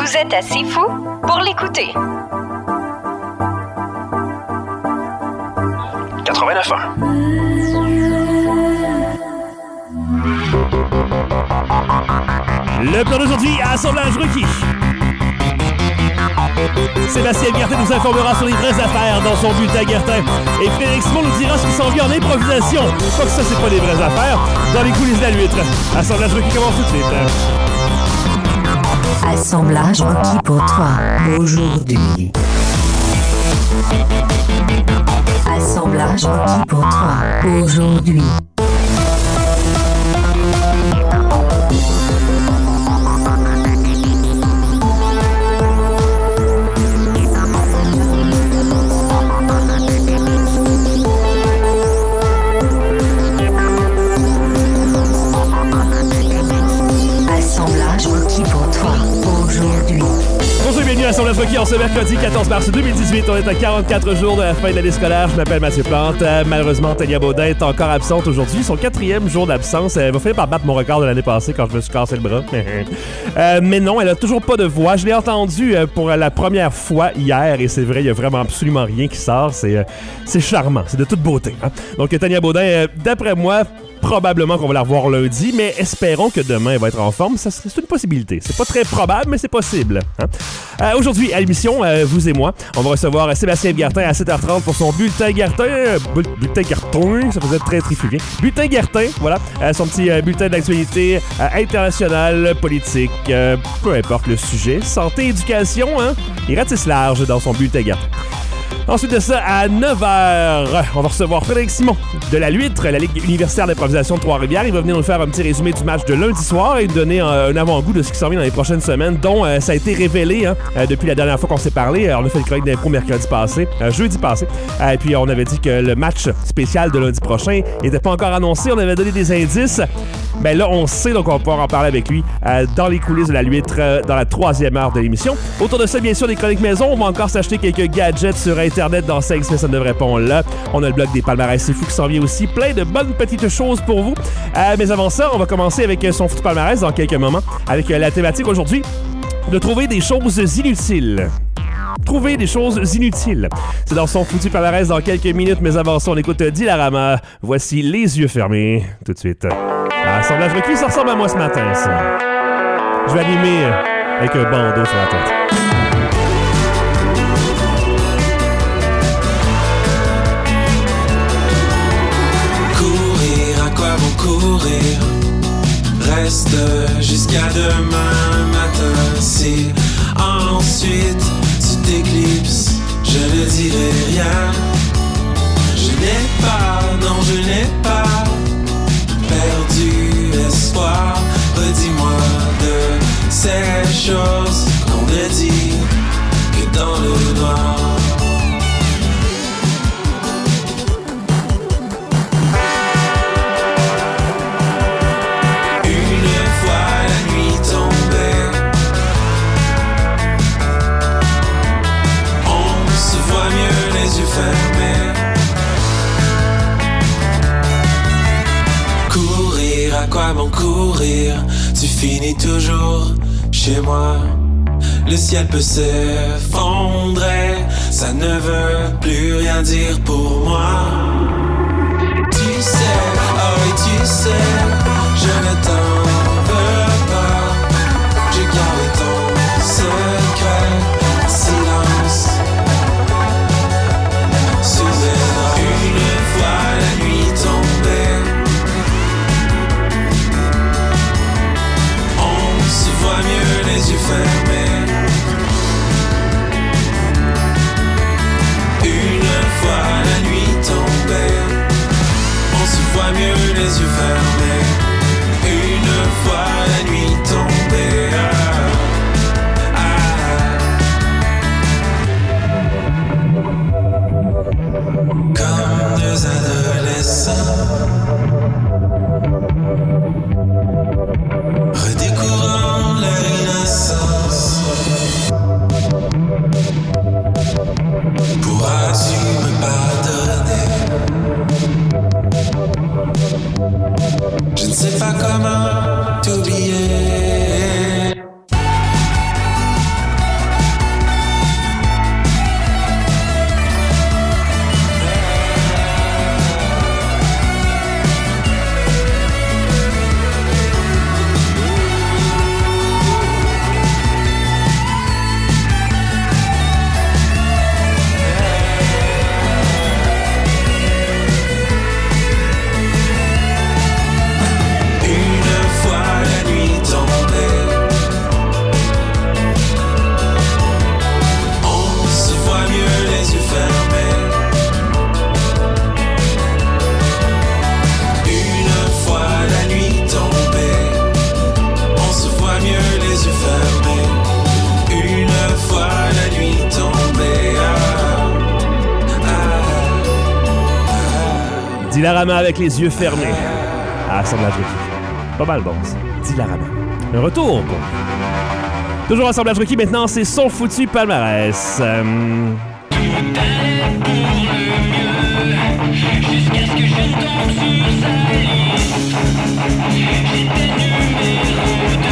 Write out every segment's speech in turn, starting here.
Vous êtes assez fou pour l'écouter. 89.1. Le plan d'aujourd'hui, assemblage requis. Sébastien Guertin nous informera sur les vraies affaires dans son bulletin Guertin. Et Frédéric Simon nous dira ce qui s'en vient en improvisation. Pas que ça, c'est pas des vraies affaires. Dans les coulisses de la l'huître. Assemblage requis commence tout de suite. Assemblage requis pour toi aujourd'hui. Assemblage requis pour toi aujourd'hui. Bienvenue à Assemblage requis en ce mercredi 14 mars 2018. On est à 44 jours de la fin de l'année scolaire. Je m'appelle Mathieu Plante. Malheureusement, Tania Baudin est encore absente aujourd'hui. Son 4e jour d'absence. Elle va finir par battre mon record de l'année passée quand je me suis cassé le bras. Mais non, elle a toujours pas de voix. Je l'ai entendue pour la première fois hier et c'est vrai, il y a vraiment absolument rien qui sort. C'est charmant. C'est de toute beauté. Hein? Donc, Tania Baudin, d'après moi, probablement qu'on va la revoir lundi, mais espérons que demain elle va être en forme. C'est une possibilité. C'est pas très probable, mais c'est possible. Hein? Aujourd'hui, à l'émission, vous et moi, on va recevoir Sébastien Guertin à 7h30 pour son bulletin Guertin. Bulletin Guertin, ça faisait très triflugué. Bulletin Guertin, voilà. Son petit bulletin d'actualité internationale, politique, peu importe le sujet. Santé, éducation, hein? Il ratisse large dans son bulletin Guertin. Ensuite de ça, à 9h, on va recevoir Frédéric Simon de la l'huître, la Ligue universitaire d'improvisation de Trois-Rivières. Il va venir nous faire un petit résumé du match de lundi soir et nous donner un avant-goût de ce qui s'en vient dans les prochaines semaines, dont ça a été révélé depuis la dernière fois qu'on s'est parlé. On a fait le chronique d'impro jeudi passé. Et puis on avait dit que le match spécial de lundi prochain n'était pas encore annoncé. On avait donné des indices. Ben là, on sait, donc on va pouvoir en parler avec lui dans les coulisses de la l'huître dans la 3e heure de l'émission. Autour de ça, bien sûr, des chroniques maison. On va encore s'acheter quelques gadgets sur Internet dans 5 mais ça ne devrait pas, on l'a. On a le blog des palmarès, c'est fou qui s'en vient aussi. Plein de bonnes petites choses pour vous. Mais avant ça, on va commencer avec son foutu palmarès dans quelques moments. Avec la thématique aujourd'hui de trouver des choses inutiles. Trouver des choses inutiles. C'est dans son foutu palmarès dans quelques minutes, mais avant ça, on écoute Dilarama. Voici Les yeux fermés, tout de suite. Assemblage requis, ça ressemble à moi ce matin, ça. Je vais animer avec un bandeau sur la tête. Courir, reste jusqu'à demain matin. Si ensuite tu t'éclipses, je ne dirai rien. Je n'ai pas, non je n'ai pas perdu espoir. Redis-moi de ces choses qu'on ne dit que dans le noir. Courir, à quoi bon courir? Tu finis toujours chez moi. Le ciel peut s'effondrer, ça ne veut plus rien dire pour moi. Tu sais, oh oui tu sais, je ne t'en veux pas. J'ai gardé ton secret, silence. Une fois la nuit tombée, on se voit mieux les yeux fermés. Une fois la nuit tombée, on se voit mieux les yeux fermés. Une fois la nuit tombée. Comme deux adolescents, redécouvrant leur innocence. Dilarama avec les yeux fermés. Ah, Assemblage Requis. Pas mal bon, ça. Dilarama. Un retour pour... Toujours Assemblage Requis, maintenant, c'est son foutu palmarès. Jusqu'à ce que je tombe sur sa liste. J'étais numéro 2.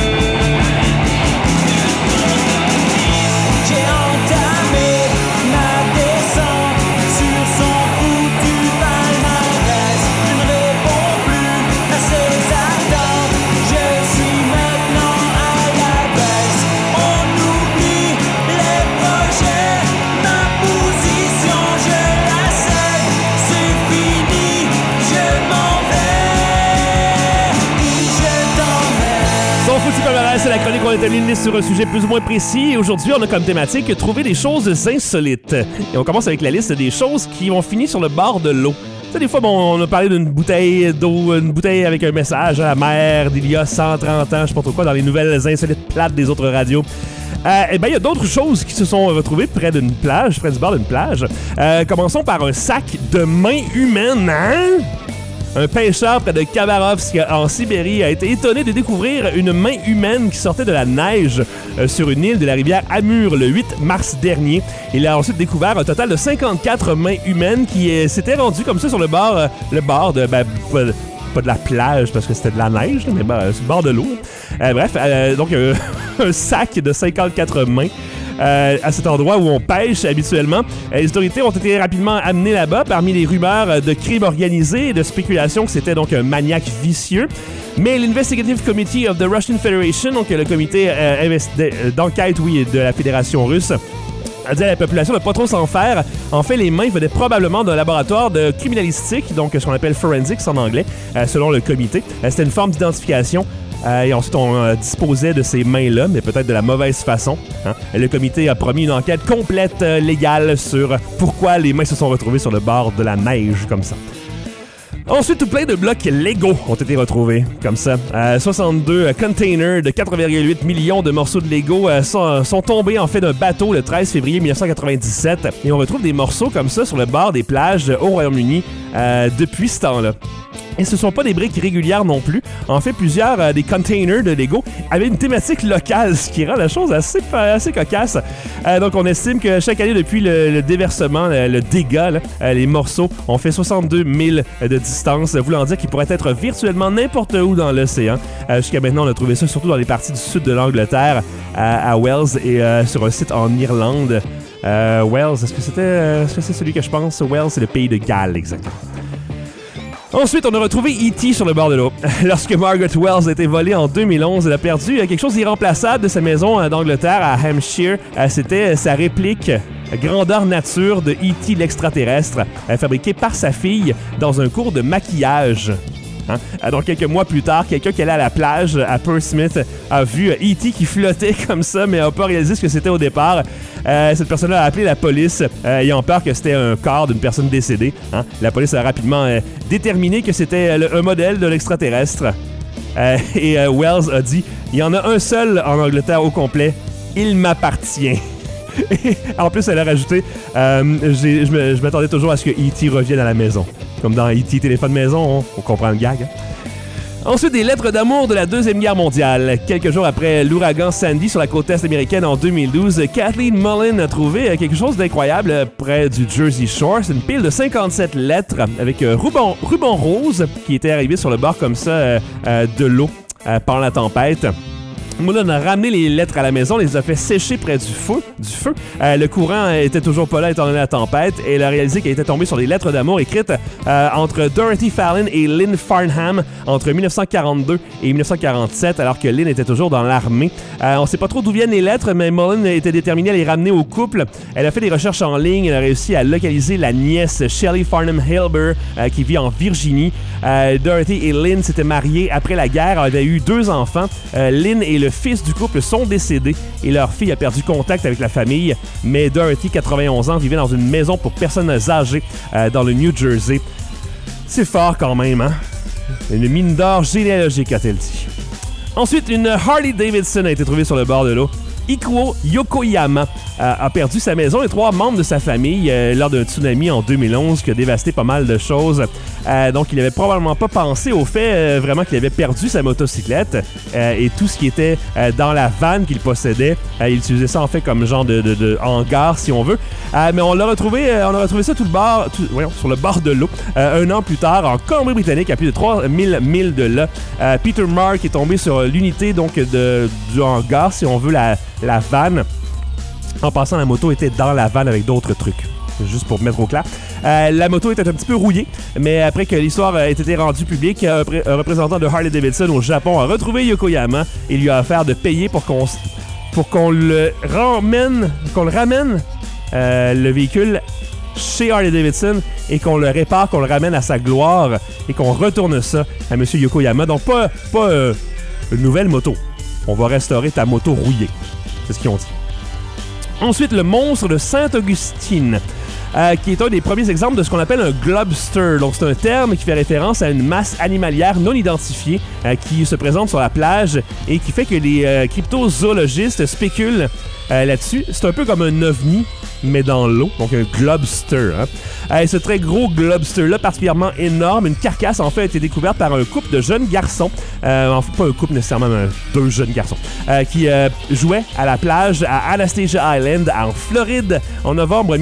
J'ai entamé ma descente sur son foutu palmarès. Je ne réponds plus à ses attentes. Je suis maintenant à la baisse. On oublie les projets, ma position, je la cède. C'est fini, je m'en vais. Oui, je t'emmène. Son foutu palmarès, c'est la chronique où on établit une liste sur un sujet plus ou moins précis. Et aujourd'hui, on a comme thématique trouver des choses insolites. Et on commence avec la liste des choses qui ont fini sur le bord de l'eau. Tu sais, des fois, bon, on a parlé d'une bouteille d'eau, une bouteille avec un message à la mer d'il y a 130 ans, je sais pas trop quoi, dans les nouvelles insolites plates des autres radios. Eh bien, il y a d'autres choses qui se sont retrouvées près d'une plage, près du bord d'une plage. Commençons par un sac de main humaine, hein? Un pêcheur près de Khabarovsk, en Sibérie, a été étonné de découvrir une main humaine qui sortait de la neige sur une île de la rivière Amur le 8 mars dernier. Il a ensuite découvert un total de 54 mains humaines qui s'étaient rendues comme ça sur le bord de... pas de la plage parce que c'était de la neige, mais sur le bord de l'eau. Bref, donc un sac de 54 mains. À cet endroit où on pêche habituellement. Les autorités ont été rapidement amenées là-bas parmi les rumeurs de crime organisé et de spéculation que c'était donc un maniaque vicieux. Mais l'Investigative Committee of the Russian Federation, donc le comité d'enquête, de la Fédération russe, a dit à la population de ne pas trop s'en faire. En fait, les mains venaient probablement d'un laboratoire de criminalistique, donc ce qu'on appelle forensics en anglais, selon le comité. C'était une forme d'identification. Et ensuite, on disposait de ces mains-là, mais peut-être de la mauvaise façon. Hein. Le comité a promis une enquête complète légale sur pourquoi les mains se sont retrouvées sur le bord de la neige comme ça. Ensuite, tout plein de blocs Lego ont été retrouvés, comme ça. 62 containers de 4,8 millions de morceaux de Lego sont tombés en fait d'un bateau le 13 février 1997. Et on retrouve des morceaux comme ça sur le bord des plages au Royaume-Uni depuis ce temps-là. Et ce ne sont pas des briques régulières non plus. En fait, plusieurs des containers de Lego avaient une thématique locale, ce qui rend la chose assez cocasse. Donc, on estime que chaque année, depuis le déversement, le dégât, les morceaux ont fait 62 000 de distance, voulant dire qu'ils pourraient être virtuellement n'importe où dans l'océan. Jusqu'à maintenant, on a trouvé ça surtout dans les parties du sud de l'Angleterre, à Wells et sur un site en Irlande. Wells, est-ce que c'est celui que je pense? Wells, c'est le pays de Galles, exactement. Ensuite, on a retrouvé E.T. sur le bord de l'eau. Lorsque Margaret Wells a été volée en 2011, elle a perdu quelque chose d'irremplaçable de sa maison d'Angleterre à Hampshire. C'était sa réplique grandeur nature de E.T. l'extraterrestre, fabriquée par sa fille dans un cours de maquillage. Hein? Donc, quelques mois plus tard, quelqu'un qui allait à la plage à Perth Smith a vu E.T. qui flottait comme ça, mais n'a pas réalisé ce que c'était au départ. Cette personne-là a appelé la police, ayant peur que c'était un corps d'une personne décédée. Hein? La police a rapidement déterminé que c'était un modèle de l'extraterrestre. Et Wells a dit « Il y en a un seul en Angleterre au complet. Il m'appartient. » En plus, elle a rajouté je m'attendais toujours à ce que E.T. revienne à la maison. Comme dans E.T. téléphone maison, on comprend le gag. Hein? Ensuite, des lettres d'amour de la Deuxième Guerre mondiale. Quelques jours après l'ouragan Sandy sur la côte est américaine en 2012, Kathleen Mullen a trouvé quelque chose d'incroyable près du Jersey Shore. C'est une pile de 57 lettres avec ruban rose qui était arrivé sur le bord comme ça de l'eau pendant la tempête. Mullen a ramené les lettres à la maison, les a fait sécher près du feu. Le courant était toujours pas là étant donné la tempête et elle a réalisé qu'elle était tombée sur des lettres d'amour écrites entre Dorothy Fallon et Lynn Farnham entre 1942 et 1947, alors que Lynn était toujours dans l'armée. On sait pas trop d'où viennent les lettres, mais Mullen était déterminée à les ramener au couple. Elle a fait des recherches en ligne, elle a réussi à localiser la nièce Shelley Farnham Hilber qui vit en Virginie. Dorothy et Lynn s'étaient mariés après la guerre, avaient eu 2 enfants. Lynn et le fils du couple sont décédés et leur fille a perdu contact avec la famille, mais Dorothy, 91 ans, vivait dans une maison pour personnes âgées dans le New Jersey. C'est fort quand même, hein? Une mine d'or généalogique, a-t-elle dit. Ensuite, une Harley Davidson a été trouvée sur le bord de l'eau. Ikuo Yokoyama a perdu sa maison et 3 membres de sa famille lors d'un tsunami en 2011 qui a dévasté pas mal de choses. Donc, il n'avait probablement pas pensé au fait vraiment qu'il avait perdu sa motocyclette et tout ce qui était dans la vanne qu'il possédait. Il utilisait ça en fait comme genre de hangar, si on veut. Mais on a retrouvé ça sur le bord de l'eau. Un an plus tard, en Colombie-Britannique, à plus de 3000 milles de là, Peter Mark est tombé sur l'unité donc du hangar, si on veut, la vanne. En passant, la moto était dans la vanne avec d'autres trucs. Juste pour mettre au clair. La moto était un petit peu rouillée, mais après que l'histoire ait été rendue publique, un représentant de Harley-Davidson au Japon a retrouvé Yokoyama et lui a offert de payer pour qu'on le ramène, le véhicule chez Harley-Davidson et qu'on le répare, qu'on le ramène à sa gloire et qu'on retourne ça à M. Yokoyama. Donc pas une nouvelle moto. On va restaurer ta moto rouillée. C'est ce qu'ils ont dit. Ensuite, le monstre de Saint-Augustine, qui est un des premiers exemples de ce qu'on appelle un globster. Donc, c'est un terme qui fait référence à une masse animalière non identifiée qui se présente sur la plage et qui fait que les cryptozoologistes spéculent là-dessus. C'est un peu comme un ovni, mais dans l'eau, donc un globster. Ce très gros globster-là, particulièrement énorme, une carcasse en fait a été découverte par un couple de jeunes garçons, enfin pas un couple nécessairement, mais deux jeunes garçons, qui jouaient à la plage à Anastasia Island, en Floride, en novembre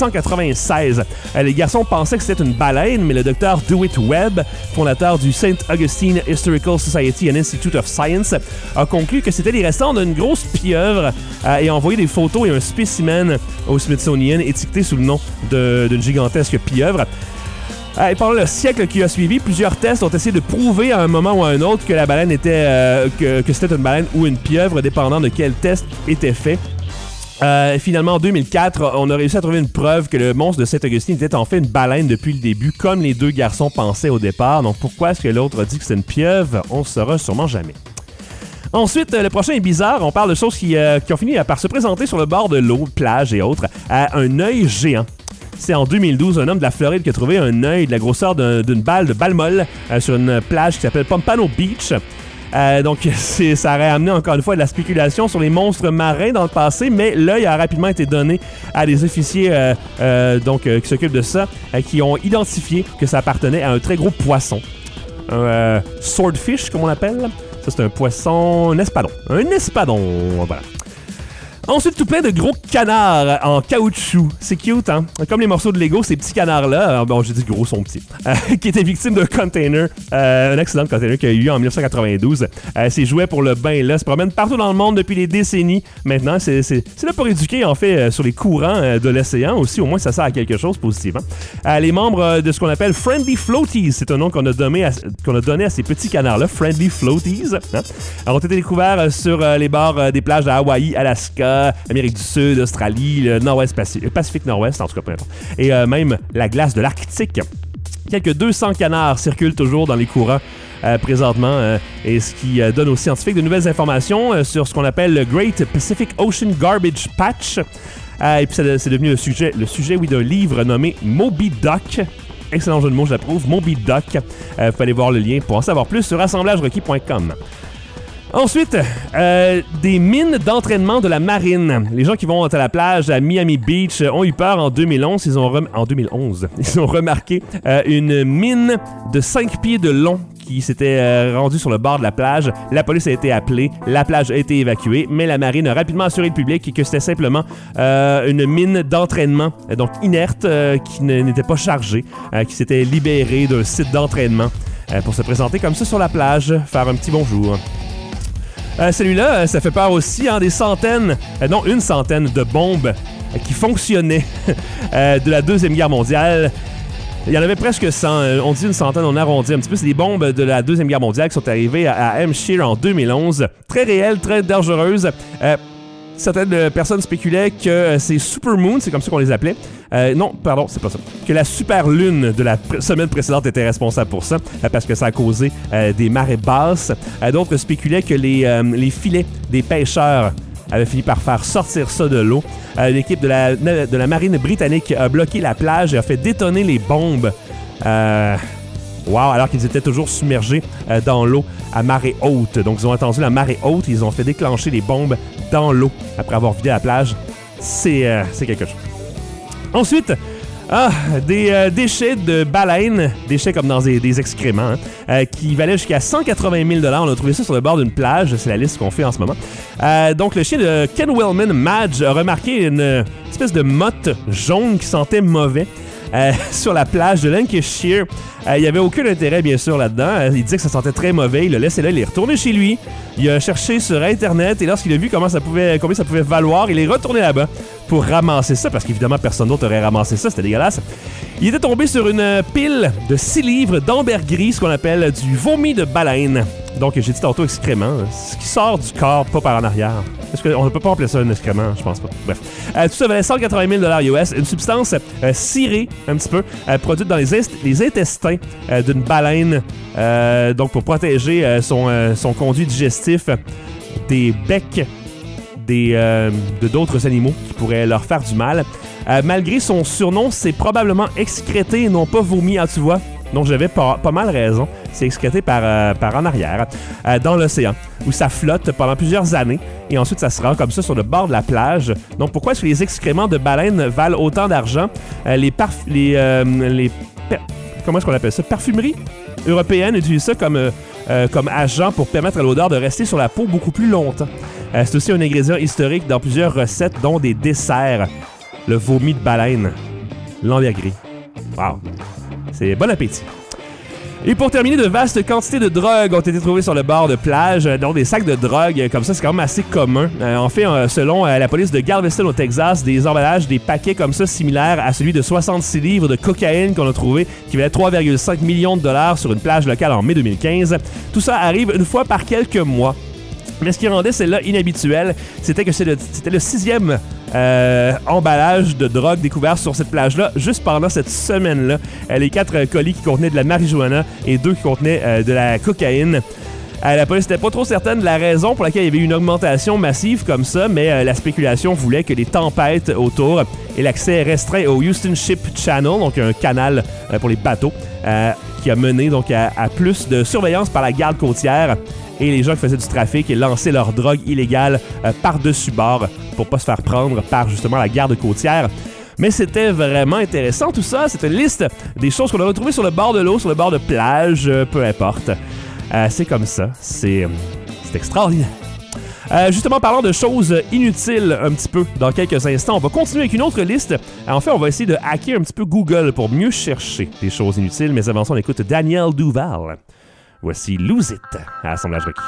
1896. Les garçons pensaient que c'était une baleine, mais le docteur DeWitt Webb, fondateur du St. Augustine Historical Society and Institute of Science, a conclu que c'était les restants d'une grosse pieuvre et a envoyé des photos et un spécimen au Smithsonian étiqueté sous le nom d'une gigantesque pieuvre. Et pendant le siècle qui a suivi, plusieurs tests ont essayé de prouver à un moment ou à un autre que la baleine était que c'était une baleine ou une pieuvre, dépendant de quel test était fait. Finalement, en 2004, on a réussi à trouver une preuve que le monstre de Saint-Augustine était en fait une baleine depuis le début, comme les deux garçons pensaient au départ. Donc pourquoi est-ce que l'autre a dit que c'est une pieuvre? On ne saura sûrement jamais. Ensuite, le prochain est bizarre. On parle de choses qui ont fini par se présenter sur le bord de l'eau, plage et autres, à un œil géant. C'est en 2012, un homme de la Floride qui a trouvé un œil de la grosseur d'une balle de balle molle sur une plage qui s'appelle Pompano Beach. Donc, ça aurait amené encore une fois de la spéculation sur les monstres marins dans le passé, mais l'œil a rapidement été donné à des officiers qui s'occupent de ça, qui ont identifié que ça appartenait à un très gros poisson. Un swordfish, comme on l'appelle. Ça, c'est un poisson... Un espadon, voilà. Ensuite, tout plein de gros canards en caoutchouc. C'est cute, hein? Comme les morceaux de Lego, ces petits canards-là, bon, j'ai dit gros, sont petits, qui étaient victimes d'un container, un accident de container qu'il y a eu en 1992. Ces jouets pour le bain, là, se promènent partout dans le monde depuis des décennies. Maintenant, c'est là pour éduquer, en fait, sur les courants de l'océan aussi. Au moins, ça sert à quelque chose positivement. Les membres de ce qu'on appelle Friendly Floaties, c'est un nom qu'on a donné à ces petits canards-là, Friendly Floaties, hein, ont été découverts sur les bords des plages de Hawaï, Alaska, Amérique du Sud, Australie, le Nord-Ouest Pacifique Nord-Ouest, en tout cas, peu importe. Et même la glace de l'Arctique. Quelques 200 canards circulent toujours dans les courants présentement, et ce qui donne aux scientifiques de nouvelles informations sur ce qu'on appelle le Great Pacific Ocean Garbage Patch. Et puis c'est devenu le sujet d'un livre nommé Moby Dock. Excellent jeu de mots, je l'approuve. Moby Dock. Vous pouvez aller voir le lien pour en savoir plus sur assemblagerequis.com. Ensuite, des mines d'entraînement de la marine. Les gens qui vont à la plage à Miami Beach ont eu peur en 2011. Ils ont remarqué une mine de 5 pieds de long qui s'était rendue sur le bord de la plage. La police a été appelée, la plage a été évacuée, mais la marine a rapidement assuré le public que c'était simplement une mine d'entraînement, donc inerte, qui n'était pas chargée, qui s'était libérée d'un site d'entraînement pour se présenter comme ça sur la plage, faire un petit bonjour. Celui-là, ça fait peur aussi, hein, une centaine de bombes qui fonctionnaient de la Deuxième Guerre mondiale. Il y en avait presque 100, on dit une centaine, on arrondit un petit peu. C'est des bombes de la Deuxième Guerre mondiale qui sont arrivées à Hampshire en 2011. Très réelles, très dangereuses. Certaines personnes spéculaient que ces Supermoons, c'est comme ça qu'on les appelait. Non, pardon, c'est pas ça. Que la super lune de la semaine précédente était responsable pour ça, parce que ça a causé des marées basses. D'autres spéculaient que les filets des pêcheurs avaient fini par faire sortir ça de l'eau. L'équipe de la marine britannique a bloqué la plage et a fait détonner les bombes. Alors qu'ils étaient toujours submergés dans l'eau à marée haute. Donc, ils ont attendu la marée haute et ils ont fait déclencher les bombes dans l'eau après avoir vidé la plage. C'est quelque chose. Ensuite, Des déchets de baleines, déchets comme dans des excréments, qui valaient jusqu'à 180 000 $. On a trouvé ça sur le bord d'une plage, c'est la liste qu'on fait en ce moment. Donc le chien de Ken Wellman, Madge, a remarqué une espèce de motte jaune qui sentait mauvais sur la plage de Lancashire. Il n'y avait aucun intérêt, bien sûr, là-dedans. Il disait que ça sentait très mauvais. Il l'a laissé là, il est retourné chez lui. Il a cherché sur Internet et lorsqu'il a vu combien ça pouvait valoir, il est retourné là-bas pour ramasser ça, parce qu'évidemment, personne d'autre aurait ramassé ça. C'était dégueulasse. Il était tombé sur une pile de 6 livres d'ambergris, ce qu'on appelle du vomi de baleine. Donc, j'ai dit tantôt excrément, ce qui sort du corps, pas par en arrière. Est-ce qu'on ne peut pas appeler ça un excrément? Je pense pas. Bref. Tout ça valait 180 000 $ US. Une substance cirée, un petit peu, produite dans les intestins d'une baleine, donc pour protéger son conduit digestif des becs de d'autres animaux qui pourraient leur faire du mal. Malgré son surnom, c'est probablement excrété et non pas vomi. Ah, tu vois? Donc j'avais pas mal raison. C'est excrété par en arrière, dans l'océan, où ça flotte pendant plusieurs années, et ensuite ça se rend comme ça sur le bord de la plage. Donc pourquoi est-ce que les excréments de baleines valent autant d'argent? Comment est-ce qu'on appelle ça? Parfumeries européennes utilisent ça comme agent pour permettre à l'odeur de rester sur la peau beaucoup plus longtemps. C'est aussi un ingrédient historique dans plusieurs recettes, dont des desserts. Le vomi de baleine. L'ambergris. Wow. C'est bon appétit. Et pour terminer, de vastes quantités de drogues ont été trouvées sur le bord de plage, donc des sacs de drogue, comme ça, c'est quand même assez commun. En fait, selon la police de Galveston au Texas, des emballages, des paquets comme ça, similaires à celui de 66 livres de cocaïne qu'on a trouvé, qui valait 3,5 millions de $ sur une plage locale en mai 2015. Tout ça arrive une fois par quelques mois. Mais ce qui rendait celle-là inhabituelle, c'était que c'était le 6e emballage de drogue découvert sur cette plage-là, juste pendant cette semaine-là. Les 4 colis qui contenaient de la marijuana et 2 qui contenaient de la cocaïne. La police n'était pas trop certaine de la raison pour laquelle il y avait eu une augmentation massive comme ça, mais la spéculation voulait que les tempêtes autour et l'accès restreint au Houston Ship Channel, donc un canal pour les bateaux, qui a mené donc à plus de surveillance par la garde côtière. Et les gens qui faisaient du trafic et lançaient leur drogue illégale par-dessus bord pour pas se faire prendre par justement la garde côtière. Mais c'était vraiment intéressant tout ça. C'était une liste des choses qu'on a retrouvées sur le bord de l'eau, sur le bord de plage, peu importe. C'est comme ça. C'est extraordinaire. Justement, parlant de choses inutiles un petit peu dans quelques instants, on va continuer avec une autre liste. En fait, on va essayer de hacker un petit peu Google pour mieux chercher des choses inutiles. Mais avant ça, on écoute Daniel Duval. Voici Lose It à Assemblage Requis.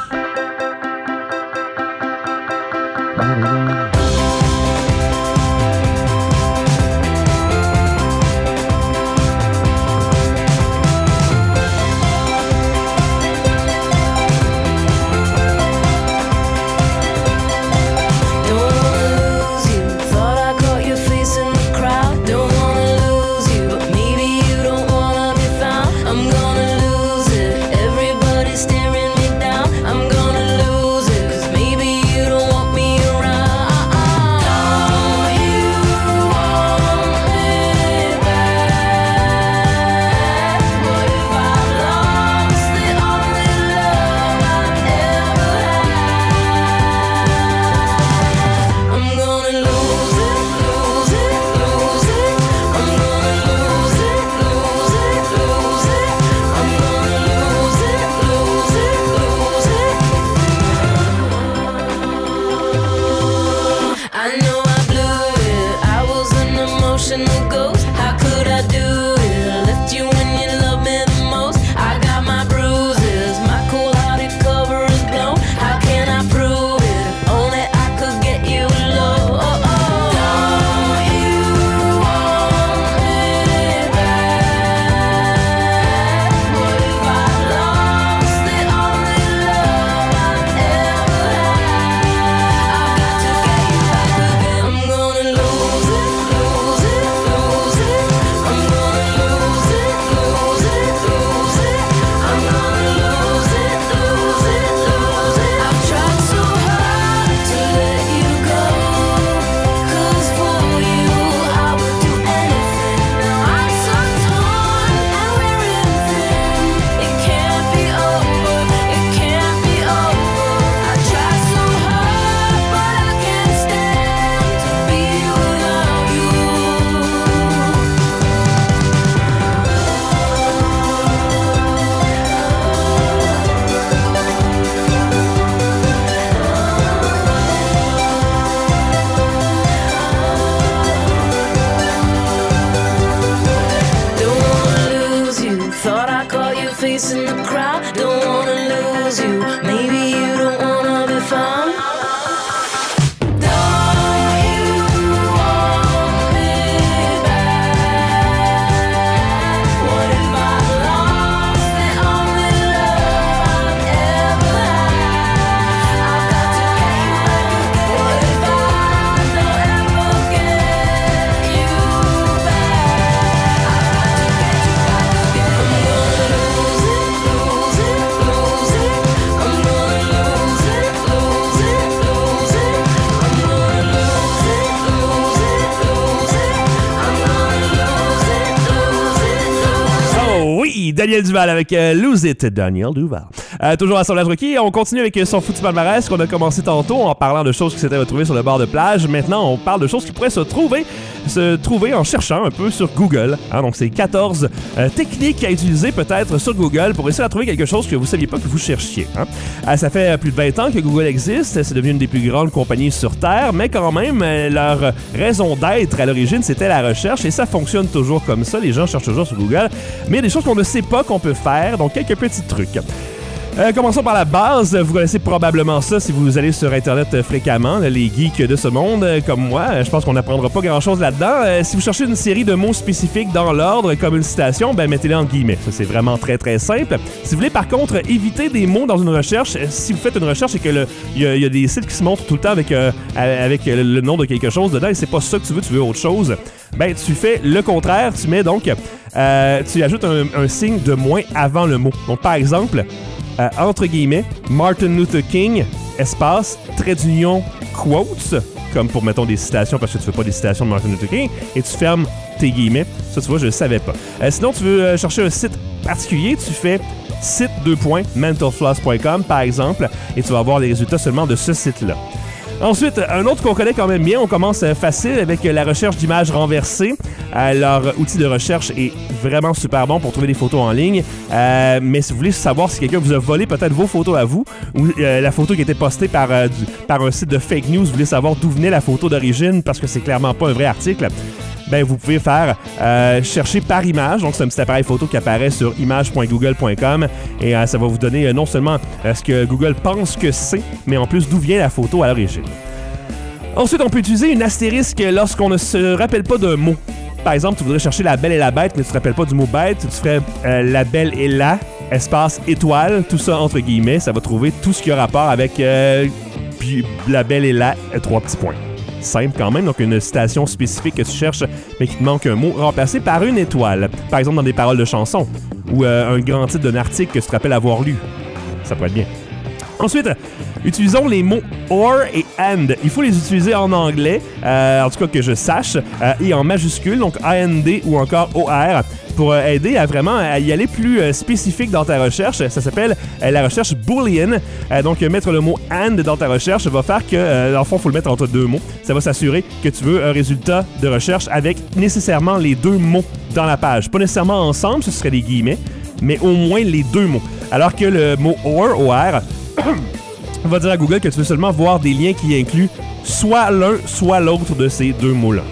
Staring me down, I'm gonna lose it, 'cause maybe you don't want me around. face in the crowd. Don't wanna lose you. Maybe you don't wanna be found. Daniel Duval avec Lose It, Daniel Duval. Toujours à Sondage Rookie, on continue avec son foutu palmarès qu'on a commencé tantôt en parlant de choses qui s'étaient retrouvées sur le bord de plage. Maintenant, on parle de choses qui pourraient se trouver en cherchant un peu sur Google. Donc, c'est 14 techniques à utiliser peut-être sur Google pour essayer de trouver quelque chose que vous ne saviez pas que vous cherchiez. Ça fait plus de 20 ans que Google existe. C'est devenu une des plus grandes compagnies sur Terre, mais quand même, leur raison d'être à l'origine, c'était la recherche et ça fonctionne toujours comme ça. Les gens cherchent toujours sur Google, mais il y a des choses qu'on ne sait pas qu'on peut faire, donc quelques petits trucs. Commençons par la base. Vous connaissez probablement ça si vous allez sur Internet fréquemment, les geeks de ce monde comme moi. Je pense qu'on n'apprendra pas grand-chose là-dedans. Si vous cherchez une série de mots spécifiques dans l'ordre, comme une citation, mettez-les en guillemets. Ça, c'est vraiment très, très simple. Si vous voulez, par contre, éviter des mots dans une recherche, si vous faites une recherche et que il y a des sites qui se montrent tout le temps avec le nom de quelque chose dedans et c'est pas ça que tu veux autre chose, tu fais le contraire. Tu mets donc... tu ajoutes un signe de moins avant le mot. Donc, par exemple... entre guillemets, Martin Luther King, espace, trait d'union, quotes, comme pour, mettons, des citations, parce que tu fais pas des citations de Martin Luther King, et tu fermes tes guillemets. Ça, tu vois, je le savais pas. Sinon, tu veux chercher un site particulier, tu fais site mentalfloss.com, par exemple, et tu vas avoir les résultats seulement de ce site-là. Ensuite, un autre qu'on connaît quand même bien, on commence facile avec la recherche d'images renversées. Leur outil de recherche est vraiment super bon pour trouver des photos en ligne. Mais si vous voulez savoir si quelqu'un vous a volé peut-être vos photos à vous, ou la photo qui était postée par un site de fake news, vous voulez savoir d'où venait la photo d'origine parce que c'est clairement pas un vrai article, vous pouvez faire chercher par image. Donc, c'est un petit appareil photo qui apparaît sur image.google.com et ça va vous donner non seulement ce que Google pense que c'est, mais en plus d'où vient la photo à l'origine. Ensuite, on peut utiliser une astérisque lorsqu'on ne se rappelle pas d'un mot. Par exemple, tu voudrais chercher la belle et la bête, mais tu ne te rappelles pas du mot bête. Tu ferais la belle et la, espace, étoile, tout ça entre guillemets. Ça va trouver tout ce qui a rapport avec la belle et la, 3 petits points. Simple quand même, donc une citation spécifique que tu cherches, mais qui te manque un mot, remplacé par une étoile. Par exemple, dans des paroles de chansons, ou un grand titre d'un article que tu te rappelles avoir lu. Ça pourrait être bien. Ensuite, utilisons les mots or et and. Il faut les utiliser en anglais, en tout cas que je sache, et en majuscule, donc AND ou encore OR, pour aider à vraiment à y aller plus spécifique dans ta recherche. Ça s'appelle la recherche boolean. Donc, mettre le mot and dans ta recherche va faire que, en fond, il faut le mettre entre deux mots. Ça va s'assurer que tu veux un résultat de recherche avec nécessairement les deux mots dans la page. Pas nécessairement ensemble, ce serait des guillemets, mais au moins les deux mots. Alors que le mot OR, va dire à Google que tu veux seulement voir des liens qui incluent soit l'un, soit l'autre de ces deux mots-là.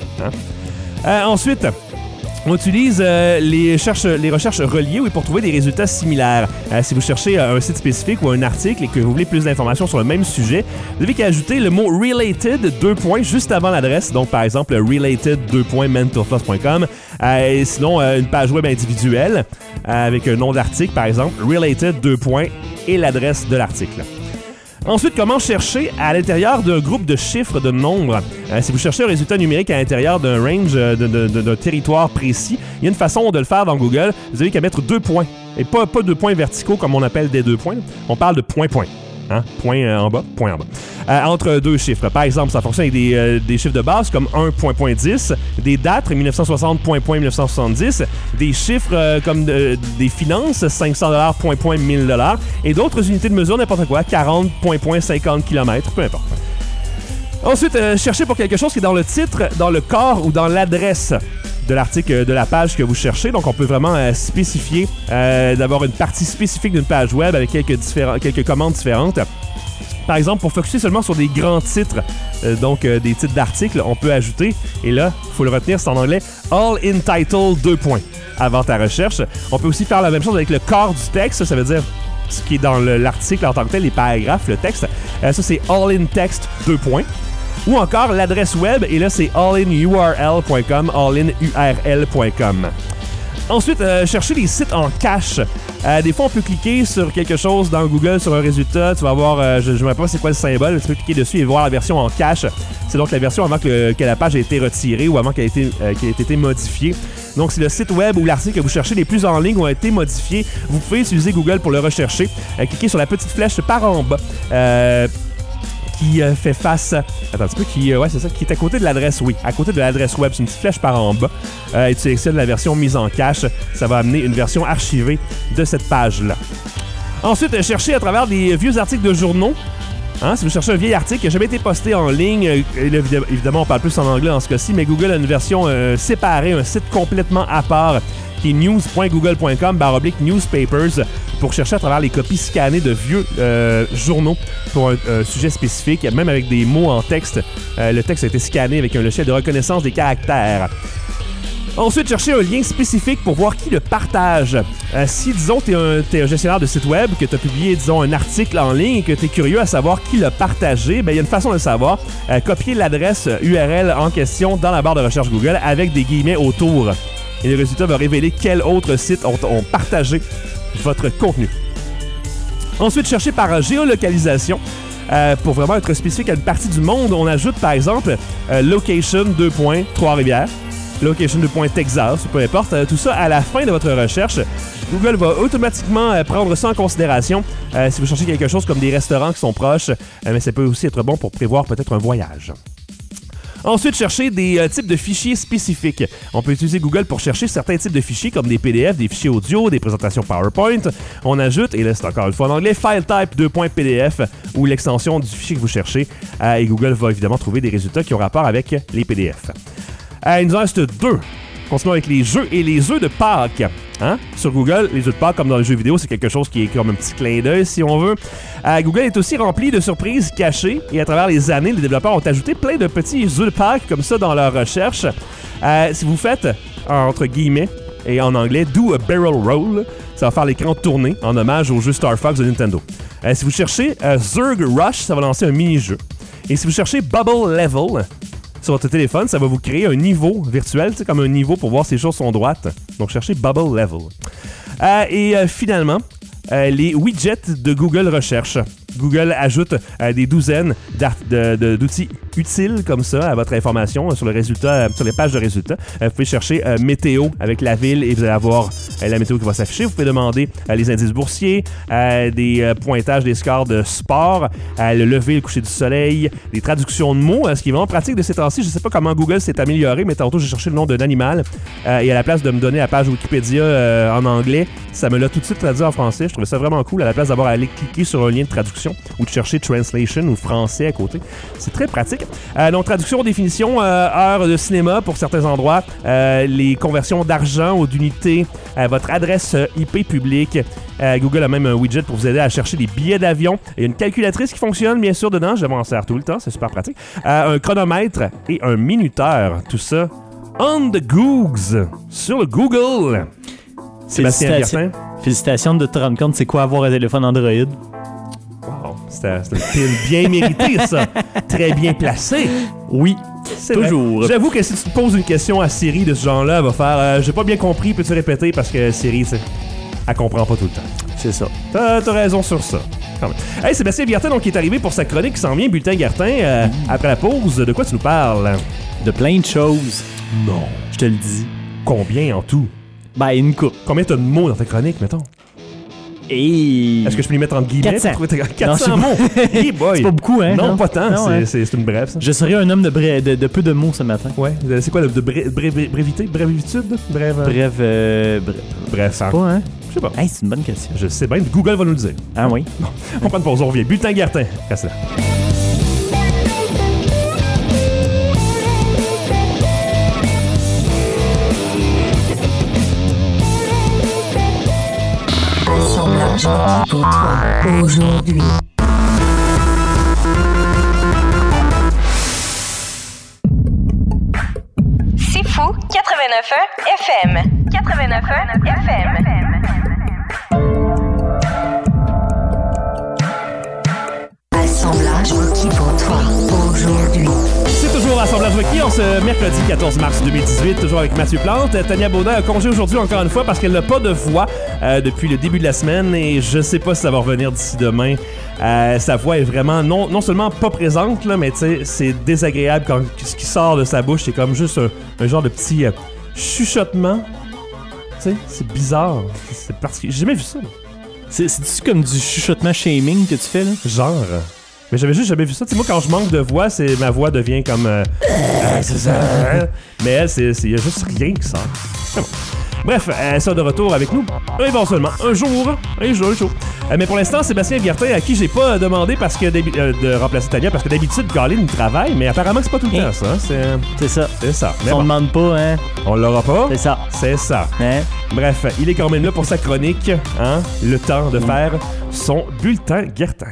Ensuite, on utilise les recherches reliées pour trouver des résultats similaires. Si vous cherchez un site spécifique ou un article et que vous voulez plus d'informations sur le même sujet, vous avez qu'à ajouter le mot related, 2 points, juste avant l'adresse. Donc, par exemple, related2.mentalfloss.com. Et sinon, une page web individuelle avec un nom d'article, par exemple, related, 2 points, et l'adresse de l'article. Ensuite, comment chercher à l'intérieur d'un groupe de chiffres, de nombres? Si vous cherchez un résultat numérique à l'intérieur d'un range, d'un territoire précis, il y a une façon de le faire dans Google. Vous avez qu'à mettre 2 points. Et pas 2 points verticaux comme on appelle des 2 points. On parle de point. Point en bas, point en bas. Entre deux chiffres. Par exemple, ça fonctionne avec des chiffres de base comme 1.10, des dates 1960, point 1970, des chiffres comme des finances, 500$, point 1000$, et d'autres unités de mesure, n'importe quoi, 40, point 50 km, peu importe. Ensuite, cherchez pour quelque chose qui est dans le titre, dans le corps ou dans l'adresse de l'article, de la page que vous cherchez. Donc, on peut vraiment spécifier d'avoir une partie spécifique d'une page web avec quelques commandes différentes. Par exemple, pour focuser seulement sur des grands titres, donc des titres d'articles, on peut ajouter, et là, il faut le retenir, c'est en anglais, All in Title 2 points avant ta recherche. On peut aussi faire la même chose avec le corps du texte, ça veut dire ce qui est dans l'article en tant que tel, les paragraphes, le texte. Ça, c'est All in Text 2 points. Ou encore l'adresse web, et là, c'est allinurl.com, allinurl.com. Ensuite, chercher les sites en cache. Des fois, on peut cliquer sur quelque chose dans Google, sur un résultat. Tu vas voir, je ne sais pas c'est quoi le symbole, tu peux cliquer dessus et voir la version en cache. C'est donc la version avant que la page ait été retirée ou avant qu'elle ait été modifiée. Donc, si le site web ou l'article que vous cherchez les plus en ligne ont été modifiés, vous pouvez utiliser Google pour le rechercher. Cliquez sur la petite flèche par en bas. Qui fait face... Attends un petit peu, ouais, c'est ça, qui est à côté de l'adresse, oui. À côté de l'adresse web, c'est une petite flèche par en bas. Et tu sélectionnes la version mise en cache. Ça va amener une version archivée de cette page-là. Ensuite, cherchez à travers des vieux articles de journaux. Hein, si vous cherchez un vieil article qui n'a jamais été posté en ligne, et là, évidemment, on parle plus en anglais dans ce cas-ci, mais Google a une version séparée, un site complètement à part, qui est news.google.com/newspapers pour chercher à travers les copies scannées de vieux journaux pour un sujet spécifique, même avec des mots en texte. Le texte a été scanné avec un logiciel de reconnaissance des caractères. Ensuite, chercher un lien spécifique pour voir qui le partage. Si, disons, t'es un gestionnaire de site web, que tu as publié, disons, un article en ligne et que tu es curieux à savoir qui l'a partagé, ben il y a une façon de le savoir. Copier l'adresse URL en question dans la barre de recherche Google avec des guillemets autour. Et le résultat va révéler quels autres sites ont partagé votre contenu. Ensuite, chercher par géolocalisation. Pour vraiment être spécifique à une partie du monde, on ajoute par exemple location 2 points Trois-Rivières, location 2 points Texas, peu importe. Tout ça à la fin de votre recherche. Google va automatiquement prendre ça en considération si vous cherchez quelque chose comme des restaurants qui sont proches, mais ça peut aussi être bon pour prévoir peut-être un voyage. Ensuite, chercher des types de fichiers spécifiques. On peut utiliser Google pour chercher certains types de fichiers comme des PDF, des fichiers audio, des présentations PowerPoint. On ajoute, et là c'est encore une fois en anglais, file type 2 points PDF ou l'extension du fichier que vous cherchez. Et Google va évidemment trouver des résultats qui ont rapport avec les PDF. Il nous en reste 2. Continuons avec les jeux et les œufs de Pâques. Hein? Sur Google, les œufs de Pâques, comme dans les jeux vidéo, c'est quelque chose qui est comme un petit clin d'œil, si on veut. Google est aussi rempli de surprises cachées et à travers les années, les développeurs ont ajouté plein de petits œufs de Pâques comme ça dans leur recherche. Si vous faites, entre guillemets, et en anglais, do a barrel roll, ça va faire l'écran tourner en hommage au jeu Star Fox de Nintendo. Si vous cherchez Zerg Rush, ça va lancer un mini-jeu. Et si vous cherchez Bubble Level, sur votre téléphone, ça va vous créer un niveau virtuel, comme un niveau pour voir si les choses sont droites. Donc, cherchez Bubble Level. Finalement, les widgets de Google Recherche. Google ajoute des douzaines d'outils utiles comme ça à votre information sur le résultat, sur les pages de résultats. Vous pouvez chercher météo avec la ville et vous allez avoir la météo qui va s'afficher. Vous pouvez demander les indices boursiers, des pointages des scores de sport, le lever, le coucher du soleil, des traductions de mots, ce qui est vraiment pratique de ces temps-ci. Je ne sais pas comment Google s'est amélioré, mais tantôt j'ai cherché le nom d'un animal et à la place de me donner la page Wikipédia en anglais, ça me l'a tout de suite traduit en français. Je trouvais ça vraiment cool à la place d'avoir à aller cliquer sur un lien de traduction ou de chercher translation ou français à côté. C'est très pratique. Donc, traduction, définition, heure de cinéma pour certains endroits, les conversions d'argent ou d'unités, votre adresse IP publique. Google a même un widget pour vous aider à chercher des billets d'avion. Il y a une calculatrice qui fonctionne, bien sûr, dedans. Je m'en sers tout le temps, c'est super pratique. Un chronomètre et un minuteur. Tout ça on the Googs, sur le Google. Sébastien Gertin. Félicitations de te rendre compte c'est quoi avoir un téléphone Android. Wow, c'est une pile bien méritée, ça. Très bien placé. Oui, c'est toujours. Vrai. J'avoue que si tu te poses une question à Siri de ce genre-là, elle va faire j'ai pas bien compris, peux-tu répéter? Parce que Siri, elle comprend pas tout le temps. C'est ça. T'as raison sur ça. Hey, Sébastien Gertin, donc, qui est arrivé pour sa chronique qui s'en vient, Bulletin Gertin. Après la pause, de quoi tu nous parles? De plein de choses. Non. Je te le dis. Combien en tout? Ben, une coupe. Combien t'as de mots dans ta chronique, mettons? Et... Est-ce que je peux les mettre entre guillemets? 400 mots. Hey boy. C'est pas beaucoup, hein? Non, pas tant. Non, c'est une brève, ça. Je serais un homme de peu de mots ce matin. Ouais. C'est quoi, de brévité? Brévitude? Bref, ça. Pas, hein? Je sais pas. Hey, c'est une bonne question. Je sais bien. Google va nous le dire. Ah oui? Bon, on prend une pause, on revient. Bulletin Gertin. Reste là. Assemblage pour toi aujourd'hui. 89.1 FM. 89.1 FM. Assemblage requis pour toi aujourd'hui. C'est toujours Assemblage requis en ce mercredi 14 mars 2018, toujours avec Mathieu Plante. Tania Baudin a congé aujourd'hui encore une fois parce qu'elle n'a pas de voix depuis le début de la semaine et je sais pas si ça va revenir d'ici demain. Sa voix est vraiment non seulement pas présente, là, mais tu sais, c'est désagréable quand ce qui sort de sa bouche, c'est comme juste un genre de petit chuchotement. Tu sais, c'est bizarre. C'est particulier. J'ai jamais vu ça. C'est-tu comme du chuchotement shaming que tu fais, là? Genre. Mais j'avais juste jamais vu ça. Tu sais, moi, quand je manque de voix, ma voix devient comme... c'est ça. Mais elle, il y a juste rien qui sort. C'est bon. Bref, elle sort de retour avec nous. Éventuellement. Un jour. Mais pour l'instant, Sébastien Viertin, à qui j'ai pas demandé parce que de remplacer Tania, parce que d'habitude, Colin il travaille, mais apparemment, c'est pas tout le temps, ça. C'est ça. C'est ça. Si on demande pas, hein? On l'aura pas. C'est ça. C'est ça. Hein? Bref, il est quand même là pour sa chronique, hein? Le temps de faire son bulletin Guertin.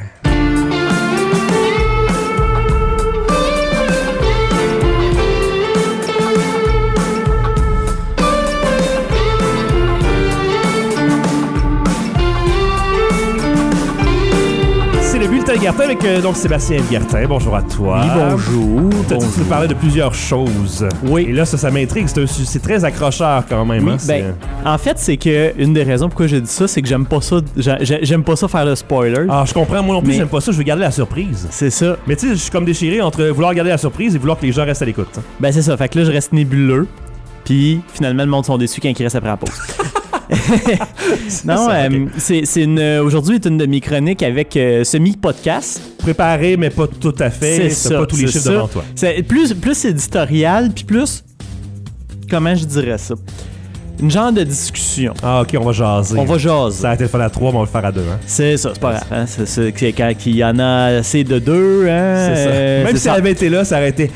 Le bulletin Guertin avec donc Sébastien Guertin. Bonjour à toi. Oui, bonjour. Tu nous parlais de plusieurs choses. Oui. Et là, ça m'intrigue. C'est très accrocheur quand même. Oui, hein, en fait, c'est que une des raisons pourquoi j'ai dit ça, c'est que j'aime pas ça. J'aime pas ça faire le spoiler. Ah, je comprends. Moi non plus, mais... j'aime pas ça. Je veux garder la surprise. C'est ça. Mais tu sais, je suis comme déchiré entre vouloir garder la surprise et vouloir que les gens restent à l'écoute. Ben, c'est ça. Fait que là, je reste nébuleux. Puis, finalement, le monde sont déçus quand ils restent après la pause. Non, aujourd'hui est une de mes chroniques avec semi-podcast. Préparé, mais pas tout à fait. C'est pas tous les chiffres devant toi. C'est plus éditorial, puis plus... Comment je dirais ça? Une genre de discussion. Ah, OK, on va jaser. On va jaser. Ça a été le fun à 3, mais on va le faire à 2. Hein? C'est ça, c'est pas grave. Hein? C'est quand il y en a assez de 2. Hein? C'est ça. Même si elle avait été là, ça aurait été...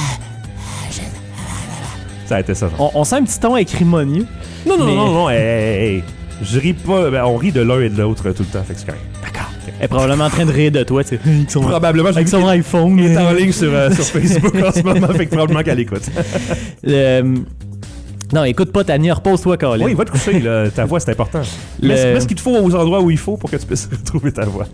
Ça a été ça. On sent un petit ton écrimonieux. Non. Hey. Je ris pas. Ben, on rit de l'un et de l'autre tout le temps. Fait que c'est correct. D'accord. Elle est probablement en train de rire de toi, tu sais. Probablement. Avec son iPhone. Il est en ligne sur Facebook en ce moment. Fait que probablement qu'elle écoute. Non, écoute pas, Tania. Repose-toi, Colin. Oui, va te coucher. Là. Ta voix, c'est important. Mets ce qu'il te faut aux endroits où il faut pour que tu puisses retrouver ta voix.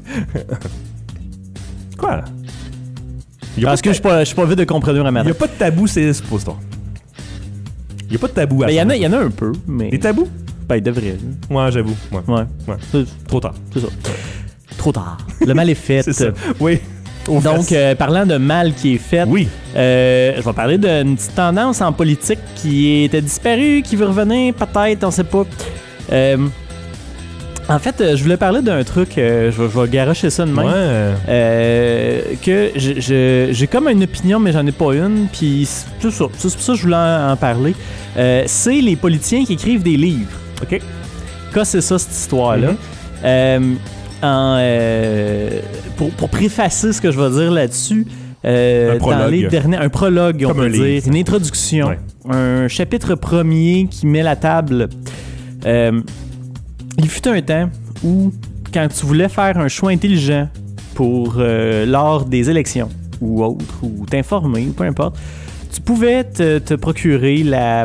Quoi? Parce que je suis pas vite de comprendre un matin. Il n'y a pas de tabou, c'est suppositoire. Il n'y a pas de tabou à ça. Il y en a un peu, mais... Des tabous? Ben, il devrait. Ouais, j'avoue. Ouais. Trop tard. C'est ça. Trop tard. Le mal est fait. C'est ça. Oui. Donc, parlant de mal qui est fait, oui. Je vais parler d'une petite tendance en politique qui était disparue, qui veut revenir, peut-être, on sait pas. En fait, je voulais parler d'un truc, je vais garocher ça de même. Ouais. Que j'ai comme une opinion, mais j'en ai pas une, puis c'est ça. C'est pour ça que je voulais en parler. C'est les politiciens qui écrivent des livres. OK. C'est ça, cette histoire-là. Pour préfacer ce que je vais dire là-dessus, dans les derniers, un prologue, on peut dire, une introduction, un chapitre premier qui met la table. Il fut un temps où, quand tu voulais faire un choix intelligent pour lors des élections ou autre, ou t'informer, ou peu importe, tu pouvais te procurer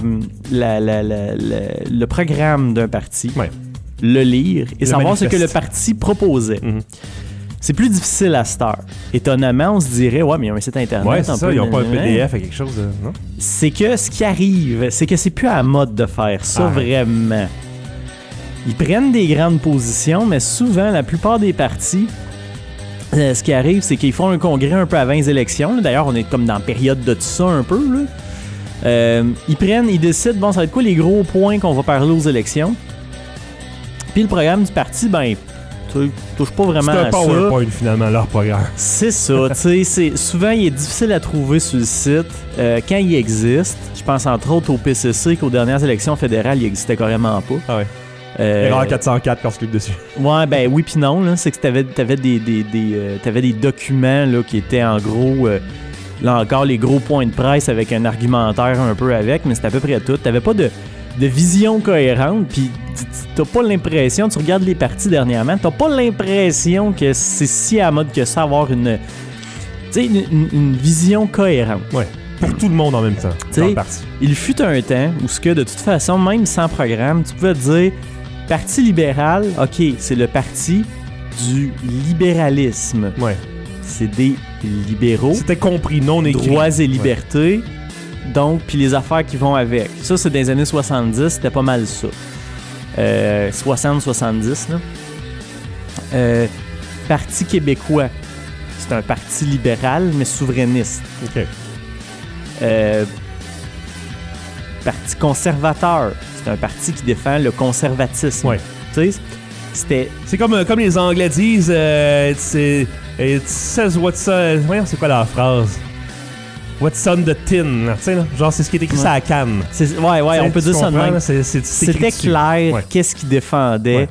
le programme d'un parti, le lire et savoir ce que le parti proposait. Mm-hmm. C'est plus difficile à cette heure. Étonnamment, on se dirait, ouais, mais il y a un site internet. Ouais, c'est ça, ils n'ont pas un PDF à quelque chose, non? C'est que ce qui arrive, c'est que c'est plus à la mode de faire ça, vraiment. Ils prennent des grandes positions, mais souvent, la plupart des partis, ce qui arrive, c'est qu'ils font un congrès un peu avant les élections. D'ailleurs, on est comme dans la période de tout ça un peu. Là. Ils décident, bon, ça va être quoi les gros points qu'on va parler aux élections. Puis le programme du parti, ben, tu touches pas vraiment à ça. C'est un PowerPoint, finalement, leur programme. C'est ça, tu sais, souvent, il est difficile à trouver sur le site. Quand il existe, je pense entre autres au PCC qu'aux dernières élections fédérales, il existait carrément pas. Ah ouais. Erreur 404 quand je clique dessus. Ouais, ben oui puis non. Là, c'est que t'avais des documents là, qui étaient en gros, là encore, les gros points de presse avec un argumentaire un peu avec, mais c'était à peu près tout. T'avais pas de vision cohérente, puis t'as pas l'impression, tu regardes les partis dernièrement, t'as pas l'impression que c'est si à la mode que ça, avoir une vision cohérente. Ouais. pour tout le monde en même temps. T'sais, dans le parti. Il fut un temps où ce que de toute façon, même sans programme, tu pouvais dire Parti libéral, OK, c'est le parti du libéralisme. Ouais. C'est des libéraux. C'était compris, non écrit. Droits et libertés. Donc, puis les affaires qui vont avec. Ça, c'est dans les années 70, c'était pas mal ça. 60-70, là. Parti québécois. C'est un parti libéral, mais souverainiste. OK. Parti conservateur. C'est un parti qui défend le conservatisme. Ouais. Tu sais, c'était... C'est comme les Anglais disent, c'est... It says what's... voyons, c'est quoi la phrase? What's on the tin? Tu sais, là, genre, c'est ce qui est écrit sur la canne. Ouais, on peut dire ça de même. C'était clair qu'est-ce qu'il défendait.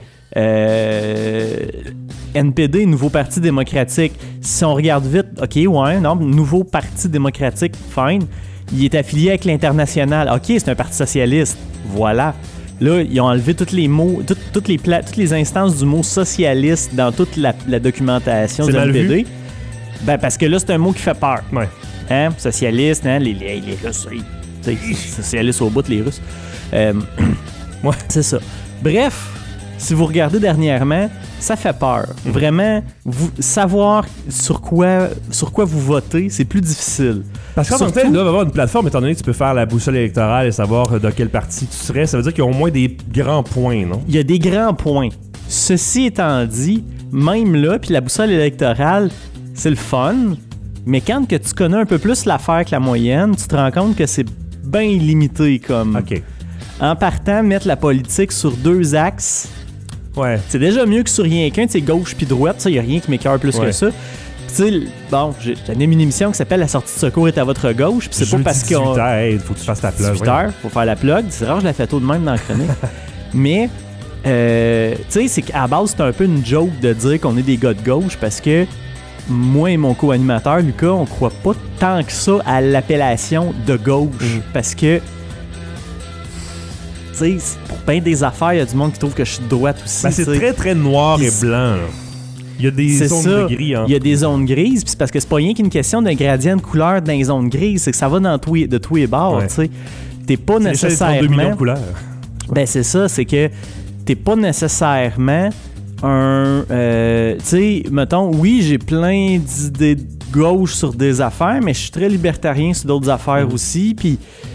NPD, Nouveau Parti démocratique. Si on regarde vite, OK, Nouveau Parti démocratique, fine. Il est affilié avec l'International. OK, c'est un parti socialiste. Voilà. Là, ils ont enlevé tous les mots, toutes les instances du mot socialiste dans toute la documentation du NPD. Ben, parce que là, c'est un mot qui fait peur. Ouais. Hein? Socialiste, hein? Les Russes. Socialistes au bout, les Russes. Ouais. C'est ça. Bref, si vous regardez dernièrement, ça fait peur. Vraiment, savoir sur quoi vous votez, c'est plus difficile. Parce qu'en même temps, ils doivent avoir une plateforme, étant donné que tu peux faire la boussole électorale et savoir dans quel parti tu serais. Ça veut dire qu'il y a au moins des grands points, non? Il y a des grands points. Ceci étant dit, même là, puis la boussole électorale, c'est le fun, mais quand que tu connais un peu plus l'affaire que la moyenne, tu te rends compte que c'est bien limité comme... OK. En partant, mettre la politique sur 2 axes, ouais. C'est déjà mieux que sur rien qu'un, tu sais, gauche puis droite, ça, il n'y a rien qui m'écœure plus que ça. Tu sais, bon, j'anime une émission qui s'appelle La sortie de secours est à votre gauche, puis c'est pas parce qu'on... 18h, hey, faut que tu fasses ta plug. 18h, faut faire la plug. C'est rare, je la fais tôt de même dans la chronique. Mais, tu sais, c'est qu'à la base, c'est un peu une joke de dire qu'on est des gars de gauche parce que moi et mon co-animateur, Lucas, on croit pas tant que ça à l'appellation de gauche parce que, tu sais, pour bien des affaires, il y a du monde qui trouve que je suis de droite aussi. Ben, c'est très, très noir et blanc, là. Il y a des zones de gris. Hein. Il y a des zones grises, puis c'est parce que c'est pas rien qu'une question d'un gradient de couleur dans les zones grises, c'est que ça va de tous les bords, tu sais. T'es pas nécessairement... 2 millions de couleurs. Ben c'est ça, c'est que t'es pas nécessairement un... tu sais, mettons, oui, j'ai plein d'idées de gauche sur des affaires, mais je suis très libertarien sur d'autres affaires aussi, puis...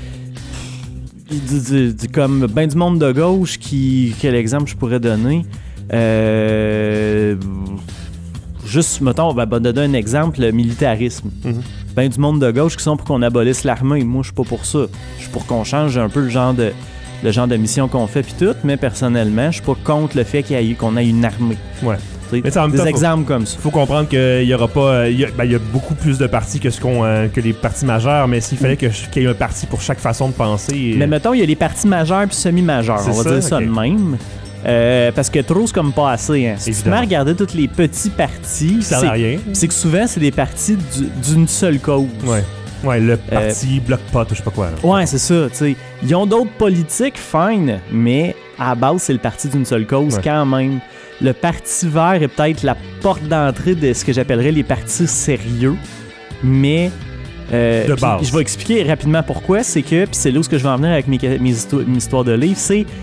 comme ben du monde de gauche quel exemple je pourrais donner? Juste, mettons, on va donner un exemple, le militarisme. Ben du monde de gauche qui sont pour qu'on abolisse l'armée. Moi, je suis pas pour ça. Je suis pour qu'on change un peu le genre de mission qu'on fait puis tout, mais personnellement, je suis pas contre le fait qu'on ait une armée. Ouais. Mais des exemples comme ça. Il faut comprendre qu'il y aura pas... Il y a beaucoup plus de partis que les partis majeurs, mais s'il fallait qu'il y ait un parti pour chaque façon de penser... Mais mettons, il y a les partis majeurs puis semi-majeurs. On va dire ça de même. Parce que trop, c'est comme pas assez. Hein. Si tu mets à regarder tous les petits partis, c'est que souvent, c'est des partis d'une seule cause. Ouais, le parti bloc-pot, je sais pas quoi. Là. Ouais, c'est ça. T'sais. Ils ont d'autres politiques, fine, mais à la base, c'est le parti d'une seule cause quand même. Le parti vert est peut-être la porte d'entrée de ce que j'appellerais les partis sérieux, mais... de base. Je vais expliquer rapidement pourquoi. C'est que, puis c'est là où je vais en venir avec mes histoires de livres,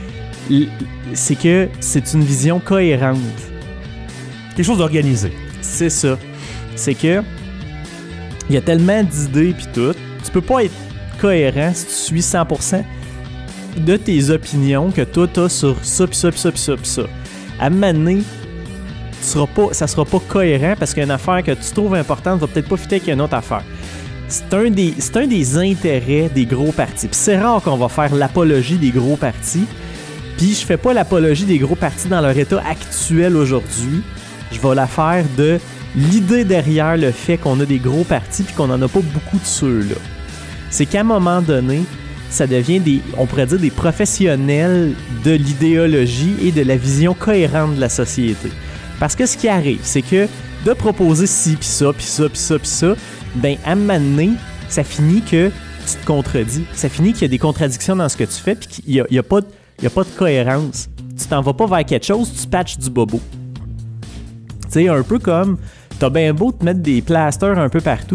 c'est que c'est une vision cohérente. Quelque chose d'organisé. C'est ça. C'est que il y a tellement d'idées pis tout, tu peux pas être cohérent si tu suis 100% de tes opinions que toi t'as sur ça pis ça pis ça pis ça pis ça. À un moment donné, ça sera pas cohérent parce qu'une affaire que tu trouves importante va peut-être pas fitter avec une autre affaire. C'est un des intérêts des gros partis. Puis c'est rare qu'on va faire l'apologie des gros partis. Puis je fais pas l'apologie des gros partis dans leur état actuel aujourd'hui. Je vais la faire de l'idée derrière le fait qu'on a des gros partis puis qu'on en a pas beaucoup de ceux-là. C'est qu'à un moment donné, ça devient on pourrait dire des professionnels de l'idéologie et de la vision cohérente de la société. Parce que ce qui arrive, c'est que de proposer ci pis ça pis ça pis ça pis ça, ben à un moment donné, ça finit que tu te contredis. Ça finit qu'il y a des contradictions dans ce que tu fais puis qu'il y a pas de cohérence. Tu t'en vas pas vers quelque chose, tu patches du bobo. Tu sais, un peu comme, t'as bien beau te mettre des plasters un peu partout,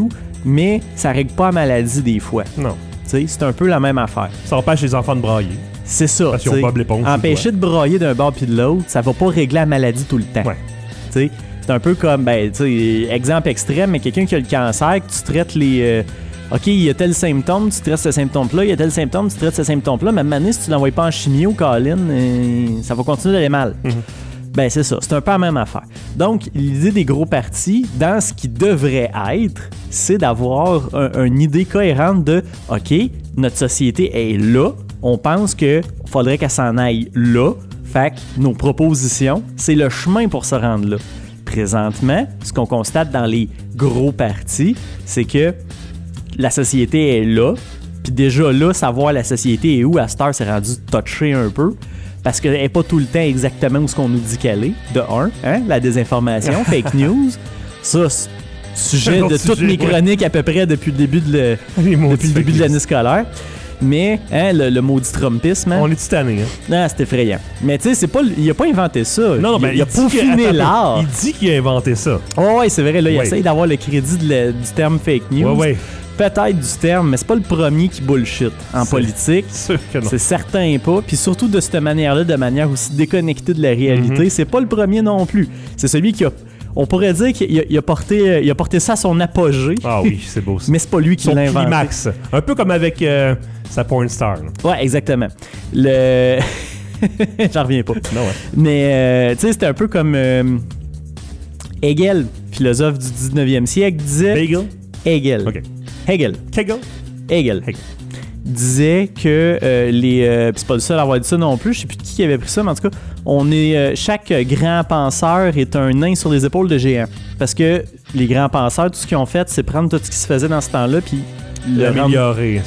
mais ça règle pas la maladie des fois. Non. Tu sais, c'est un peu la même affaire. Ça empêche les enfants de brailler. C'est ça. Parce qu'ils ont t'sais. Bob l'éponge. Empêcher de brailler d'un bord puis de l'autre, ça va pas régler la maladie tout le temps. Ouais. Tu sais, c'est un peu comme, ben, tu sais, exemple extrême, mais quelqu'un qui a le cancer, que tu traites les... OK, il y a tel symptôme, tu traites ce symptôme-là, il y a tel symptôme, tu traites ce symptôme-là, mais à un moment donné, si tu l'envoies pas en chimio, Colin, ça va continuer d'aller mal. Ben, c'est ça. C'est un peu la même affaire. Donc, l'idée des gros partis, dans ce qui devrait être, c'est d'avoir une idée cohérente de « OK, notre société est là, on pense qu'il faudrait qu'elle s'en aille là, fait que nos propositions, c'est le chemin pour se rendre là. » Présentement, ce qu'on constate dans les gros partis, c'est que la société est là, puis déjà là, savoir la société est où, à cette heure, c'est rendu touché un peu. Parce qu'elle n'est pas tout le temps exactement où ce qu'on nous dit qu'elle est, de un, hein, la désinformation, fake news. Ça, c'est sujet de toutes mes chroniques à peu près depuis le début de l'année scolaire. Mais, hein, le maudit Trumpisme. Hein? On est titané, hein? Non, c'est effrayant. Mais tu sais, il a pas inventé ça. Non, ben, il a peaufiné l'art. Il dit qu'il a inventé ça. Oh, ouais, c'est vrai, là, il Ouais. essaye d'avoir le crédit du terme fake news. Ouais. Peut-être du terme, mais c'est pas le premier qui bullshit en politique. Sûr que non. C'est certain pas. Puis surtout de cette manière-là, de manière aussi déconnectée de la réalité, c'est pas le premier non plus. C'est celui qui a... On pourrait dire qu'il a porté ça à son apogée. Ah oui, c'est beau ça. Mais c'est pas lui qui Son l'a inventé. climax. Un peu comme avec sa porn star. Là. Ouais, exactement. J'en reviens pas. Non, ouais. Mais, tu sais, c'était un peu comme Hegel, philosophe du 19e siècle, disait... Bagel? Hegel. OK. Hegel. Kegel? Hegel. Disait que c'est pas le seul à avoir dit ça non plus, je sais plus qui avait pris ça, mais en tout cas, chaque grand penseur est un nain sur les épaules de géants. Parce que les grands penseurs, tout ce qu'ils ont fait, c'est prendre tout ce qui se faisait dans ce temps-là, puis l'améliorer,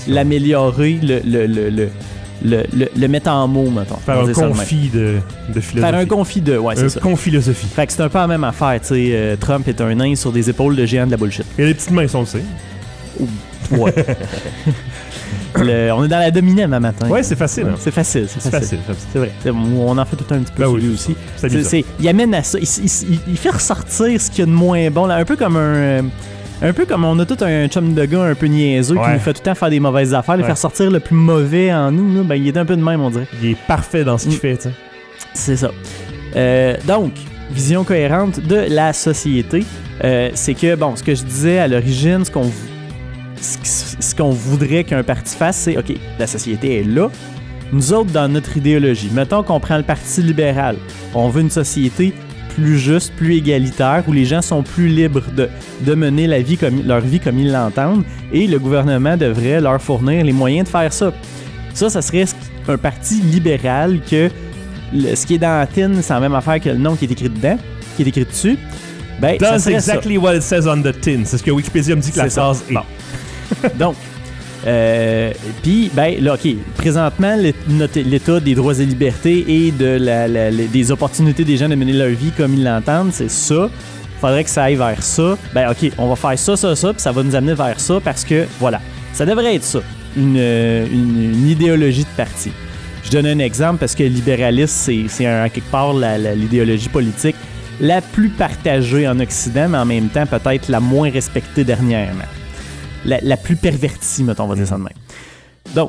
le mettre en mots, mettons. Faire un confit de philosophie. Faire un confit de, ouais, c'est ça. Un confit-philosophie. Fait que c'est un peu la même affaire, tu sais. Trump est un nain sur des épaules de géants de la bullshit. Et les petites mains, on le sait. Ouais. On est dans la dominante, matin. Ouais, c'est facile. Hein. C'est facile. C'est vrai. On en fait tout un petit peu ben sur oui, lui aussi. Il il amène à ça. Il fait ressortir ce qu'il y a de moins bon. Là, un peu comme on a tout un chum de gars un peu niaiseux qui nous fait tout le temps faire des mauvaises affaires. Il fait ressortir le plus mauvais en nous. Là, ben, il est un peu de même, on dirait. Il est parfait dans ce qu'il fait. T'sais. C'est ça. Donc, vision cohérente de la société. C'est que, bon, ce que je disais à l'origine, ce qu'on voudrait qu'un parti fasse, c'est, OK, la société est là. Nous autres, dans notre idéologie, mettons qu'on prend le Parti libéral. On veut une société plus juste, plus égalitaire, où les gens sont plus libres de mener leur vie comme ils l'entendent, et le gouvernement devrait leur fournir les moyens de faire ça. Ça serait un parti libéral que ce qui est dans la tin, c'est la même affaire que le nom qui est écrit dedans, qui est écrit dessus. Ben, ça That's serait exactly what it says on the tin. C'est ce que Wikipédia me dit que la phrase est. Bon. Donc, puis, ben, là, OK, présentement, l'état des droits et libertés et des opportunités des gens de mener leur vie comme ils l'entendent, c'est ça. Faudrait que ça aille vers ça. Ben, OK, on va faire ça, puis ça va nous amener vers ça parce que, voilà, ça devrait être ça, une idéologie de parti. Je donne un exemple parce que le libéralisme, c'est à quelque part l'idéologie politique la plus partagée en Occident, mais en même temps, peut-être la moins respectée dernièrement. La plus pervertie, mettons, on va dire ça de même. Donc,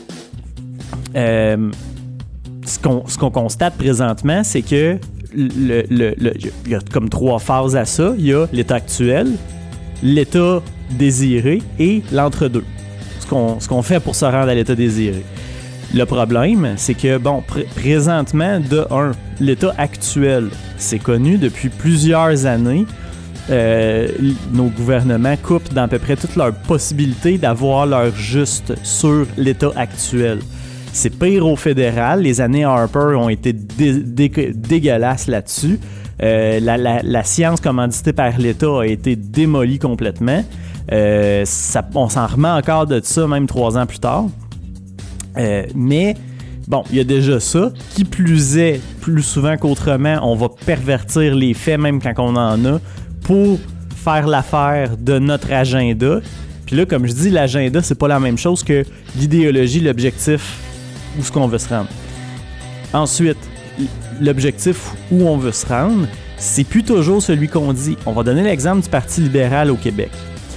ce qu'on constate présentement, c'est que il y a comme 3 phases à ça. Il y a l'état actuel, l'état désiré et l'entre-deux. Ce qu'on fait pour se rendre à l'état désiré. Le problème, c'est que, bon, présentement, de un, l'état actuel, c'est connu depuis plusieurs années. Nos gouvernements coupent dans à peu près toutes leurs possibilités d'avoir leur juste sur l'état actuel. C'est pire au fédéral. Les années Harper ont été dégueulasses là-dessus. La science commanditée par l'État a été démolie complètement. On s'en remet encore de ça, même 3 ans plus tard. Mais, bon, il y a déjà ça. Qui plus est, plus souvent qu'autrement, on va pervertir les faits, même quand on en a, pour faire l'affaire de notre agenda. Puis là, comme je dis, l'agenda, c'est pas la même chose que l'idéologie, l'objectif, où ce qu'on veut se rendre. Ensuite, l'objectif où on veut se rendre, c'est plus toujours celui qu'on dit. On va donner l'exemple du Parti libéral au Québec.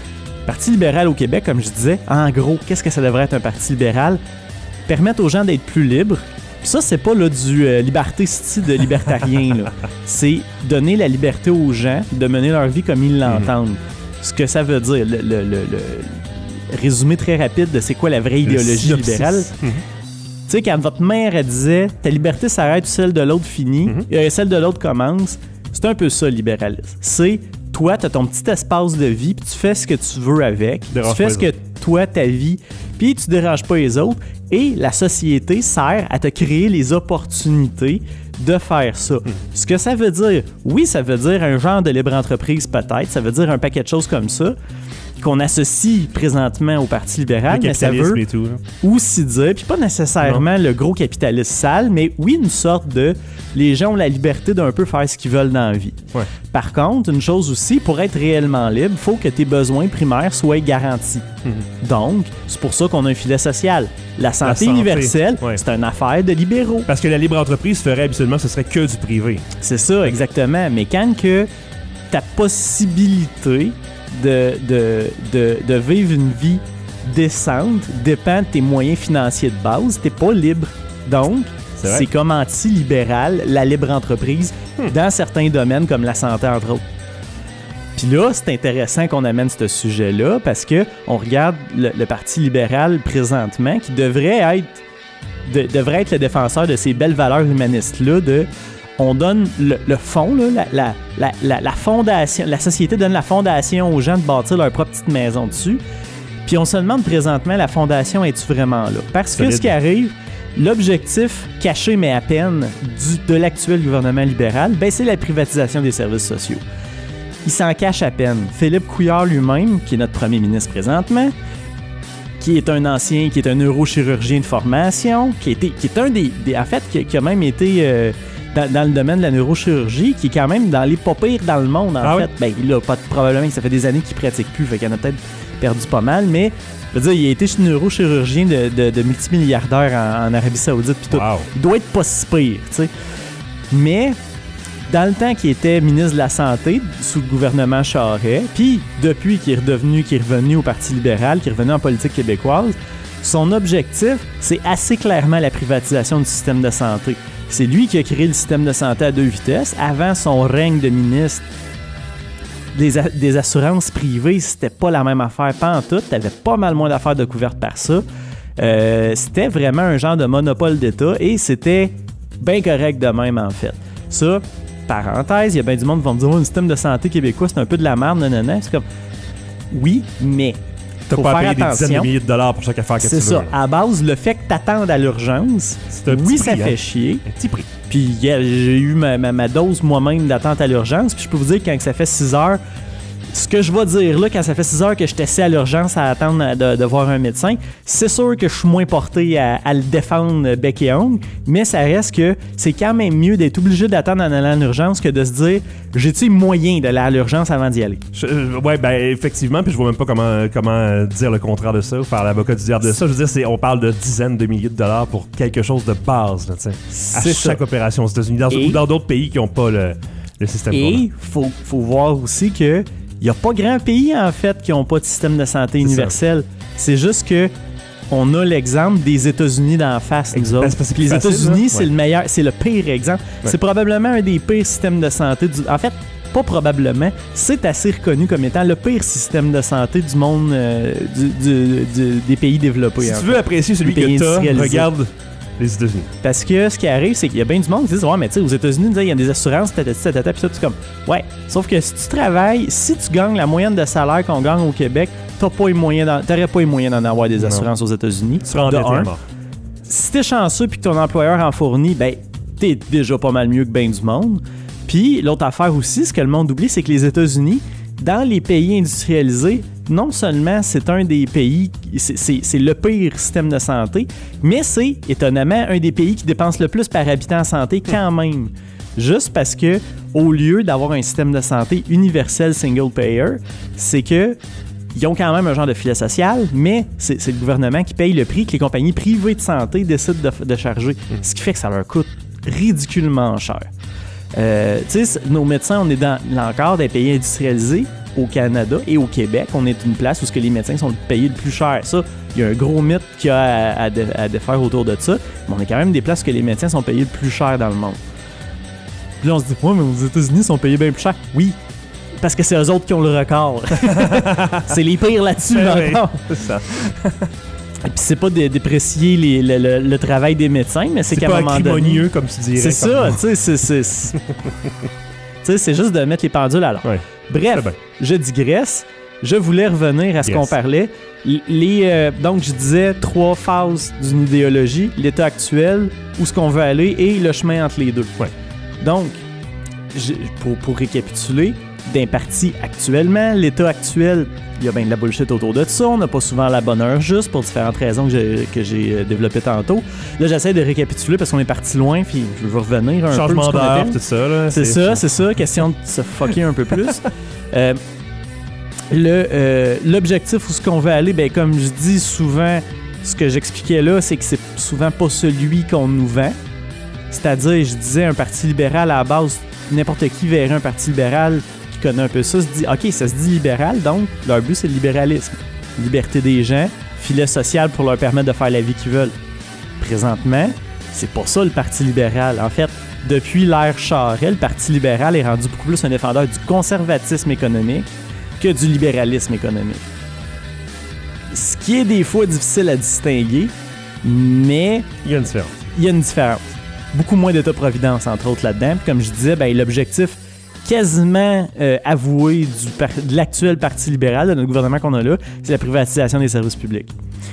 Parti libéral au Québec, comme je disais, en gros, qu'est-ce que ça devrait être un parti libéral? Permettre aux gens d'être plus libres. Puis ça, c'est pas là, du liberté style de libertarien. Là. C'est donner la liberté aux gens de mener leur vie comme ils l'entendent. Ce que ça veut dire, le résumé très rapide de c'est quoi la vraie idéologie libérale. Tu sais, quand votre mère, elle disait « ta liberté s'arrête où celle de l'autre finit, celle de l'autre commence », c'est un peu ça, le libéralisme. C'est, toi, tu as ton petit espace de vie, puis tu fais ce que tu veux avec, tu fais ce que toi, ta vie, puis tu déranges pas les autres, et la société sert à te créer les opportunités de faire ça. Ce que ça veut dire, oui, ça veut dire un genre de libre entreprise peut-être, ça veut dire un paquet de choses comme ça, qu'on associe présentement au Parti libéral, mais ça veut aussi dire, puis pas nécessairement le gros capitalisme sale, mais oui, une sorte de les gens ont la liberté d'un peu faire ce qu'ils veulent dans la vie. Ouais. Par contre, une chose aussi, pour être réellement libre, il faut que tes besoins primaires soient garantis. Donc, c'est pour ça qu'on a un filet social. La santé universelle, c'est une affaire de libéraux. Parce que la libre entreprise ferait habituellement, ce serait que du privé. C'est ça, exactement. Mais quand que ta possibilité de vivre une vie décente dépend de tes moyens financiers de base, t'es pas libre. Donc, c'est comme anti-libéral, la libre entreprise, dans certains domaines comme la santé, entre autres. Puis là, c'est intéressant qu'on amène ce sujet-là parce que on regarde le Parti libéral présentement qui devrait être le défenseur de ces belles valeurs humanistes-là on donne le fond, là, la fondation, la société donne la fondation aux gens de bâtir leur propre petite maison dessus. Puis on se demande présentement, la fondation, est-tu vraiment là? Parce que ce qui arrive, l'objectif caché mais à peine de l'actuel gouvernement libéral, c'est la privatisation des services sociaux. Il s'en cache à peine. Philippe Couillard lui-même, qui est notre premier ministre présentement, qui est un neurochirurgien de formation, qui est un des en fait, qui a même été... Dans le domaine de la neurochirurgie, qui est quand même dans les pas pires dans le monde, en fait. Oui? Il a pas probablement, ça fait des années qu'il pratique plus, fait qu'il en a peut-être perdu pas mal, mais je veux dire, il a été neurochirurgien de multimilliardaires en Arabie Saoudite, puis tout. Il doit être pas si pire, tu sais. Mais, dans le temps qu'il était ministre de la Santé, sous le gouvernement Charest, puis depuis qu'il est revenu au Parti libéral, qu'il est revenu en politique québécoise, son objectif, c'est assez clairement la privatisation du système de santé. C'est lui qui a créé le système de santé à 2 vitesses. Avant son règne de ministre, des assurances privées, c'était pas la même affaire pantoute. T'avais pas mal moins d'affaires de couvertes par ça. C'était vraiment un genre de monopole d'État et c'était bien correct de même, en fait. Ça, parenthèse, il y a bien du monde qui vont me dire le système de santé québécois, c'est un peu de la merde, non. C'est comme, oui, mais... T'as pas à payer des dizaines de milliers de dollars pour chaque affaire que tu veux. C'est ça. À base, le fait que t'attendes à l'urgence, ça fait chier. Un petit prix. Puis j'ai eu ma dose moi-même d'attente à l'urgence. Puis je peux vous dire que quand ça fait 6 heures, ce que je vais dire là, quand ça fait 6 heures que je suis assis à l'urgence à attendre de voir un médecin, c'est sûr que je suis moins porté à le défendre bec et ongle, mais ça reste que c'est quand même mieux d'être obligé d'attendre en allant à l'urgence que de se dire j'ai-tu moyen d'aller à l'urgence avant d'y aller? Effectivement, puis je vois même pas comment dire le contraire de ça ou faire l'avocat du diable de ça. Je veux dire, on parle de dizaines de milliers de dollars pour quelque chose de base, là, à chaque opération aux États-Unis ou dans d'autres pays qui n'ont pas le système. Et il faut voir aussi que il n'y a pas grand pays, en fait, qui n'ont pas de système de santé universel. C'est juste que on a l'exemple des États-Unis d'en face, nous autres. Les États-Unis, c'est le meilleur, c'est le pire exemple. Ouais. C'est probablement un des pires systèmes de santé en fait, pas probablement, c'est assez reconnu comme étant le pire système de santé du monde des pays développés. Si tu veux apprécier celui que t'as, regarde les États-Unis. Parce que ce qui arrive, c'est qu'il y a bien du monde qui disent ouais, mais tu sais, aux États-Unis, il y a des assurances, puis ça, tu es comme ouais. Sauf que si tu travailles, si tu gagnes la moyenne de salaire qu'on gagne au Québec, t'aurais pas les moyens d'en avoir des assurances aux États-Unis. Tu seras endetté mort. Si t'es chanceux puis que ton employeur en fournit, t'es déjà pas mal mieux que bien du monde. Puis l'autre affaire aussi, ce que le monde oublie, c'est que les États-Unis, dans les pays industrialisés, non seulement c'est un des pays, c'est le pire système de santé, mais c'est étonnamment un des pays qui dépense le plus par habitant en santé quand même. Juste parce que, au lieu d'avoir un système de santé universel single payer, c'est que ils ont quand même un genre de filet social, mais c'est le gouvernement qui paye le prix que les compagnies privées de santé décident de charger. Ce qui fait que ça leur coûte ridiculement cher. Tu sais, nos médecins, on est encore des pays industrialisés, au Canada et au Québec, on est une place où ce que les médecins sont payés le plus cher. Ça, il y a un gros mythe qu'il y a à défaire autour de ça, mais on est quand même des places où les médecins sont payés le plus cher dans le monde. Puis là, on se dit, ouais, mais aux États-Unis, ils sont payés bien plus cher. Oui, parce que c'est eux autres qui ont le record. C'est les pires là-dessus, encore. C'est ça. Et puis c'est pas de déprécier le travail des médecins, mais c'est qu'à un moment donné... C'est pas acrimonieux, comme tu dirais. C'est ça, tu sais, c'est juste de mettre les pendules à l'heure. Ouais. Bref, je digresse. Je voulais revenir à ce qu'on parlait. Donc, je disais 3 phases d'une idéologie, l'état actuel, où ce qu'on veut aller et le chemin entre les deux. Ouais. Donc, pour récapituler, d'un parti actuellement, l'état actuel, il y a bien de la bullshit autour de ça. On n'a pas souvent la bonne heure juste pour différentes raisons que j'ai développées tantôt. Là, j'essaie de récapituler parce qu'on est parti loin, puis je veux revenir un Changement peu. d'heure, tout ça. Là, c'est ça. Question de se fucker un peu plus. L'objectif où ce qu'on veut aller, ben, comme je dis souvent, ce que j'expliquais là, c'est que c'est souvent pas celui qu'on nous vend. C'est-à-dire, je disais, un parti libéral à la base, n'importe qui verrait un parti libéral qui connaît un peu ça, se dit, OK, ça se dit libéral, donc leur but, c'est le libéralisme. Liberté des gens, filet social pour leur permettre de faire la vie qu'ils veulent. Présentement, c'est pas ça le Parti libéral. En fait, depuis l'ère Charest, le Parti libéral est rendu beaucoup plus un défendeur du conservatisme économique que du libéralisme économique. Ce qui est des fois difficile à distinguer, mais... Il y a une différence. Il y a une différence. Beaucoup moins d'État-providence, entre autres, là-dedans. Puis comme je disais, ben, l'objectif quasiment avoué de l'actuel Parti libéral, de notre gouvernement qu'on a là, c'est la privatisation des services publics.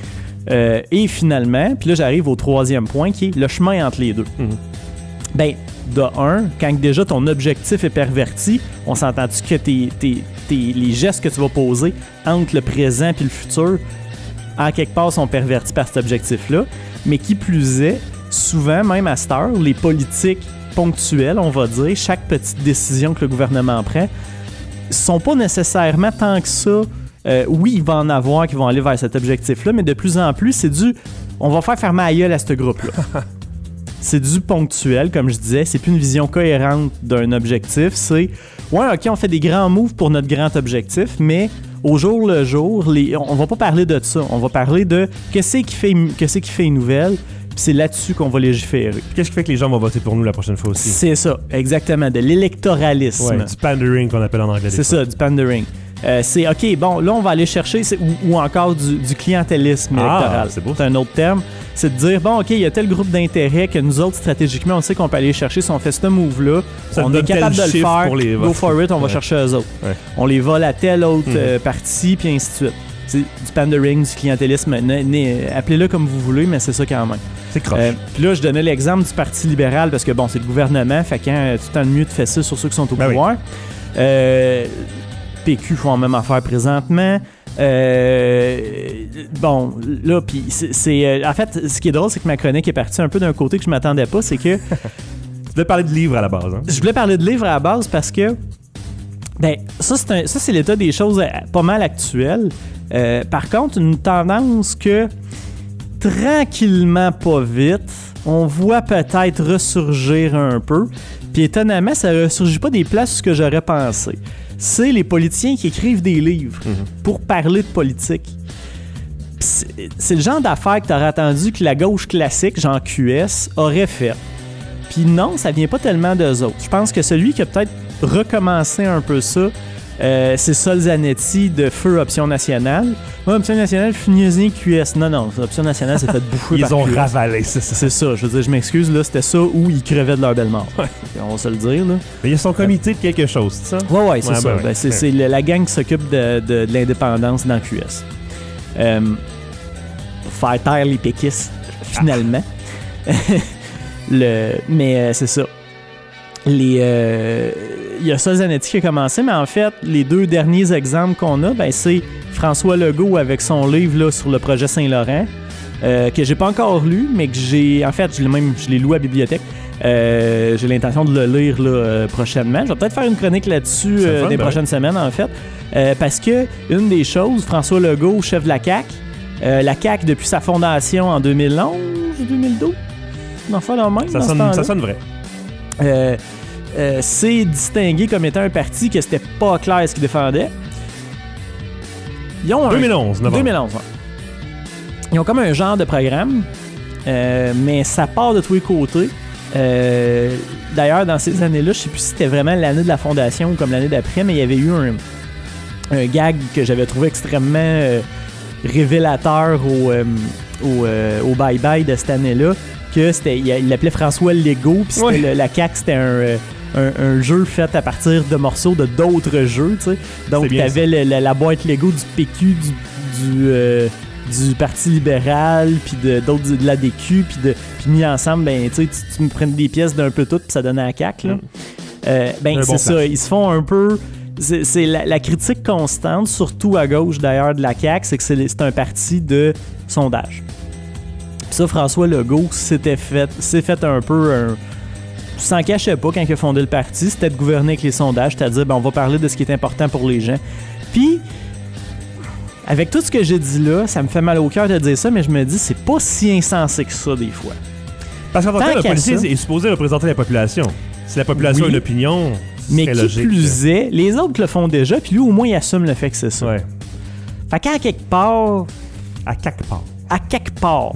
Et finalement, puis là, j'arrive au 3e point, qui est le chemin entre les deux. Mm-hmm. Ben, de un, quand déjà ton objectif est perverti, on s'entend-tu que les gestes que tu vas poser entre le présent et le futur, en quelque part, sont pervertis par cet objectif-là. Mais qui plus est, souvent, même à cette heure, les politiques ponctuelles, on va dire, chaque petite décision que le gouvernement prend, sont pas nécessairement tant que ça. Oui, il va en avoir qui vont aller vers cet objectif-là, mais de plus en plus, c'est on va faire fermer la gueule à ce groupe-là. C'est du ponctuel, comme je disais. C'est plus une vision cohérente d'un objectif. C'est, ouais, OK, on fait des grands moves pour notre grand objectif, mais au jour le jour, on va pas parler de ça. On va parler de qu'est-ce qui fait une nouvelle, puis c'est là-dessus qu'on va légiférer. Qu'est-ce qui fait que les gens vont voter pour nous la prochaine fois aussi? C'est ça, exactement, de l'électoralisme. Ouais, du pandering qu'on appelle en anglais. C'est ça, du pandering. C'est, OK, bon, là, on va aller chercher, ou encore du clientélisme électoral. C'est beau. C'est un autre terme. C'est de dire, bon, OK, il y a tel groupe d'intérêt que nous autres, stratégiquement, on sait qu'on peut aller chercher. Si on fait ce move-là, on est capable de le faire. Go for it, on va chercher eux autres. Ouais. On les vole à tel autre parti, puis ainsi de suite. C'est du pandering, du clientélisme. Appelez-le comme vous voulez, mais c'est ça quand même. C'est croche. Puis là, je donnais l'exemple du Parti libéral parce que, bon, c'est le gouvernement, fait quand tout le temps mieux de faire ça sur ceux qui sont au pouvoir. PQ font la même affaire présentement. Bon, là, puis c'est en fait, ce qui est drôle, c'est que ma chronique est partie un peu d'un côté que je m'attendais pas, c'est que... Tu voulais parler de livres à la base, hein? Je voulais parler de livres à la base parce que, ben, ça, c'est l'état des choses pas mal actuel. Par contre, une tendance que, tranquillement, pas vite, on voit peut-être ressurgir un peu. Puis étonnamment, ça ressurgit pas des places où ce que j'aurais pensé. C'est les politiciens qui écrivent des livres pour parler de politique. C'est le genre d'affaires que tu aurais attendu que la gauche classique, genre QS, aurait fait. Puis non, ça vient pas tellement d'eux autres. Je pense que celui qui a peut-être recommencé un peu ça, c'est Sol Zanetti de Feu Option Nationale. Ouais, Option Nationale, finissez QS. Non, Option Nationale s'est fait bouffer par Ils ont QS. ravalé, c'est ça. C'est ça, je veux dire, je m'excuse, là, c'était ça où ils crevaient de leur belle mort. Ouais. On va se le dire, là. Mais il y a son comité de quelque chose, c'est ça? Ouais, c'est ça. Ben, c'est la gang qui s'occupe de l'indépendance dans QS. Faire taire les péquistes, finalement. Mais c'est ça. Il y a ça Zanetti qui a commencé, mais en fait, les 2 derniers exemples qu'on a, ben, c'est François Legault avec son livre là, sur le projet Saint-Laurent, que j'ai pas encore lu, mais que je l'ai loué à la bibliothèque. J'ai l'intention de le lire là, prochainement. Je vais peut-être faire une chronique là-dessus dans les prochaines semaines, en fait. Parce que une des choses, François Legault, chef de la CAQ, la CAQ, depuis sa fondation en 2011 ou 2012, ça sonne vrai. C'est distingué comme étant un parti que c'était pas clair ce qu'il défendait. Ils ont 2011, novembre. 2011, ouais. Ils ont comme un genre de programme, mais ça part de tous les côtés. D'ailleurs, dans ces années-là, je sais plus si c'était vraiment l'année de la fondation ou comme l'année d'après, mais il y avait eu un gag que j'avais trouvé extrêmement révélateur au bye-bye de cette année-là, que c'était, il l'appelait François Lego, puis c'était la CAQ, c'était un jeu fait à partir de morceaux de d'autres jeux, tu sais. Donc, tu avais la boîte Lego du PQ, du Parti libéral, puis d'autres de l'ADQ, puis mis ensemble, ben, tu me prenais des pièces d'un peu tout, puis ça donnait à la CAQ, là. C'est ça, ils se font un peu... C'est la critique constante, surtout à gauche d'ailleurs de la CAQ, c'est que c'est un parti de sondage. Puis ça, François Legault s'est fait un peu... s'en cachait pas quand il a fondé le parti, c'était de gouverner avec les sondages, c'est-à-dire, on va parler de ce qui est important pour les gens. Puis, avec tout ce que j'ai dit là, ça me fait mal au cœur de dire ça, mais je me dis, c'est pas si insensé que ça, des fois. Parce qu'en tant que le politicien est supposé représenter la population. Si la population a une opinion, mais qui logique, plus est, les autres le font déjà, puis lui, au moins, il assume le fait que c'est ça. Ouais. Fait qu'à quelque part... À quelque part.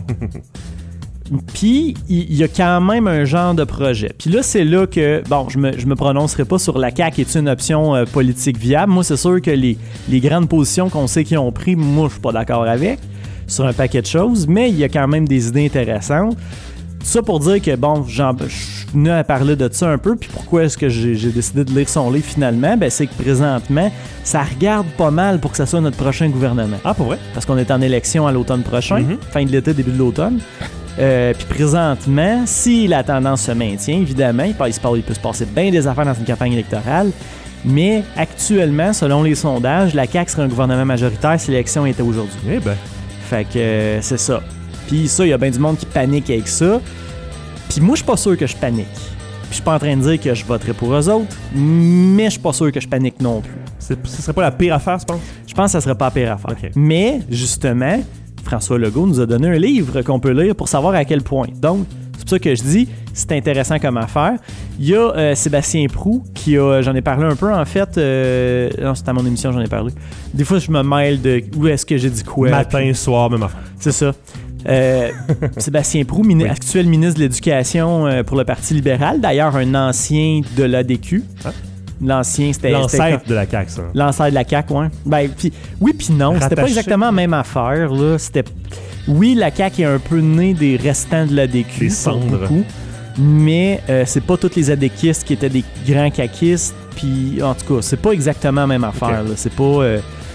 Puis, il y a quand même un genre de projet. Puis là, c'est là que, bon, je me prononcerai pas sur la CAQ est une option politique viable. Moi, c'est sûr que les grandes positions qu'on sait qu'ils ont pris, moi, je suis pas d'accord avec, sur un paquet de choses, mais il y a quand même des idées intéressantes. Tout ça pour dire que, bon, je suis venu à parler de ça un peu, puis pourquoi est-ce que j'ai décidé de lire son livre finalement? Ben, c'est que présentement, ça regarde pas mal pour que ça soit notre prochain gouvernement. Ah, pour vrai? Parce qu'on est en élection à l'automne prochain, fin de l'été, début de l'automne. Puis présentement, si la tendance se maintient, évidemment, il peut se passer bien des affaires dans une campagne électorale, mais actuellement, selon les sondages, la CAQ serait un gouvernement majoritaire si l'élection était aujourd'hui. Eh ben. Fait que c'est ça. Puis ça, il y a bien du monde qui panique avec ça. Puis moi, je suis pas sûr que je panique. Puis je suis pas en train de dire que je voterai pour eux autres, mais je suis pas sûr que je panique non plus. Ce serait pas la pire affaire, je pense? Je pense que ça serait pas la pire affaire. Okay. Mais, justement, François Legault nous a donné un livre qu'on peut lire pour savoir à quel point. Donc, c'est pour ça que je dis, c'est intéressant comme affaire. Il y a Sébastien Proulx qui a, j'en ai parlé un peu en fait, non, c'était à mon émission, j'en ai parlé. Des fois, je me mêle de où est-ce que j'ai dit quoi. Matin, soir, même affaire. C'est ça. Sébastien Proulx, actuel ministre de l'Éducation pour le Parti libéral, d'ailleurs un ancien de l'ADQ. Hein? L'ancêtre de la CAQ, ça. L'ancêtre de la CAQ, ouais. Ben, oui, puis non. Rattaché. C'était pas exactement la même affaire, là. Oui, la CAQ est un peu née des restants de l'ADQ. Des cendres. Beaucoup, mais c'est pas tous les ADQistes qui étaient des grands caquistes. Puis, en tout cas, c'est pas exactement la même affaire, là. C'est pas...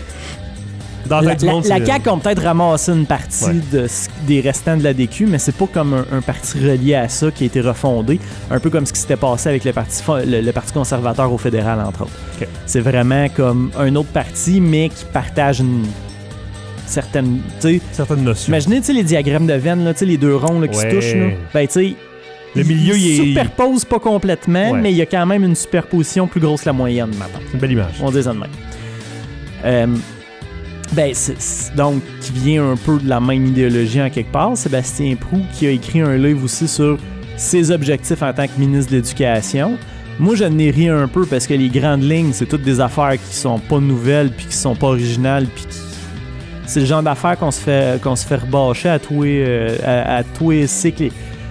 La CAQ a peut-être ramassé une partie des restants de l'ADQ, mais c'est pas comme un parti relié à ça qui a été refondé, un peu comme ce qui s'était passé avec le parti conservateur au fédéral, entre autres. Okay. C'est vraiment comme un autre parti, mais qui partage une certaine notion. Imaginez les diagrammes de Venn, là, les deux ronds là, qui se touchent. Là. Ben, tu sais, le milieu, il superpose pas complètement, mais il y a quand même une superposition plus grosse que la moyenne, maintenant. C'est une belle image. On dit ça de même. Donc, qui vient un peu de la même idéologie en quelque part. Sébastien Proulx, qui a écrit un livre aussi sur ses objectifs en tant que ministre de l'Éducation. Moi, je n'ai ri un peu parce que les grandes lignes, c'est toutes des affaires qui sont pas nouvelles puis qui sont pas originales puis c'est le genre d'affaires qu'on se fait rebâcher à tous les cycles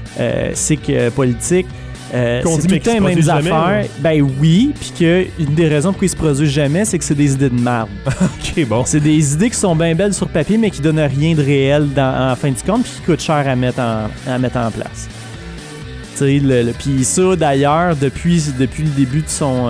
politiques. C'est tout le temps les mêmes affaires. Ben oui, puis que une des raisons pourquoi ils se produisent jamais, c'est que c'est des idées de merde. OK, bon. C'est des idées qui sont bien belles sur papier, mais qui donnent rien de réel en fin du compte, puis qui coûtent cher à mettre en place. Puis ça, d'ailleurs, depuis le début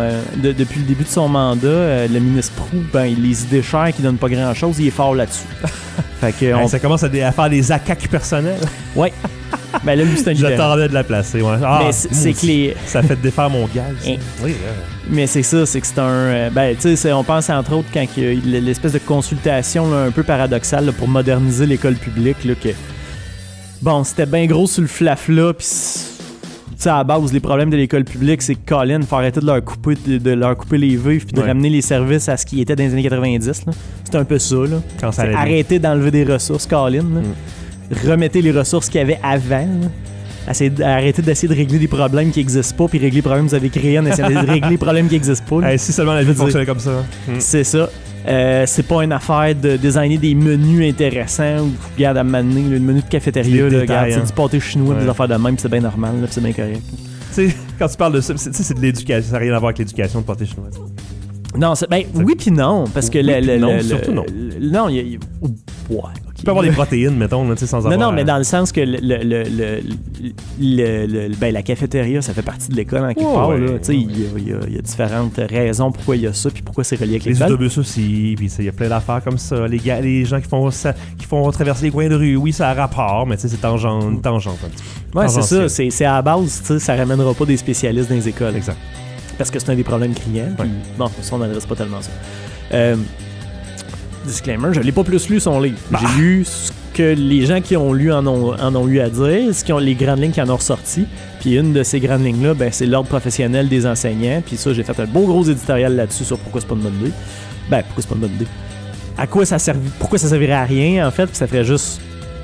de son mandat, le ministre Proulx, les idées chères qui donnent pas grand-chose, il est fort là-dessus. Fait que ça commence à faire des acaques personnels. Ouais. Ben là, lui, c'est un libéral. J'attendais de la placer, ouais. Mais c'est que ça fait défaire mon gaz. Oui, mais c'est ça, c'est que c'est un... tu sais, on pense entre autres quand il y a l'espèce de consultation là, un peu paradoxale là, pour moderniser l'école publique, là, que... Bon, c'était bien gros sur le flafla, puis... Tu sais, à la base, les problèmes de l'école publique, c'est que Colin, faut arrêter de leur couper les vivres puis de ramener les services à ce qui était dans les années 90. Là. C'est un peu ça, là. Quand ça arrêter d'enlever des ressources, Colin. Remettez les ressources qu'il y avait avant. arrêtez d'essayer de régler des problèmes qui n'existent pas, puis régler les problèmes que vous avez créés en essayant de régler les problèmes qui n'existent pas. Hey, si seulement la vie fonctionnait comme ça. C'est ça. C'est pas une affaire de designer des menus intéressants ou regarde à m'amener le menu de cafétéria, là, regarde, c'est du pâté chinois, des affaires de même, puis c'est bien normal, là, puis c'est bien correct. Tu sais, quand tu parles de ça, c'est de l'éducation, ça n'a rien à voir avec l'éducation de pâté chinois. Non, oui puis non, parce que surtout non. Non, il y a ouais, okay. Tu peux avoir des protéines, mettons, là, sans avoir... Non, mais dans le sens que la cafétéria, ça fait partie de l'école en quelque part. Il y a différentes raisons pourquoi il y a ça, puis pourquoi c'est relié avec l'école. Les autobus aussi, puis il y a plein d'affaires comme ça. Les gens qui font traverser les coins de rue, oui, ça a rapport, mais c'est tangente un petit peu. Ouais, c'est ça. C'est à la base, ça ramènera pas des spécialistes dans les écoles. Exact. Parce que c'est un des problèmes criants. Ouais. Bon, ça, on n'adresse pas tellement ça. Disclaimer, je l'ai pas plus lu son livre. J'ai lu ce que les gens qui ont lu en ont eu à dire, les grandes lignes qui en ont ressorti. Puis une de ces grandes lignes-là, c'est l'ordre professionnel des enseignants. Puis ça, j'ai fait un beau gros éditorial là-dessus sur pourquoi c'est pas une bonne idée. Pourquoi c'est pas une bonne idée. À quoi ça servirait? Pourquoi ça servirait à rien, en fait? Puis ça fait juste...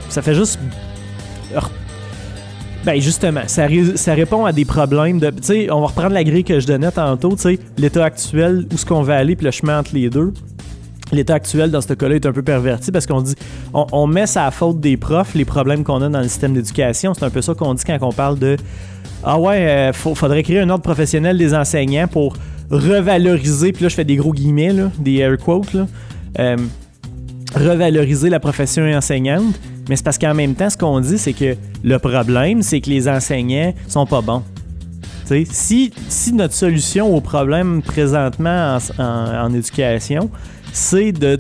justement, ça répond à des problèmes de... Tu sais, on va reprendre la grille que je donnais tantôt, tu sais, l'état actuel, où est-ce qu'on va aller, puis le chemin entre les deux. L'état actuel, dans ce cas-là, est un peu perverti parce qu'on dit... On met ça à la faute des profs, les problèmes qu'on a dans le système d'éducation. C'est un peu ça qu'on dit quand on parle de... faudrait créer un ordre professionnel des enseignants pour revaloriser... Puis là, je fais des gros guillemets, là, des air quotes, là. Revaloriser la profession enseignante. Mais c'est parce qu'en même temps, ce qu'on dit, c'est que le problème, c'est que les enseignants sont pas bons. T'sais, si notre solution au problème présentement en éducation, c'est de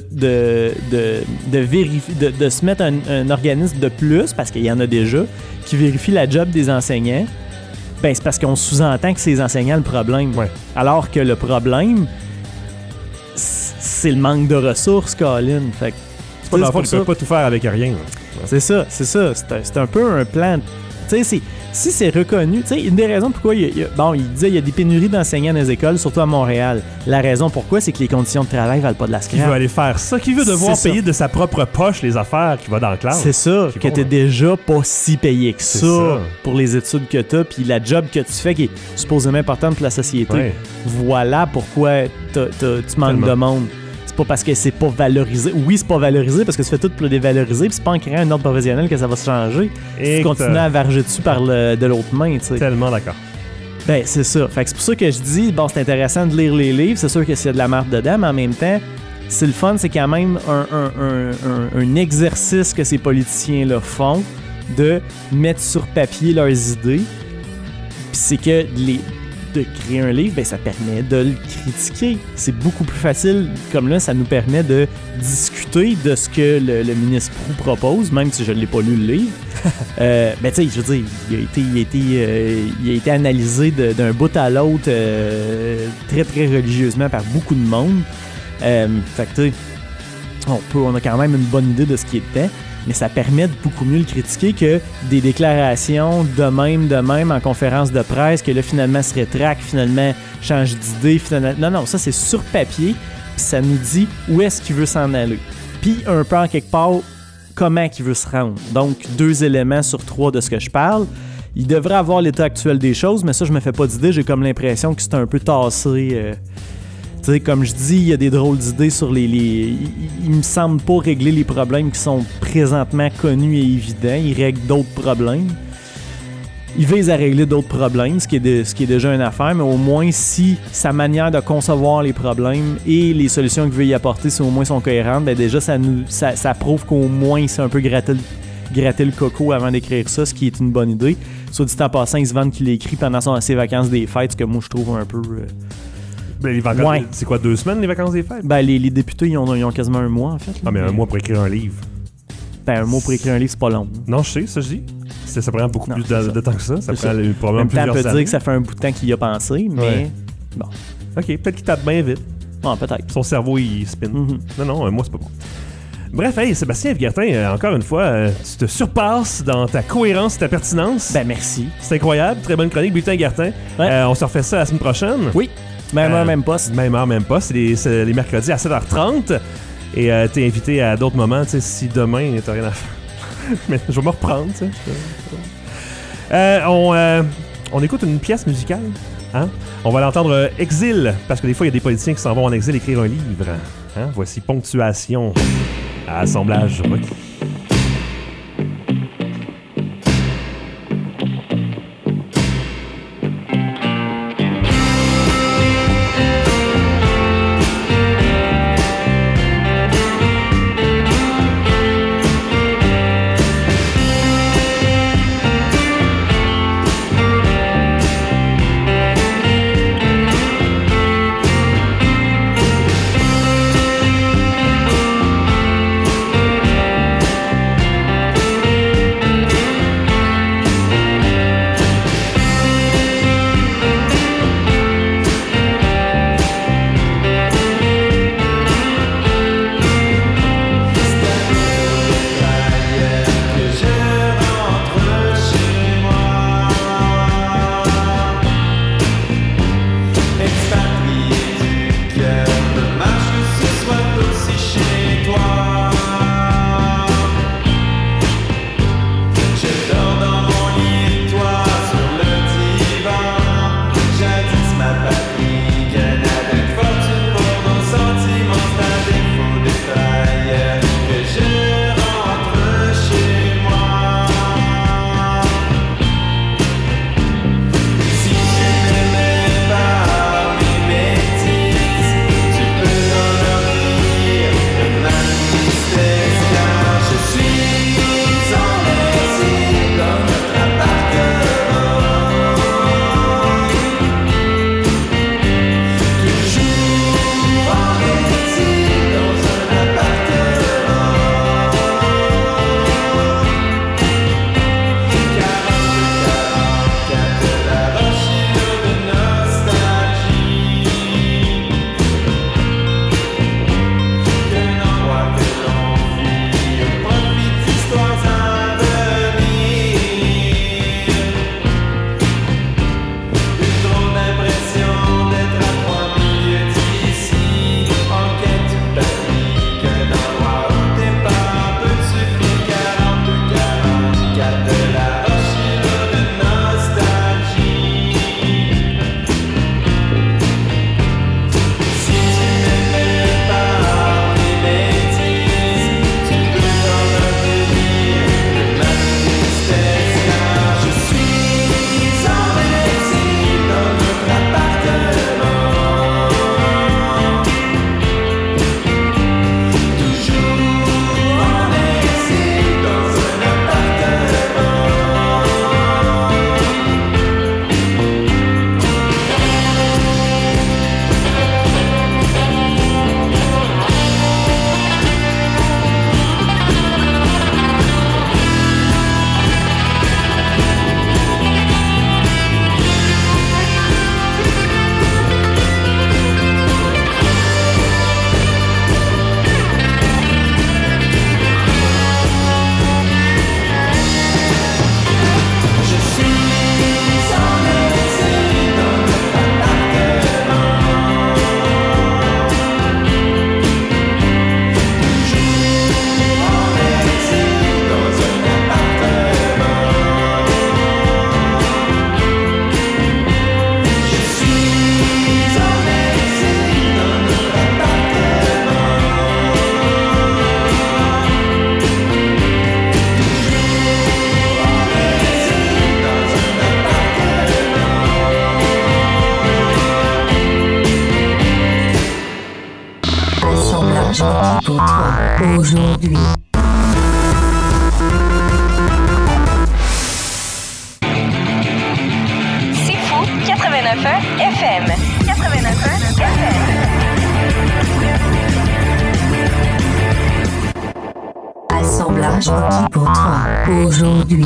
vérifier, de se mettre un organisme de plus, parce qu'il y en a déjà, qui vérifie la job des enseignants, c'est parce qu'on sous-entend que c'est les enseignants le problème. Ouais. Alors que le problème, c'est le manque de ressources, Colin. Fait que, dans le fond, tu peux pas tout faire avec rien. Ouais. C'est ça. C'est un peu un plan. Tu sais, si c'est reconnu, tu sais, une des raisons pourquoi il disait il y a des pénuries d'enseignants dans les écoles, surtout à Montréal. La raison pourquoi, c'est que les conditions de travail valent pas de la scrap. Qui veut aller faire ça? Qui veut devoir payer de sa propre poche les affaires qui va dans la classe? C'est ça, que t'es déjà pas si payé que ça pour les études que t'as, puis la job que tu fais qui est supposément importante pour la société. Ouais. Voilà pourquoi tu manques de monde. Pas parce que c'est pas valorisé. Oui, c'est pas valorisé parce que tu fais tout pour le dévaloriser, puis c'est pas en créant un ordre professionnel que ça va se changer. Et tu continues à varger dessus par de l'autre main, tu sais. Tellement d'accord. C'est ça. Fait que c'est pour ça que je dis, c'est intéressant de lire les livres, c'est sûr que s'il y a de la marde dedans, mais en même temps, c'est le fun, c'est quand même un exercice que ces politiciens-là font de mettre sur papier leurs idées. Puis c'est que de créer un livre, ça permet de le critiquer. C'est beaucoup plus facile. Comme là, ça nous permet de discuter de ce que le ministre Proulx propose, même si je ne l'ai pas lu le livre. Tu sais, je veux dire, il a été analysé d'un bout à l'autre très, très religieusement par beaucoup de monde. Fait que, tu sais, on a quand même une bonne idée de ce qui est dedans. Mais ça permet de beaucoup mieux le critiquer que des déclarations de même en conférence de presse, que là, finalement, se rétracte, finalement, change d'idée, finalement... Non, ça, c'est sur papier, puis ça nous dit où est-ce qu'il veut s'en aller. Puis, un peu en quelque part, comment il veut se rendre. Donc, 2 éléments sur 3 de ce que je parle. Il devrait avoir l'état actuel des choses, mais ça, je me fais pas d'idée. J'ai comme l'impression que c'est un peu tassé... Tu sais, comme je dis, il y a des drôles d'idées sur il me semble pas régler les problèmes qui sont présentement connus et évidents. Il règle d'autres problèmes. Il vise à régler d'autres problèmes, ce qui est déjà une affaire, mais au moins si sa manière de concevoir les problèmes et les solutions qu'il veut y apporter, si au moins sont cohérentes, déjà ça prouve qu'au moins il s'est un peu gratté le coco avant d'écrire ça, ce qui est une bonne idée. Soit dit en passant, il se vante qu'il écrit pendant ses vacances des fêtes, ce que moi je trouve un peu... les vacances, c'est quoi, 2 semaines les vacances des fêtes? Les députés, ils ont quasiment un mois, en fait. Ah, mais un mois pour écrire un livre. Un mois pour écrire un livre, c'est pas long. Non, je sais, ça je dis. Ça prend beaucoup plus de temps que ça. Ça prend probablement plusieurs années. On peut dire que ça fait un bout de temps qu'il y a pensé, mais bon. OK, peut-être qu'il tape bien vite. Peut-être. Son cerveau, il spin. Non, un mois, c'est pas bon. Bref, hey, Sébastien Yves-Guertin, encore une fois, tu te surpasses dans ta cohérence et ta pertinence. Merci. C'est incroyable. Très bonne chronique, Bulletin Guertin. Ouais. On se refait ça la semaine prochaine. Oui. Même heure, même poste. Même heure, même poste. C'est les mercredis à 7h30. Et t'es invité à d'autres moments, tu sais, si demain t'as rien à faire. Mais je vais me reprendre, tu sais. On écoute une pièce musicale. Hein? On va l'entendre Exil, parce que des fois, il y a des politiciens qui s'en vont en exil écrire un livre. Hein? Voici Ponctuation à Assemblage requis. pour toi aujourd'hui. C'est fou, 89.1 FM. 89.1 FM. Assemblage requis pour toi aujourd'hui.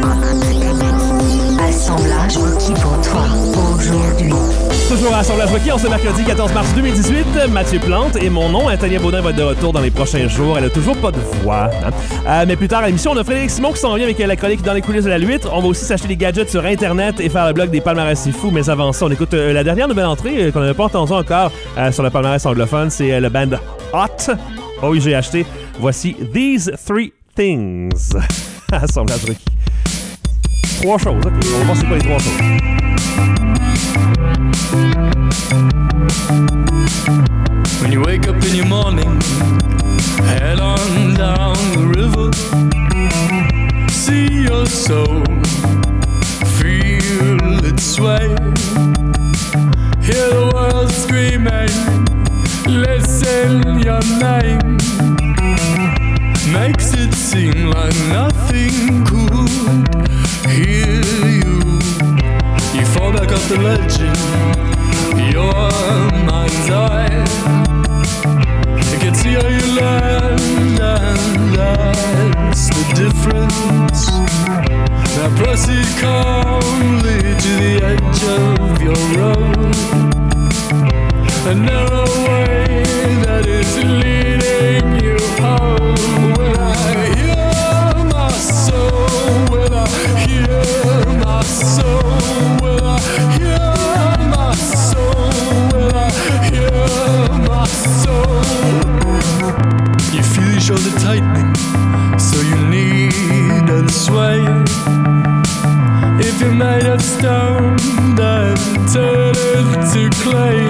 Toujours à Assemblage requis en ce mercredi 14 mars 2018. Mathieu Plante et mon nom, Tania Baudin, va être de retour dans les prochains jours. Elle a toujours pas de voix. Mais plus tard à l'émission, on a Frédéric Simon qui s'en vient avec la chronique dans les coulisses de la lutte. On va aussi s'acheter des gadgets sur Internet et faire le blog des palmarès c'est fou. Mais avant ça, on écoute la dernière nouvelle entrée qu'on n'avait pas entendue encore sur le palmarès anglophone. C'est le band Hot. Oh oui, j'ai acheté. Voici These Three Things. Assemblage requis. 3 choses, ok. On va voir c'est quoi les 3 choses. When you wake up in your morning, head on down the river, see your soul, feel it sway, hear the world screaming, listen your name, makes it seem like nothing could hear you. You fall back off the legend, your mind's eye. You can see how you land, and that's the difference. Now proceed calmly to the edge of your road, a narrow way that is leading you home. When I hear my soul, when I hear my soul, when I hear my soul, when I hear my soul, you feel your shoulder tightening, so you need and sway. If you're made of stone, then turn it to clay.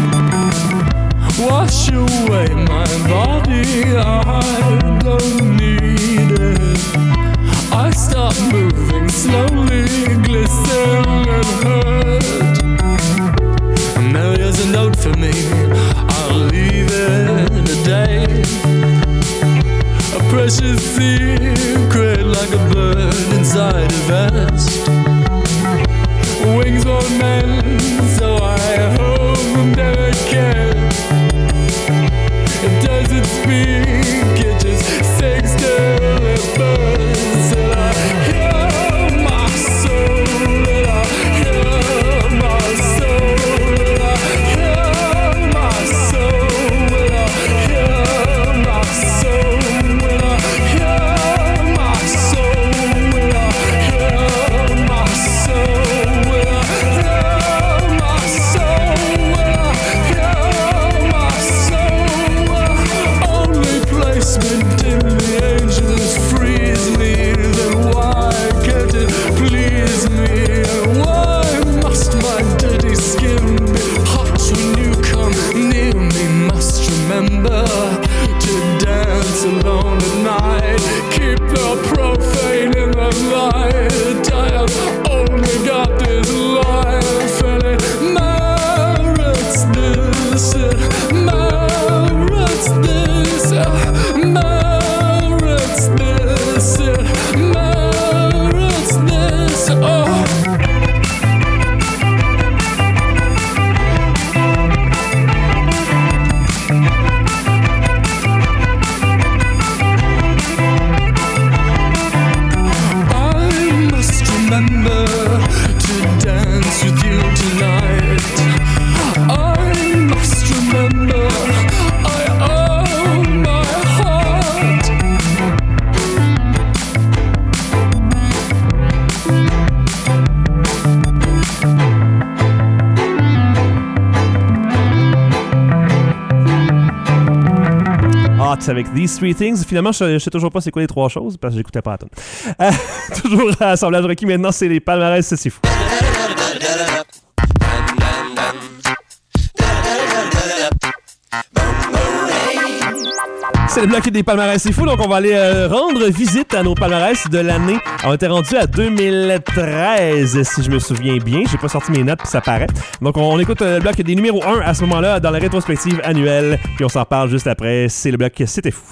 Wash away my body, I don't need it. I start moving slowly, glisten and hurt. Now here's a note for me, I'll leave it today. A precious secret like a bird inside a vest. Wings won't mend, so I hope never can. It doesn't speak, it just sings till it burns. And I hear my soul, and I hear my soul, and I hear my soul, and I hear my soul, and I hear my soul, and I hear my soul, and I hear my soul, and I hear my soul. Only placement in the angels frees me. Then why can't it please me? And why must my dirty skin be hot when you come near me? Must remember to dance alone at night. Keep the profane in the light. I have only got this life, and it merits this. It merits this. It merits this. It merits this. Oh. I must remember to dance with you tonight. I must remember I owe my heart. Hot avec These Three Things. Finalement, je sais toujours pas c'est quoi les 3 choses parce que j'écoutais pas la tonne. Toujours à Assemblage requis. Maintenant, c'est les palmarès, c'est fou. C'est le bloc des palmarès, c'est fou. Donc, on va aller rendre visite à nos palmarès de l'année. On était rendu à 2013, si je me souviens bien. J'ai pas sorti mes notes, puis ça paraît. Donc, on écoute le bloc des numéros 1 à ce moment-là, dans la rétrospective annuelle. Puis on s'en parle juste après. C'est le bloc C'était fou.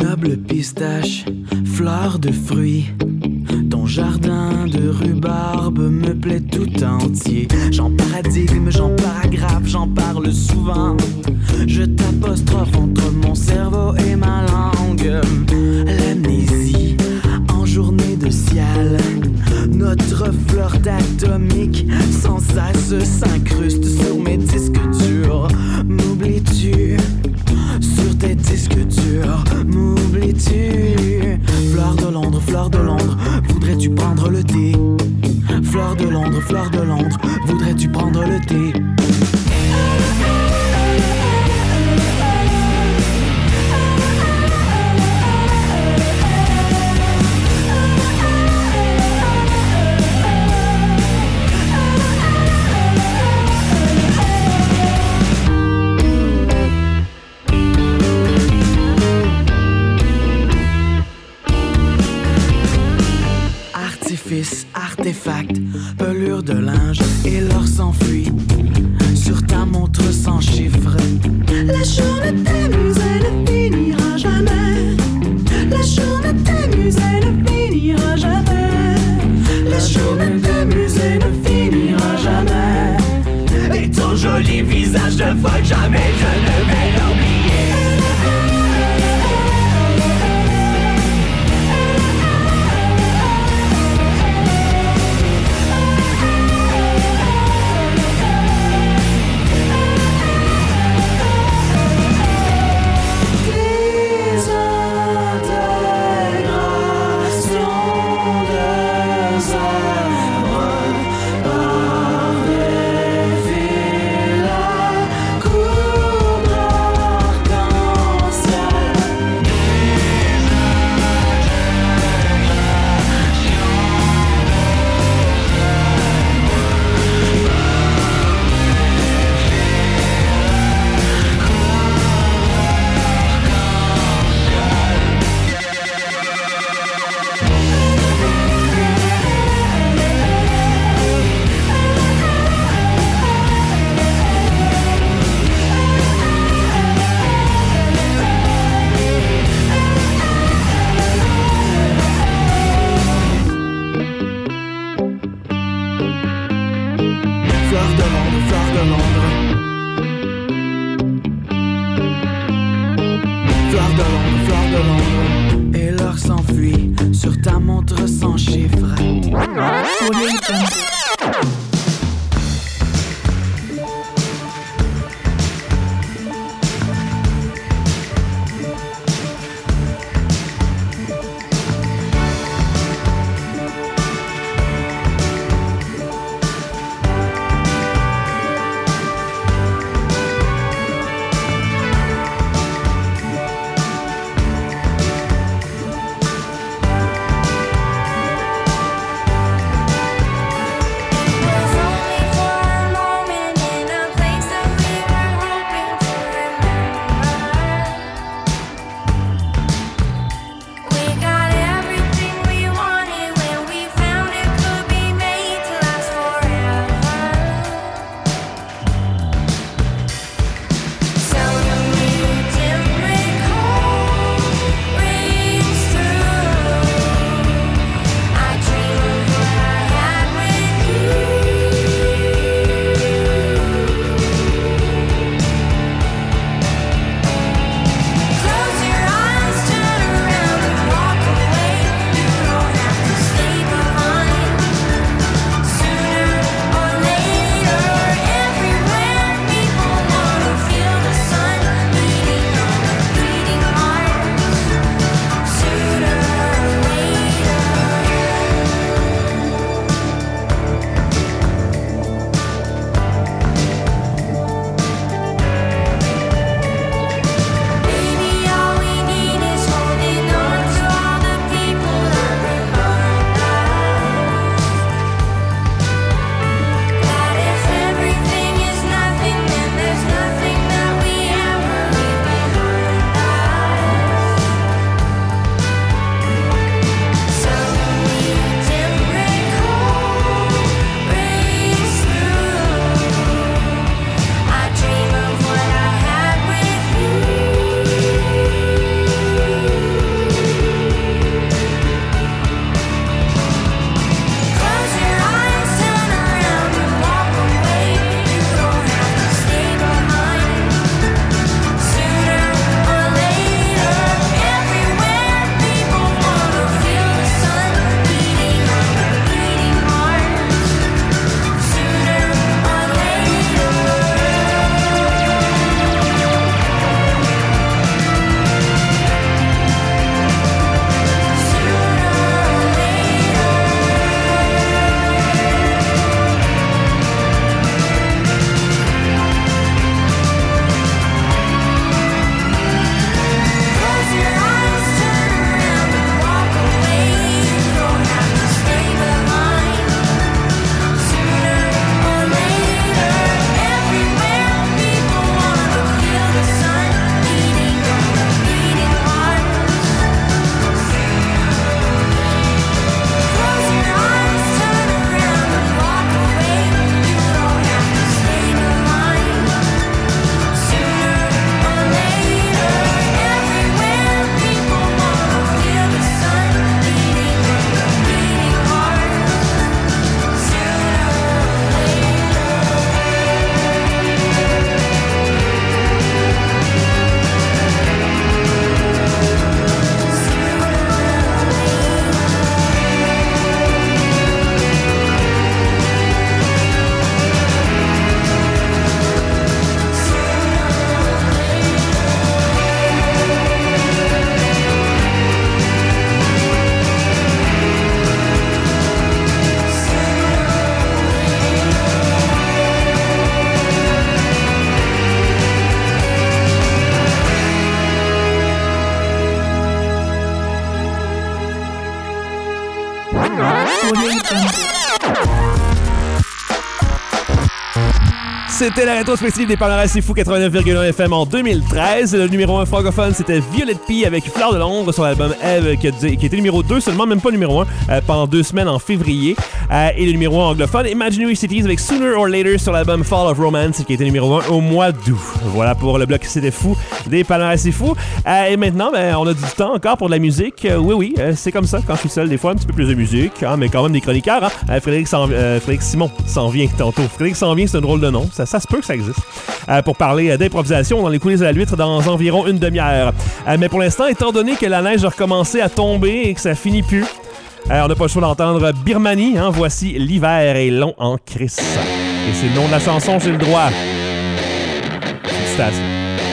noble pistache, fleur de fruits. Ton jardin de rhubarbe me plaît tout entier. J'en paradigme, j'en paragraphe, j'en parle souvent. Je t'apostrophe entre mon cerveau et ma langue. L'amnésie en journée de ciel. Notre flirt atomique sans cesse s'incruste sur mes disques durs. M'oublies-tu? Sur tes disques durs, m'oublies-tu? Fleur de Londres, voudrais-tu prendre le thé? Fleur de Londres, voudrais-tu prendre le thé? Artefact, pelure de linge et l'or s'enfuit sur ta montre sans chiffre. La journée t'amuse, elle ne finira jamais. La journée t'amuse, elle ne finira jamais. La journée t'amuse, elle ne finira jamais. Et ton joli visage de folle, jamais je ne vais l'oublier. C'était la rétrospective des palmarès C'est Fou 89,1 FM en 2013. Le numéro 1 francophone, c'était Violet P avec Fleur de Londres sur l'album Eve qui était numéro 2 seulement, même pas numéro 1, pendant 2 semaines en février. Et le numéro 1 anglophone, Imaginary Cities avec Sooner or Later sur l'album Fall of Romance qui était numéro 1 au mois d'août. Voilà pour le bloc C'était Fou des palmarès C'est Fou. Et maintenant, on a du temps encore pour de la musique. Oui, c'est comme ça quand je suis seul, des fois un petit peu plus de musique, mais quand même des chroniqueurs. Frédéric Simon s'en vient tantôt. Frédéric s'en vient, c'est un drôle de nom. Ça se peut que ça existe. Pour parler d'improvisation dans les coulisses de la L'Huître dans environ une demi-heure. Mais pour l'instant, étant donné que la neige a recommencé à tomber et que ça finit plus, on n'a pas le choix d'entendre Birmanie. Voici L'hiver est long en crisse. Et c'est le nom de la chanson, j'ai le droit. Félicitations.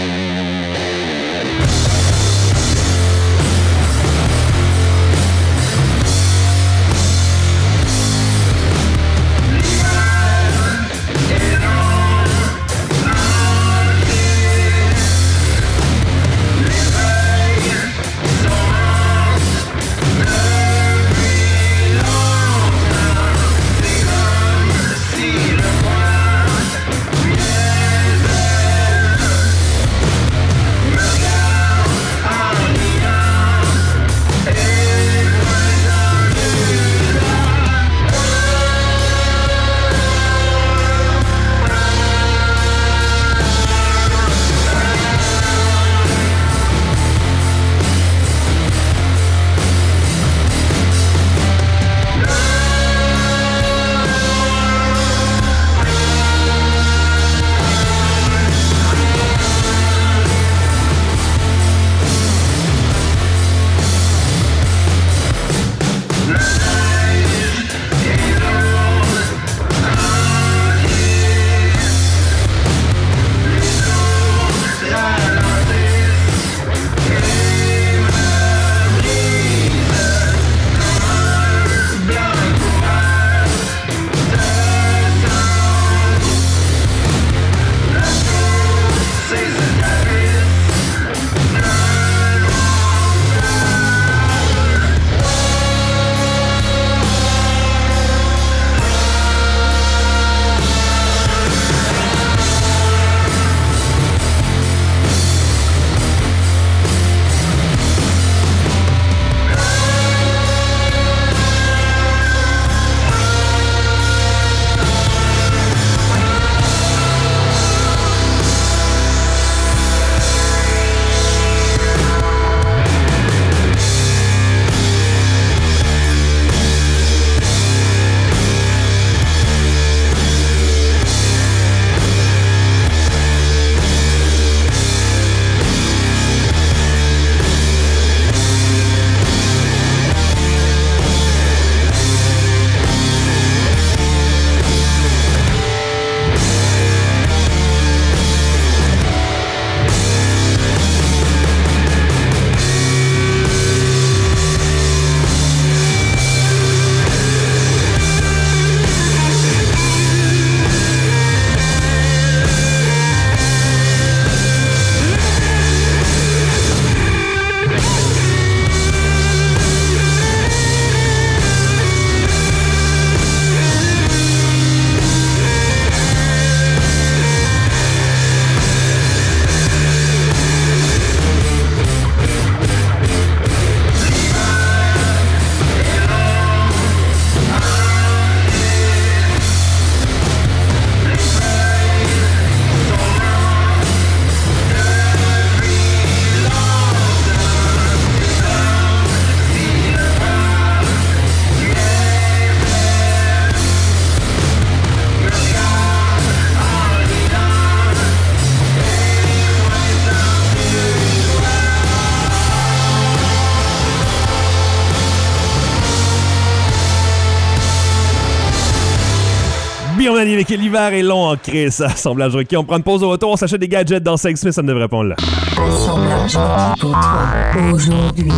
Birmanie avec L'hiver est long en crise. Assemblage requis. On prend une pause au retour. On s'achète des gadgets dans 5 Smith. Ça ne devrait pas là. Assemblage requis pour toi aujourd'hui.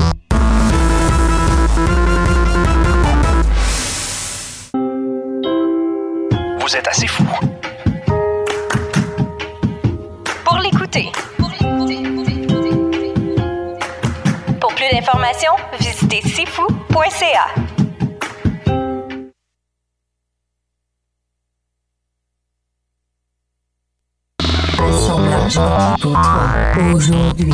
Vous êtes assez fou pour l'écouter. Pour plus d'informations, visitez sifou.ca. pour toi aujourd'hui.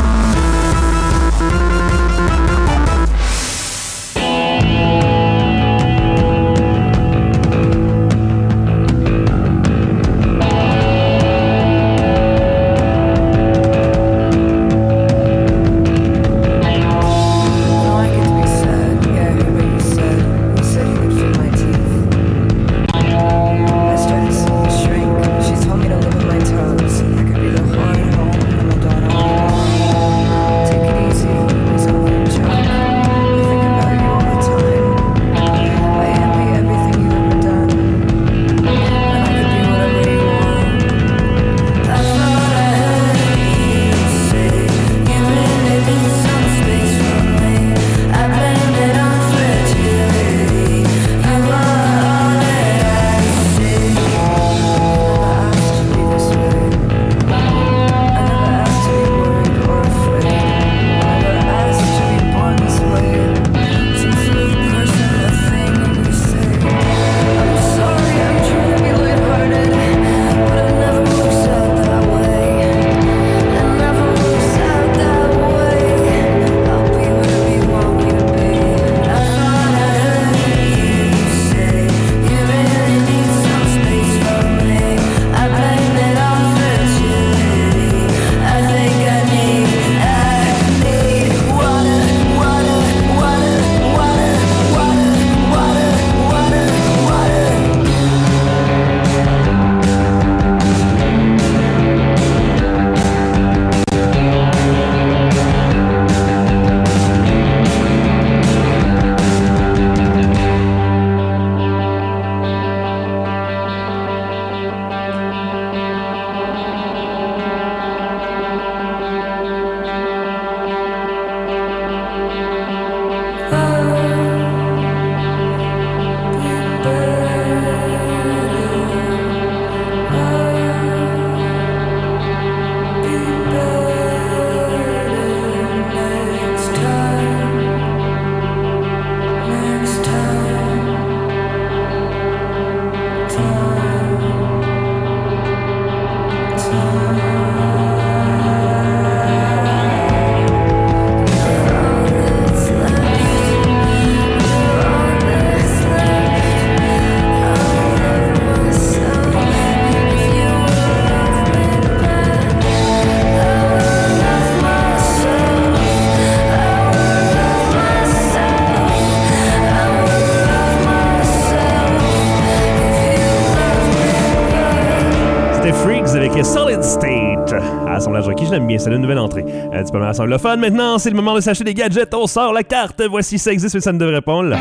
Avec Solid State. Assemblage requis, je l'aime bien, c'est la nouvelle entrée. Diplôme anglophone. Maintenant, c'est le moment de s'acheter des gadgets. On sort la carte. Voici, ça existe, mais ça ne devrait pas. Là.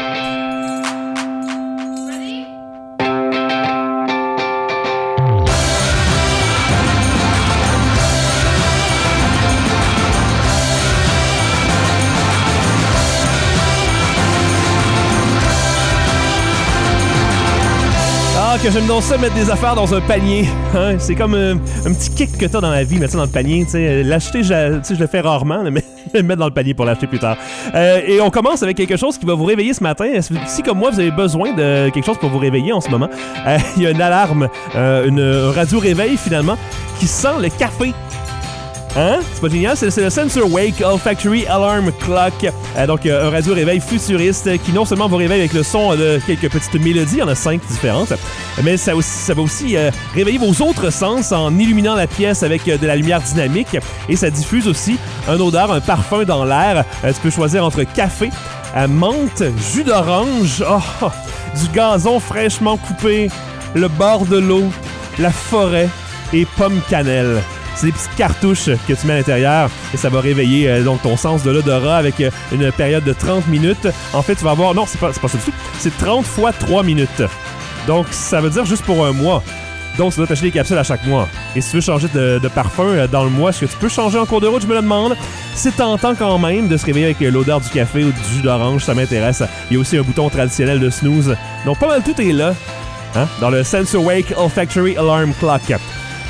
Que j'aime donc ça mettre des affaires dans un panier. Hein? C'est comme un petit kick que t'as dans la vie, mettre ça dans le panier. L'acheter, je le fais rarement, mais le mettre dans le panier pour l'acheter plus tard. Et on commence avec quelque chose qui va vous réveiller ce matin. Si comme moi, vous avez besoin de quelque chose pour vous réveiller en ce moment, il y a une alarme, un radio-réveil finalement, qui sent le café. Hein? C'est pas génial? C'est le Sensor Wake Olfactory Alarm Clock. Donc, un radio-réveil futuriste qui non seulement vous réveille avec le son de quelques petites mélodies, il y en a 5 différentes, mais ça va aussi réveiller vos autres sens en illuminant la pièce avec de la lumière dynamique. Et ça diffuse aussi une odeur, un parfum dans l'air. Tu peux choisir entre café, menthe, jus d'orange, du gazon fraîchement coupé, le bord de l'eau, la forêt et pomme cannelle. C'est des petites cartouches que tu mets à l'intérieur et ça va réveiller donc ton sens de l'odorat avec une période de 30 minutes. En fait, tu vas avoir... Non, c'est pas ça du tout. C'est 30 fois 3 minutes. Donc, ça veut dire juste pour un mois. Donc, tu dois t'acheter des capsules à chaque mois. Et si tu veux changer de parfum dans le mois, est-ce que tu peux changer en cours de route? Je me le demande. C'est tentant quand même de se réveiller avec l'odeur du café ou du jus d'orange. Ça m'intéresse. Il y a aussi un bouton traditionnel de snooze. Donc, pas mal tout est là. Hein? Dans le Sensor Wake Olfactory Alarm Clock.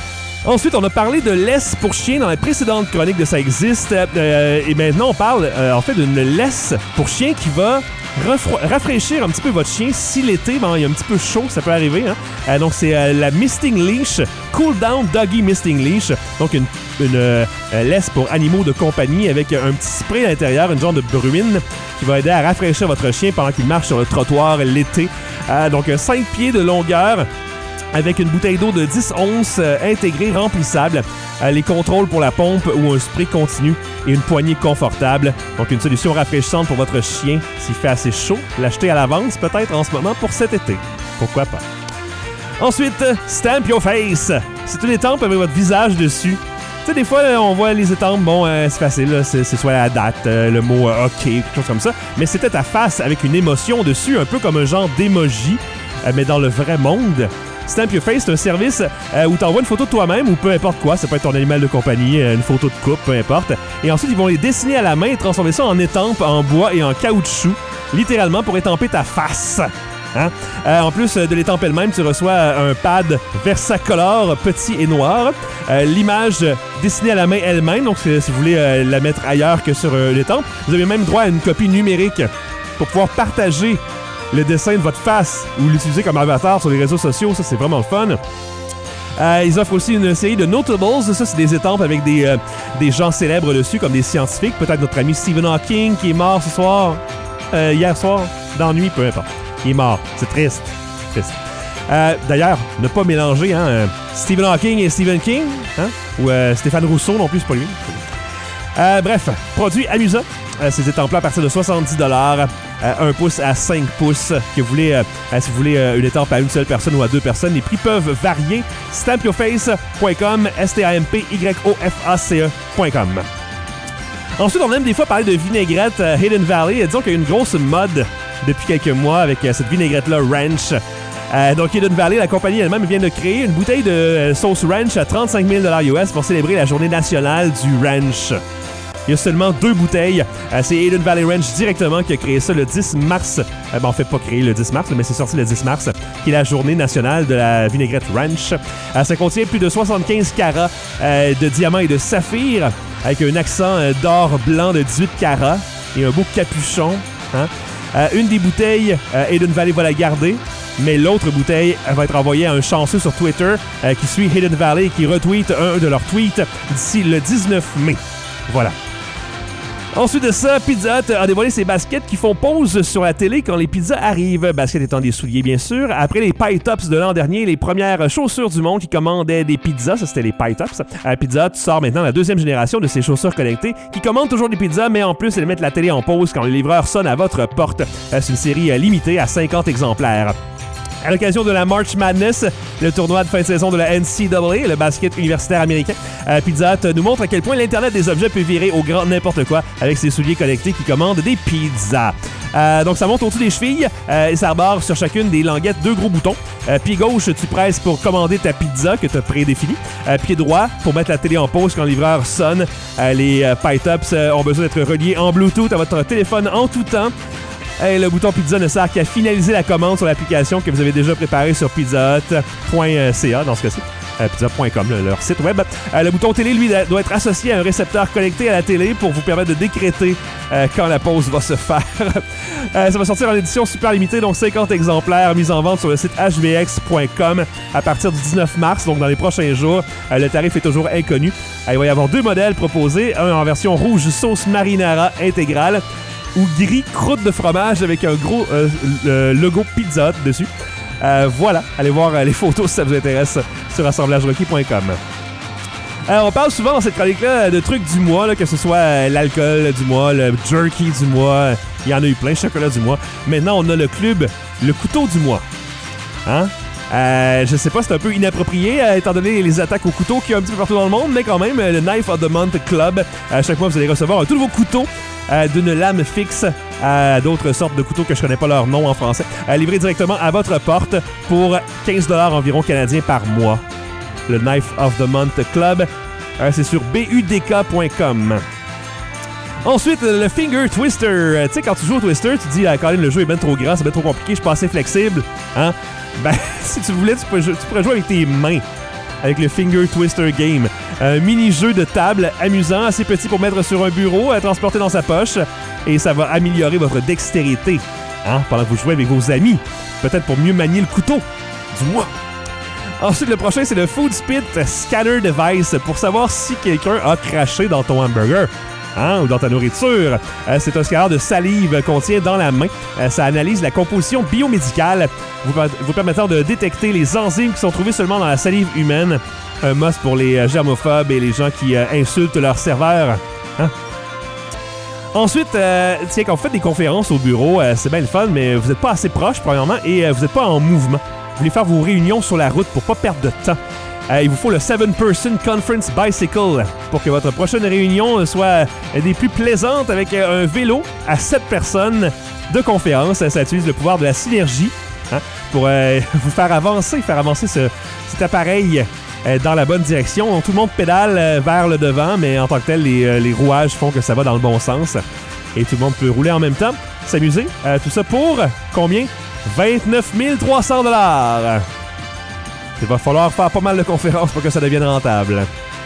Ensuite, on a parlé de laisse pour chien dans la précédente chronique de Ça existe. Et maintenant, on parle en fait d'une laisse pour chien qui va rafraîchir un petit peu votre chien si l'été, il y a un petit peu chaud, ça peut arriver. Hein? Donc, c'est la Misting Leash, Cool Down Doggy Misting Leash. Donc, une laisse pour animaux de compagnie avec un petit spray à l'intérieur, une genre de bruine qui va aider à rafraîchir votre chien pendant qu'il marche sur le trottoir l'été. Donc, 5 pieds de longueur avec une bouteille d'eau de 10 onces intégrée, remplissable, les contrôles pour la pompe ou un spray continu et une poignée confortable. Donc, une solution rafraîchissante pour votre chien s'il fait assez chaud. L'acheter à l'avance peut-être en ce moment pour cet été. Pourquoi pas? Ensuite, Stamp Your Face. C'est une étampe avec votre visage dessus. Tu sais, des fois, on voit les estampes, c'est facile, là, c'est soit la date, le mot OK, quelque chose comme ça. Mais c'était ta face avec une émotion dessus, un peu comme un genre d'émoji, mais dans le vrai monde. Stamp Your Face, c'est un service où tu envoies une photo de toi-même ou peu importe quoi. Ça peut être ton animal de compagnie, une photo de couple, peu importe. Et ensuite, ils vont les dessiner à la main et transformer ça en étampe, en bois et en caoutchouc, littéralement pour étamper ta face. Hein? En plus de l'étampe elle-même, tu reçois un pad Versacolor petit et noir. L'image dessinée à la main elle-même, donc si vous voulez la mettre ailleurs que sur l'étampe, vous avez même droit à une copie numérique pour pouvoir partager le dessin de votre face ou l'utiliser comme avatar sur les réseaux sociaux. Ça, c'est vraiment le fun. Ils offrent aussi une série de notables. Ça, c'est des étampes avec des gens célèbres dessus, comme des scientifiques. Peut-être notre ami Stephen Hawking qui est mort ce soir, hier soir, d'ennui, peu importe. Il est mort. C'est triste. D'ailleurs, ne pas mélanger Stephen Hawking et Stephen King, ou Stéphane Rousseau non plus, c'est pas lui. Bref, produit amusant. Ces étampes-là à partir de 70$, 1 pouce à 5 pouces. Que vous voulez, si vous voulez une étampe à une seule personne ou à 2 personnes, les prix peuvent varier. Stampyourface.com, stampyoface.com. Ensuite, on aime des fois parler de vinaigrette Hidden Valley. Disons qu'il y a une grosse mode depuis quelques mois avec cette vinaigrette-là ranch. Donc, Hidden Valley, la compagnie elle-même vient de créer une bouteille de sauce ranch à 35 000$ US pour célébrer la journée nationale du ranch. Il y a seulement 2 bouteilles. C'est Hidden Valley Ranch directement qui a créé ça le 10 mars. En fait, pas créé le 10 mars, mais c'est sorti le 10 mars, qui est la journée nationale de la vinaigrette ranch. Ça contient plus de 75 carats de diamants et de saphir, avec un accent d'or blanc de 18 carats et un beau capuchon. Une des bouteilles, Hidden Valley va la garder, mais l'autre bouteille va être envoyée à un chanceux sur Twitter qui suit Hidden Valley et qui retweet un de leurs tweets d'ici le 19 mai. Voilà. Ensuite de ça, Pizza Hut a dévoilé ses baskets qui font pause sur la télé quand les pizzas arrivent. Baskets étant des souliers, bien sûr. Après les Pie Tops de l'an dernier, les premières chaussures du monde qui commandaient des pizzas, ça c'était les Pie Tops. Pizza Hut sort maintenant la 2e génération de ces chaussures connectées qui commandent toujours des pizzas, mais en plus, elles mettent la télé en pause quand le livreur sonne à votre porte. C'est une série limitée à 50 exemplaires. À l'occasion de la March Madness, le tournoi de fin de saison de la NCAA, le basket universitaire américain, Pizza Hut nous montre à quel point l'Internet des objets peut virer au grand n'importe quoi avec ses souliers connectés qui commandent des pizzas. Donc ça monte au-dessus des chevilles et ça arbore sur chacune des languettes 2 gros boutons. Pied gauche, tu presses pour commander ta pizza que tu as prédéfinie. Pied droit, pour mettre la télé en pause quand le livreur sonne. Les Pie Tops ont besoin d'être reliés en Bluetooth à votre téléphone en tout temps. Et le bouton pizza ne sert qu'à finaliser la commande sur l'application que vous avez déjà préparée sur pizzahut.ca dans ce cas-ci. Pizza.com, leur site web. Le bouton télé, lui, doit être associé à un récepteur connecté à la télé pour vous permettre de décréter quand la pause va se faire. Ça va sortir en édition super limitée, donc 50 exemplaires mis en vente sur le site hvx.com à partir du 19 mars, donc dans les prochains jours. Le tarif est toujours inconnu. Il va y avoir 2 modèles proposés, un en version rouge sauce marinara intégrale ou gris croûte de fromage avec un gros logo Pizza Hut dessus. Voilà, allez voir les photos si ça vous intéresse sur assemblagerocky.com. On parle souvent dans cette chronique-là de trucs du mois, là, que ce soit l'alcool du mois, le jerky du mois, il y en a eu plein, chocolat du mois. Maintenant, on a le club, le couteau du mois. Je sais pas, c'est un peu inapproprié étant donné les attaques au couteau qu'il y a un petit peu partout dans le monde, mais quand même, le Knife of the Month Club. Chaque mois, vous allez recevoir un tout nouveau couteau d'une lame fixe à d'autres sortes de couteaux que je connais pas leur nom en français, livré directement à votre porte pour 15$ environ canadiens par mois. Le Knife of the Month Club, c'est sur budk.com. Ensuite, le Finger Twister. Tu sais, quand tu joues au Twister, tu te dis, Colin, le jeu est bien trop grand, c'est bien trop compliqué, je suis pas assez flexible. Si tu voulais, tu pourrais jouer avec tes mains. avec le Finger Twister Game. Un mini-jeu de table amusant, assez petit pour mettre sur un bureau, à transporter dans sa poche, et ça va améliorer votre dextérité pendant que vous jouez avec vos amis. Peut-être pour mieux manier le couteau. Du moins. Ensuite, le prochain, c'est le Food Spit Scanner Device pour savoir si quelqu'un a craché dans ton hamburger. Ou dans ta nourriture. C'est un scanner de salive qu'on tient dans la main. Ça analyse la composition biomédicale, vous permettant de détecter les enzymes qui sont trouvées seulement dans la salive humaine. Un must pour les germophobes et les gens qui insultent leur serveur. Ensuite, quand vous faites des conférences au bureau, c'est bien le fun, mais vous n'êtes pas assez proche, premièrement, et vous n'êtes pas en mouvement. Vous voulez faire vos réunions sur la route pour pas perdre de temps. Il vous faut le 7-Person Conference Bicycle pour que votre prochaine réunion soit des plus plaisantes avec un vélo à 7 personnes de conférence. Ça utilise le pouvoir de la synergie pour vous faire avancer cet appareil dans la bonne direction. Donc, tout le monde pédale vers le devant, mais en tant que tel, les rouages font que ça va dans le bon sens. Et tout le monde peut rouler en même temps, s'amuser. Tout ça pour combien? 29 300 $. Il va falloir faire pas mal de conférences pour que ça devienne rentable.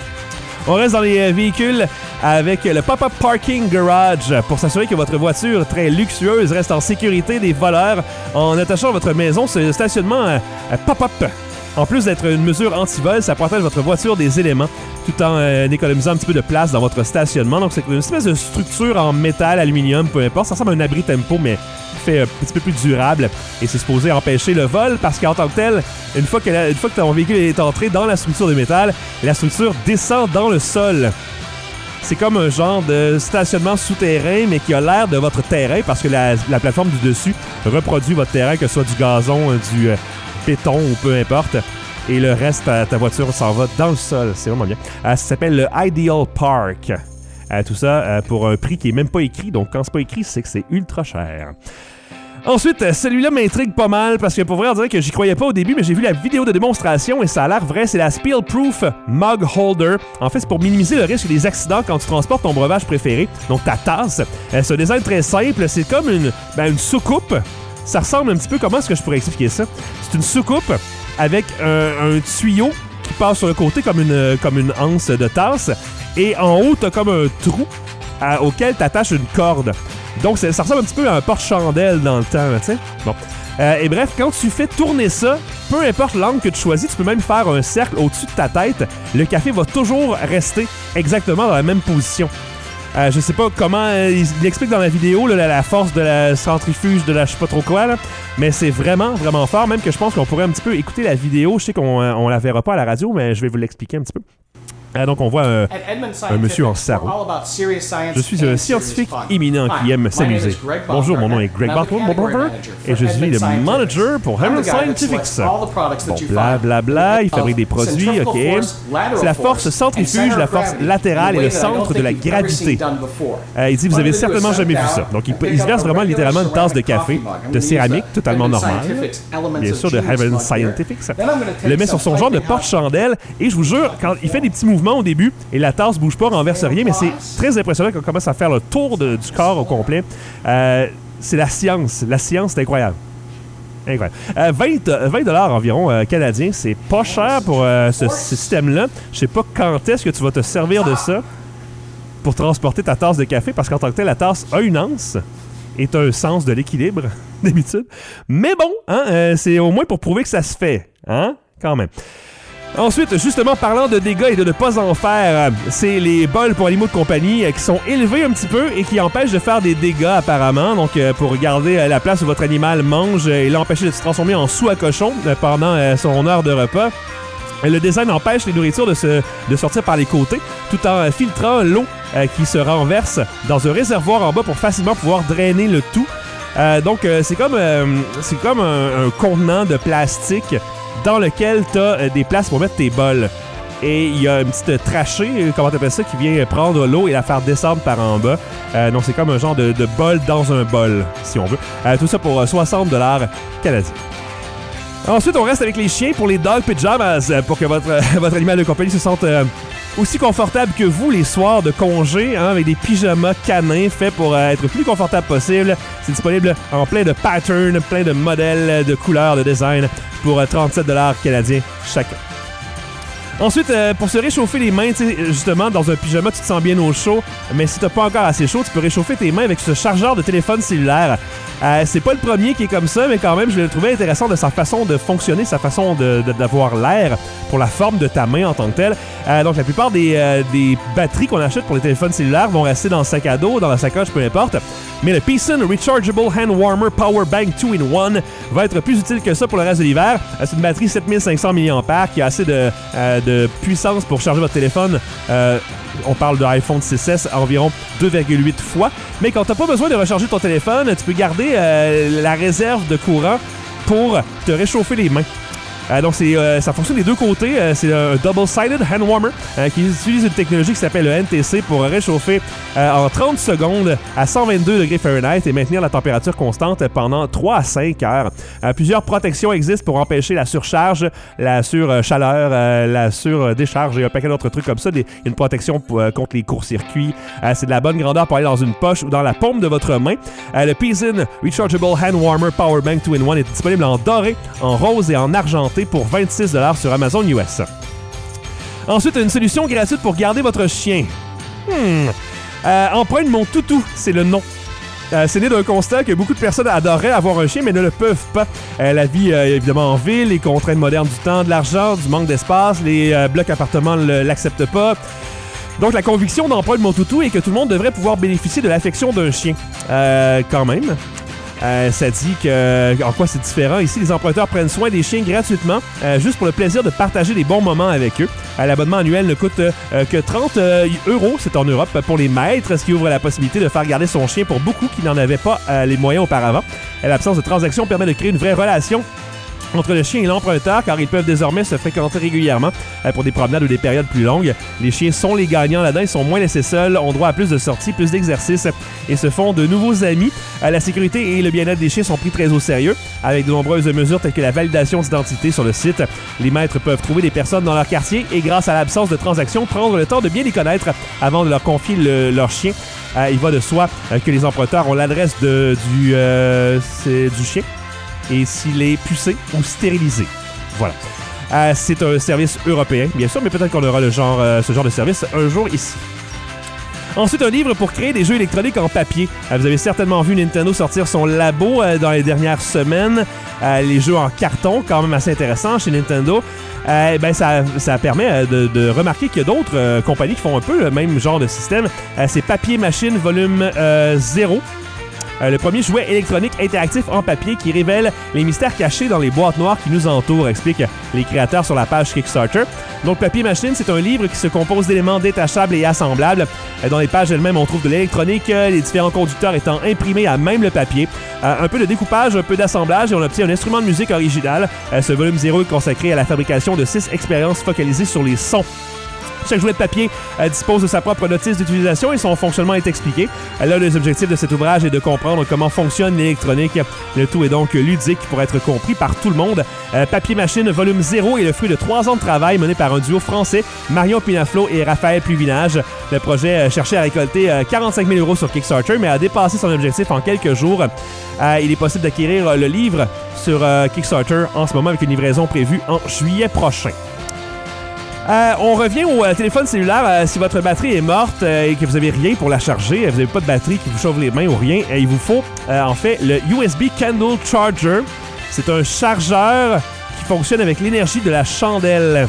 On reste dans les véhicules avec le Pop-Up Parking Garage pour s'assurer que votre voiture très luxueuse reste en sécurité des voleurs en attachant à votre maison ce stationnement pop-up. En plus d'être une mesure anti-vol, ça protège votre voiture des éléments tout en économisant un petit peu de place dans votre stationnement. Donc c'est une espèce de structure en métal, aluminium, peu importe. Ça ressemble à un abri tempo, mais fait un petit peu plus durable. Et c'est supposé empêcher le vol parce qu'en tant que tel, une fois que ton véhicule est entré dans la structure de métal, la structure descend dans le sol. C'est comme un genre de stationnement souterrain, mais qui a l'air de votre terrain parce que la plateforme du dessus reproduit votre terrain, que ce soit du gazon, du béton ou peu importe. Et le reste, ta voiture s'en va dans le sol. C'est vraiment bien. Ça s'appelle le Ideal Park. Tout ça pour un prix qui est même pas écrit. Donc, quand c'est pas écrit, c'est que c'est ultra cher. Ensuite, celui-là m'intrigue pas mal parce que pour vrai, on dirait que j'y croyais pas au début, mais j'ai vu la vidéo de démonstration et ça a l'air vrai. C'est la Spill Proof Mug Holder. En fait, c'est pour minimiser le risque des accidents quand tu transportes ton breuvage préféré, donc ta tasse. C'est un design très simple. C'est comme une soucoupe. Ça ressemble un petit peu, comment est-ce que je pourrais expliquer ça? C'est une soucoupe avec un tuyau qui passe sur le côté comme une anse de tasse. Et en haut, t'as comme un trou auquel t'attaches une corde. Donc, ça ressemble un petit peu à un porte-chandelle dans le temps, tu sais. Bon. Et bref, quand tu fais tourner ça, peu importe l'angle que tu choisis, tu peux même faire un cercle au-dessus de ta tête. Le café va toujours rester exactement dans la même position. Je sais pas comment il explique dans la vidéo là, la force de la centrifuge de la je sais pas trop quoi, là, mais c'est vraiment, vraiment fort. Même que je pense qu'on pourrait un petit peu écouter la vidéo. Je sais qu'on la verra pas à la radio, mais je vais vous l'expliquer un petit peu. Donc, on voit un monsieur en sarrau. Je suis un scientifique éminent qui aime s'amuser. Bonjour, mon nom est Greg Bartwood et je suis le manager pour Edmund Scientifics. Bon, blablabla, il fabrique des produits, ok. C'est la force centrifuge, la force latérale et le centre de la gravité. Il dit, vous avez certainement jamais vu ça. Donc, il se verse vraiment littéralement une tasse de café de céramique, totalement normale, bien sûr, de Edmund Scientifics. Le met sur son genre de porte-chandelle et je vous jure, quand il fait des petits mouvements au début et la tasse bouge pas, renverse rien, mais c'est très impressionnant quand on commence à faire le tour du corps au complet. C'est la science. La science, c'est incroyable. Incroyable. 20 $ environ canadiens, c'est pas cher pour ce système-là. Je sais pas quand est-ce que tu vas te servir de ça pour transporter ta tasse de café, parce qu'en tant que tel, la tasse a une anse et un sens de l'équilibre, d'habitude. Mais bon, c'est au moins pour prouver que ça se fait. Quand même. Ensuite, justement, parlant de dégâts et de ne pas en faire, c'est les bols pour animaux de compagnie qui sont élevés un petit peu et qui empêchent de faire des dégâts apparemment. Donc, pour garder la place où votre animal mange et l'empêcher de se transformer en sou à cochon pendant son heure de repas. Le design empêche les nourritures de sortir par les côtés tout en filtrant l'eau qui se renverse dans un réservoir en bas pour facilement pouvoir drainer le tout. Donc, c'est comme un contenant de plastique dans lequel tu as des places pour mettre tes bols. Et il y a une petite trachée, comment t'appelles ça, qui vient prendre l'eau et la faire descendre par en bas. Donc c'est comme un genre de bol dans un bol, si on veut. Tout ça pour 60 $ canadiens. Ensuite, on reste avec les chiens pour les dog pyjamas, pour que votre animal de compagnie se sente aussi confortable que vous les soirs de congé, avec des pyjamas canins faits pour être le plus confortable possible. C'est disponible en plein de patterns, plein de modèles, de couleurs, de design pour 37 $ canadiens chacun. Ensuite, pour se réchauffer les mains, justement, dans un pyjama, tu te sens bien au chaud, mais si t'as pas encore assez chaud, tu peux réchauffer tes mains avec ce chargeur de téléphone cellulaire. C'est pas le premier qui est comme ça, mais quand même, je l'ai trouvé intéressant de sa façon de fonctionner, sa façon d'avoir l'air pour la forme de ta main en tant que telle. Donc, la plupart des batteries qu'on achète pour les téléphones cellulaires vont rester dans le sac à dos, dans la sacoche, peu importe. Mais le Pearson Rechargeable Hand Warmer Power Bank 2-in-1 va être plus utile que ça pour le reste de l'hiver. C'est une batterie 7500 mAh qui a assez de puissance pour charger votre téléphone. On parle de iPhone 6S à environ 2,8 fois. Mais quand t'as pas besoin de recharger ton téléphone, tu peux garder la réserve de courant pour te réchauffer les mains. Donc, ça fonctionne des deux côtés. C'est un double-sided hand warmer qui utilise une technologie qui s'appelle le NTC pour réchauffer en 30 secondes à 122 degrés Fahrenheit et maintenir la température constante pendant 3 à 5 heures. Plusieurs protections existent pour empêcher la surcharge, la surchaleur, la surdécharge et un paquet d'autres trucs comme ça. Une protection contre les courts-circuits. C'est de la bonne grandeur pour aller dans une poche ou dans la paume de votre main. Le Pearson Rechargeable Hand Warmer Power Bank 2-in-1 est disponible en doré, en rose et en argenté pour 26$ sur Amazon US. Ensuite, une solution gratuite pour garder votre chien. Empreinte mon toutou, c'est le nom. C'est né d'un constat que beaucoup de personnes adoreraient avoir un chien, mais ne le peuvent pas. La vie, évidemment, en ville, les contraintes modernes du temps, de l'argent, du manque d'espace, les blocs appartements ne l'acceptent pas. Donc, la conviction d'Empreinte mon toutou est que tout le monde devrait pouvoir bénéficier de l'affection d'un chien. Quand même. Ça dit en quoi c'est différent. Ici, les emprunteurs prennent soin des chiens gratuitement, juste pour le plaisir de partager des bons moments avec eux. L'abonnement annuel ne coûte que 30 €, c'est en Europe, pour les maîtres, ce qui ouvre la possibilité de faire garder son chien pour beaucoup qui n'en avaient pas les moyens auparavant. L'absence de transaction permet de créer une vraie relation entre le chien et l'emprunteur, car ils peuvent désormais se fréquenter régulièrement pour des promenades ou des périodes plus longues. Les chiens sont les gagnants là-dedans, ils sont moins laissés seuls, ont droit à plus de sorties, plus d'exercices et se font de nouveaux amis. La sécurité et le bien-être des chiens sont pris très au sérieux, avec de nombreuses mesures telles que la validation d'identité sur le site. Les maîtres peuvent trouver des personnes dans leur quartier et, grâce à l'absence de transactions, prendre le temps de bien les connaître avant de leur confier leur chien. Il va de soi que les emprunteurs ont l'adresse du chien et s'il est pucé ou stérilisé. Voilà. C'est un service européen, bien sûr, mais peut-être qu'on aura ce genre de service un jour ici. Ensuite, un livre pour créer des jeux électroniques en papier. Vous avez certainement vu Nintendo sortir son labo dans les dernières semaines. Les jeux en carton, quand même assez intéressants chez Nintendo. Ça permet de remarquer qu'il y a d'autres compagnies qui font un peu le même genre de système. C'est Papier Machine volume 0. Le premier jouet électronique interactif en papier qui révèle les mystères cachés dans les boîtes noires qui nous entourent, expliquent les créateurs sur la page Kickstarter. Donc, Papier Machine, c'est un livre qui se compose d'éléments détachables et assemblables. Dans les pages elles-mêmes, on trouve de l'électronique, les différents conducteurs étant imprimés à même le papier. Un peu de découpage, un peu d'assemblage et on obtient un instrument de musique original. Ce volume 0 est consacré à la fabrication de 6 expériences focalisées sur les sons. Chaque jouet de papier dispose de sa propre notice d'utilisation et son fonctionnement est expliqué. L'un des objectifs de cet ouvrage est de comprendre comment fonctionne l'électronique. Le tout est donc ludique pour être compris par tout le monde. Papier Machine volume 0 est le fruit de 3 ans de travail mené par un duo français, Marion Pinaflo et Raphaël Pluvinage. Le projet cherchait à récolter 45 000 € sur Kickstarter, mais a dépassé son objectif en quelques jours. Il est possible d'acquérir le livre sur Kickstarter en ce moment avec une livraison prévue en juillet prochain. On revient au téléphone cellulaire. Si votre batterie est morte et que vous n'avez rien pour la charger, vous n'avez pas de batterie qui vous chauffe les mains ou rien, il vous faut en fait le USB Candle Charger. C'est un chargeur qui fonctionne avec l'énergie de la chandelle.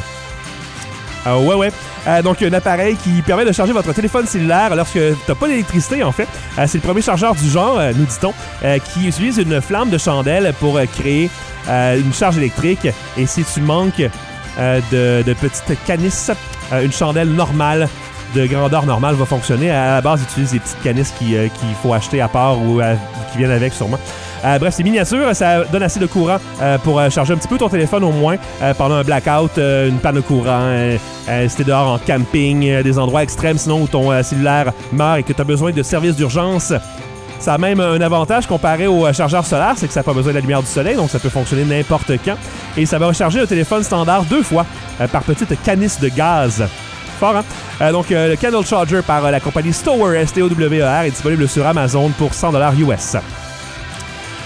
Donc, un appareil qui permet de charger votre téléphone cellulaire lorsque tu n'as pas d'électricité, en fait. C'est le premier chargeur du genre, nous dit-on, qui utilise une flamme de chandelle pour créer une charge électrique. Et si tu manques de petites canisses, une chandelle normale, de grandeur normale, va fonctionner. À la base, ils utilisent des petites canisses qu'il faut acheter à part ou qui viennent avec, sûrement. Bref, c'est miniature, ça donne assez de courant pour charger un petit peu ton téléphone au moins pendant un blackout, une panne de courant, si t'es dehors en camping, des endroits extrêmes sinon où ton cellulaire meurt et que tu as besoin de services d'urgence. Ça a même un avantage comparé au chargeur solaire, c'est que ça n'a pas besoin de la lumière du soleil, donc ça peut fonctionner n'importe quand. Et ça va recharger un téléphone standard 2 fois par petite canisse de gaz. Fort, hein? Donc, le Candle Charger par la compagnie Stower, STOWER, est disponible sur Amazon pour $100 US.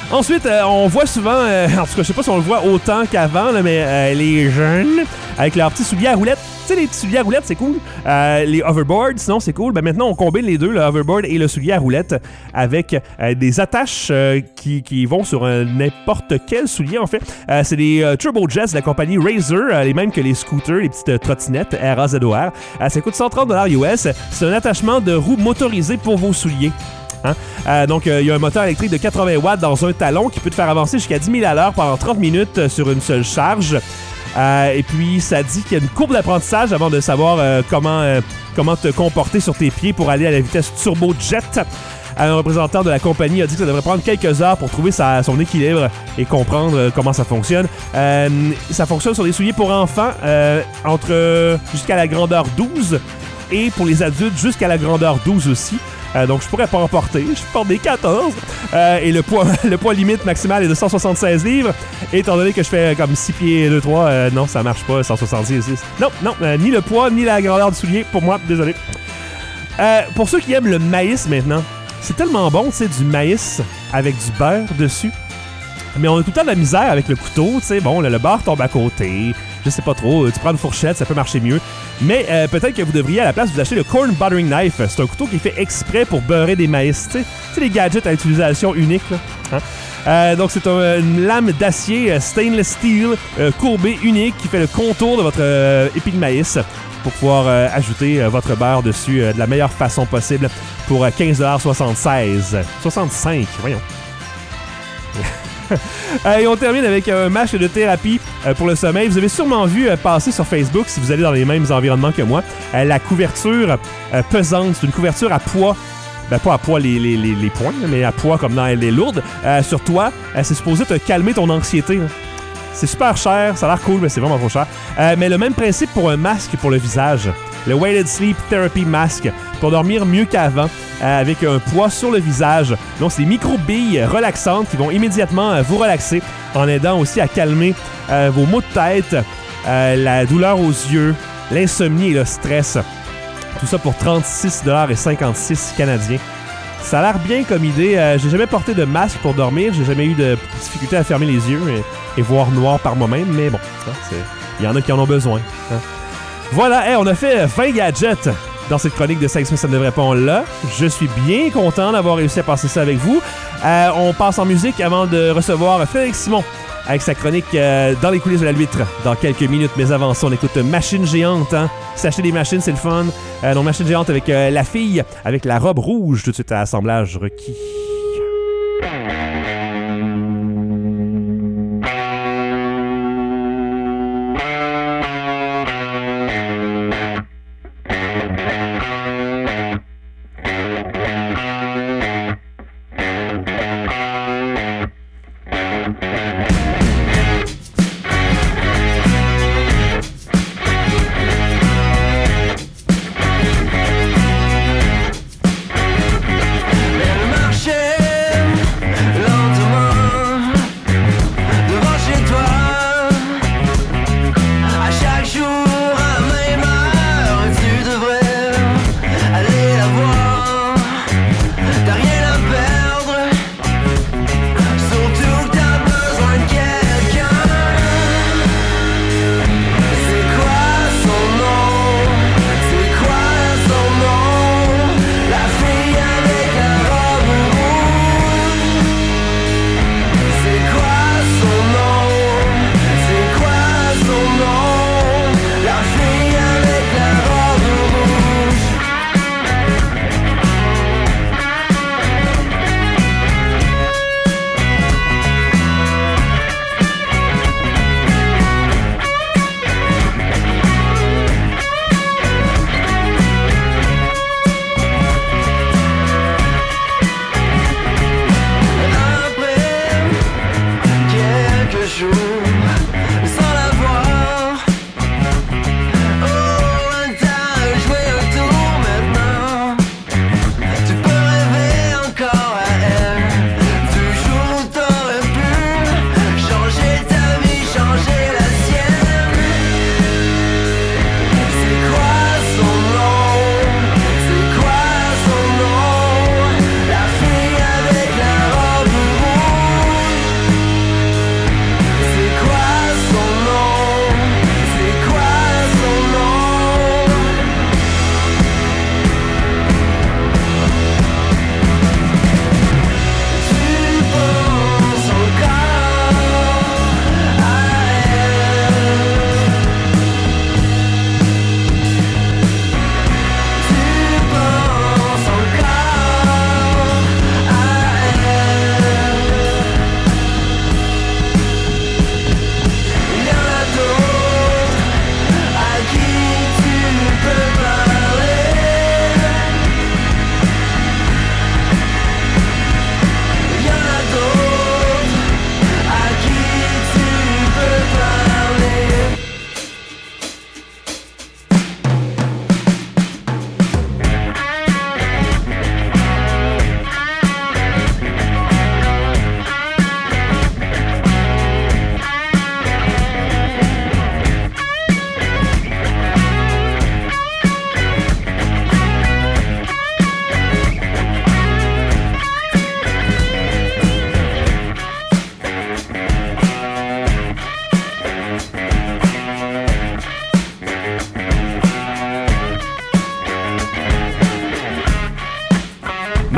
Ensuite, on voit souvent, en tout cas, je sais pas si on le voit autant qu'avant, là, mais les jeunes, avec leurs petits souliers à roulettes. Tu sais, les petits souliers à roulettes, c'est cool. Les hoverboards, sinon, c'est cool. Ben, maintenant, on combine les deux, le hoverboard et le soulier à roulettes, avec des attaches qui vont sur n'importe quel soulier, en fait. C'est des Turbo Jets de la compagnie Razor, les mêmes que les scooters, les petites trottinettes RAZOR. Ça coûte 130$ US. C'est un attachement de roue motorisé pour vos souliers. Hein? Donc, il y a un moteur électrique de 80 watts dans un talon qui peut te faire avancer jusqu'à 10 000 à l'heure pendant 30 minutes sur une seule charge. Et puis, ça dit qu'il y a une courbe d'apprentissage avant de savoir comment te comporter sur tes pieds pour aller à la vitesse Turbo Jet. Un représentant de la compagnie a dit que ça devrait prendre quelques heures pour trouver son équilibre et comprendre comment ça fonctionne. Ça fonctionne sur des souliers pour enfants jusqu'à la grandeur 12 et pour les adultes jusqu'à la grandeur 12 aussi. Donc, je pourrais pas en porter. Je porte des 14. Et le poids limite maximal est de 176 livres. Et étant donné que je fais comme 6 pieds 2-3, non, ça marche pas, 166. Non, ni le poids, ni la grandeur du soulier. Pour moi, désolé. Pour ceux qui aiment le maïs maintenant, c'est tellement bon, tu sais, du maïs avec du beurre dessus. Mais on a tout le temps de la misère avec le couteau, tu sais. Bon, le beurre tombe à côté. Je sais pas trop. Tu prends une fourchette, ça peut marcher mieux. Mais peut-être que vous devriez, à la place, vous acheter le Corn Buttering Knife. C'est un couteau qui est fait exprès pour beurrer des maïs. Tu sais, les gadgets à utilisation unique, là. Hein? Donc, c'est une lame d'acier stainless steel courbée unique qui fait le contour de votre épi de maïs pour pouvoir ajouter votre beurre dessus de la meilleure façon possible pour 15,76$. 65$, voyons. Et on termine avec un masque de thérapie pour le sommeil. Vous avez sûrement vu passer sur Facebook, si vous allez dans les mêmes environnements que moi, la couverture pesante. C'est une couverture à poids. Ben, pas à poids les poings, mais à poids comme dans les lourdes. Sur toi, c'est supposé te calmer ton anxiété. Hein. C'est super cher, ça a l'air cool, mais c'est vraiment trop cher. Mais le même principe pour un masque pour le visage. Le Weighted Sleep Therapy Mask, pour dormir mieux qu'avant, avec un poids sur le visage. Donc, c'est des micro-billes relaxantes qui vont immédiatement vous relaxer, en aidant aussi à calmer vos maux de tête, la douleur aux yeux, l'insomnie et le stress. Tout ça pour 36,56$ canadiens. Ça a l'air bien comme idée. J'ai jamais porté de masque pour dormir. J'ai jamais eu de difficulté à fermer les yeux et voir noir par moi-même. Mais bon, il y en a qui en ont besoin. Hein. Voilà, on a fait 20 gadgets dans cette chronique de 5 semaines, ça ne devrait pas en là. Je suis bien content d'avoir réussi à passer ça avec vous. On passe en musique avant de recevoir Félix Simon avec sa chronique dans les coulisses de la l'huître dans quelques minutes. Mais avant ça, on écoute Machine Géante. Hein? S'acheter des machines, c'est le fun. Donc, Machine Géante avec la fille, avec la robe rouge, tout de suite à assemblage requis.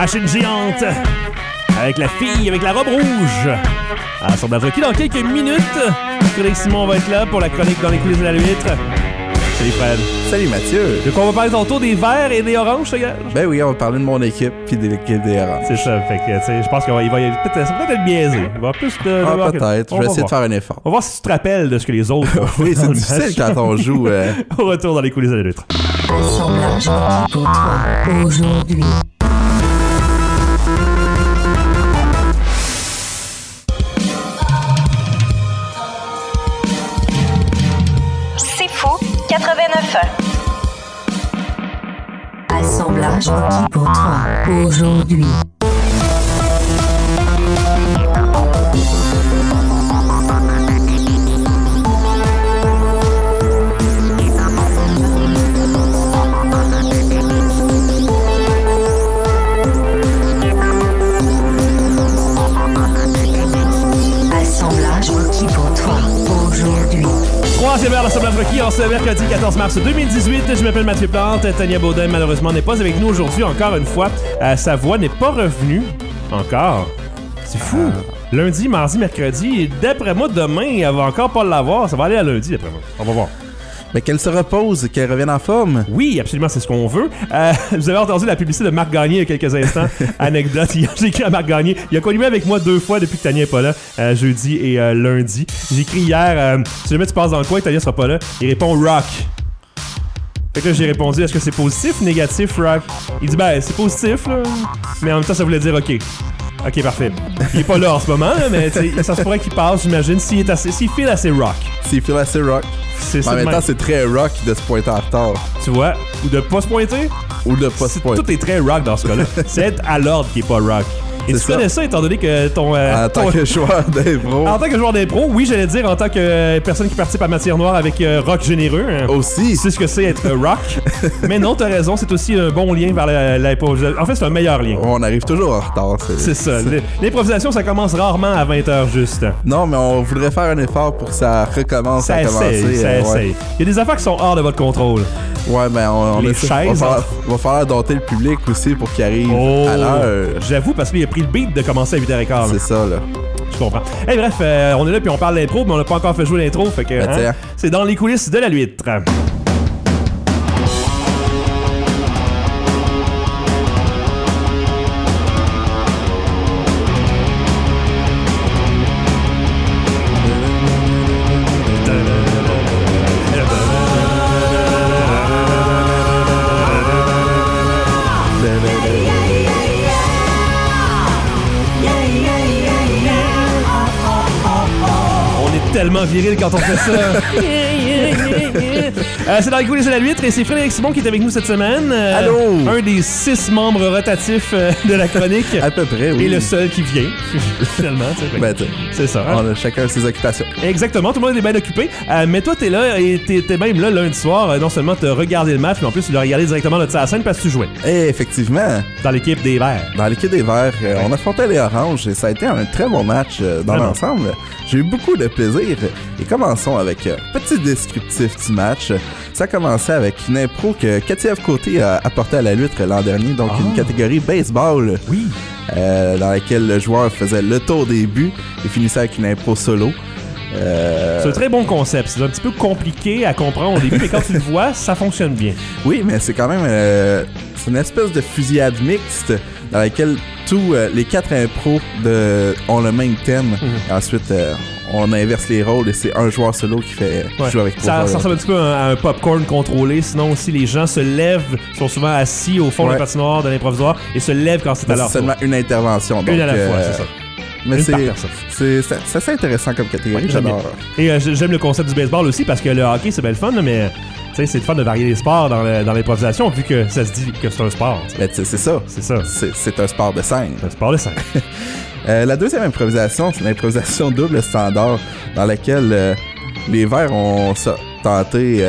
machine géante. Avec la fille, avec la robe rouge. À son hockey dans quelques minutes. Frédéric Simon va être là pour la chronique dans les coulisses de la l'huître. Salut Fred. Salut Mathieu. Donc on va parler tantôt des verts et des oranges, ce gars. Ben oui, on va parler de mon équipe puis de l'équipe des oranges. C'est ça, fait que tu sais, je pense qu'il va peut-être être biaisé. Il va avoir plus de. Ah, peut-être. Je vais essayer de faire un effort. On va voir si tu te rappelles de ce que les autres ont fait. Oui, c'est difficile quand on joue. Au retour dans les coulisses de la l'huître. Assemblage hockey pour toi aujourd'hui. C'est fou, 89 Assemblage hockey pour toi aujourd'hui. Assemblage hockey pour toi aujourd'hui. Troisième heure d'Assemblage Rocky en ce mercredi 14 mars 2018. Je m'appelle Mathieu Plante. Tania Baudin, malheureusement, n'est pas avec nous aujourd'hui encore une fois. Sa voix n'est pas revenue encore. C'est fou. Lundi, mardi, mercredi. Et d'après moi, demain, elle va encore pas l'avoir. Ça va aller à lundi, d'après moi. On va voir. Mais qu'elle se repose, qu'elle revienne en forme. Oui, absolument, c'est ce qu'on veut. Vous avez entendu la publicité de Marc Gagné il y a quelques instants. Anecdote, j'ai écrit à Marc Gagné. Il a connu avec moi 2 fois depuis que Tania n'est pas là, jeudi et lundi. J'ai écrit hier, si jamais tu passes dans le coin et Tania sera pas là, il répond rock. Fait que là, j'ai répondu, est-ce que c'est positif ou négatif, rock? Il dit, ben, c'est positif, là. Mais en même temps, ça voulait dire OK. Ok, parfait. Il est pas là en ce moment, là, mais ça se pourrait qu'il passe, j'imagine, s'il file assez rock. S'il file assez rock. C'est ça. En même temps, c'est très rock de se pointer en retard. Tu vois? Ou de pas se pointer. Ou de pas se pointer. Tout est très rock dans ce cas-là. C'est être à l'ordre qui est pas rock. Et tu connais ça étant donné que ton... en tant que joueur d'impro. En tant que joueur d'impro, oui, j'allais dire en tant que personne qui participe à Matière Noire avec Rock Généreux. Hein. Aussi. Tu sais ce que c'est être rock. Mais non, t'as raison, c'est aussi un bon lien vers l'improvisation. En fait, c'est un meilleur lien. On arrive toujours en retard. C'est ça. L'improvisation, ça commence rarement à 20h juste. Non, mais on voudrait faire un effort pour que ça recommence ça à essaye, commencer. Ça essaye. Il y a des affaires qui sont hors de votre contrôle. Ouais, ben on les essaie. chaises. Va falloir dompter le public aussi pour qu'il arrive à l'heure. J'avoue, parce qu'il a pris le beat de commencer à 8h15. C'est ça, là. Je comprends. Hey, bref, on est là puis on parle d'intro, mais on n'a pas encore fait jouer l'intro, fait que c'est dans les coulisses de la l'huître. Tellement viril quand on fait ça. C'est dans les coulisses de la l'huître et c'est Frédéric Simon qui est avec nous cette semaine. Allô? Un des 6 membres rotatifs de la chronique. À peu près, oui. Et le seul qui vient, finalement. C'est ça. Hein? On a chacun ses occupations. Exactement, tout le monde est bien occupé. Mais toi, t'es là et t'es même là lundi soir. Non seulement t'as regardé le match, mais en plus tu l'as regardé directement de sa scène parce que tu jouais. Et effectivement. Dans l'équipe des Verts. Dans l'équipe des Verts, on affrontait les Oranges et ça a été un très bon match dans l'ensemble. J'ai eu beaucoup de plaisir. Et commençons avec un petit descriptif du match. Ça a commencé avec une impro que Katia Côté a apportée à la l'huître l'an dernier, donc une catégorie baseball. Oui. Dans laquelle le joueur faisait le tour des buts et finissait avec une impro solo. C'est un très bon concept. C'est un petit peu compliqué à comprendre au début, mais quand tu le vois, ça fonctionne bien. Oui, mais c'est quand même c'est une espèce de fusillade mixte dans laquelle tous les 4 impros ont le même thème. Et ensuite, on inverse les rôles et c'est un joueur solo qui fait jouer avec ça ressemble un petit peu à un popcorn contrôlé. Sinon aussi, les gens se lèvent, sont souvent assis au fond de la patinoire de l'improvisoire et se lèvent quand c'est à leur tour. C'est seulement une intervention. Donc, une à la fois, c'est ça. Mais c'est assez intéressant comme catégorie, j'adore. Et j'aime le concept du baseball aussi parce que le hockey, c'est bien le fun, mais c'est le fun de varier les sports dans l'improvisation vu que ça se dit que c'est un sport. Ben, c'est ça. C'est ça. C'est un sport de scène. Un sport de scène. La deuxième improvisation, c'est l'improvisation double standard dans laquelle les Verts ont tenté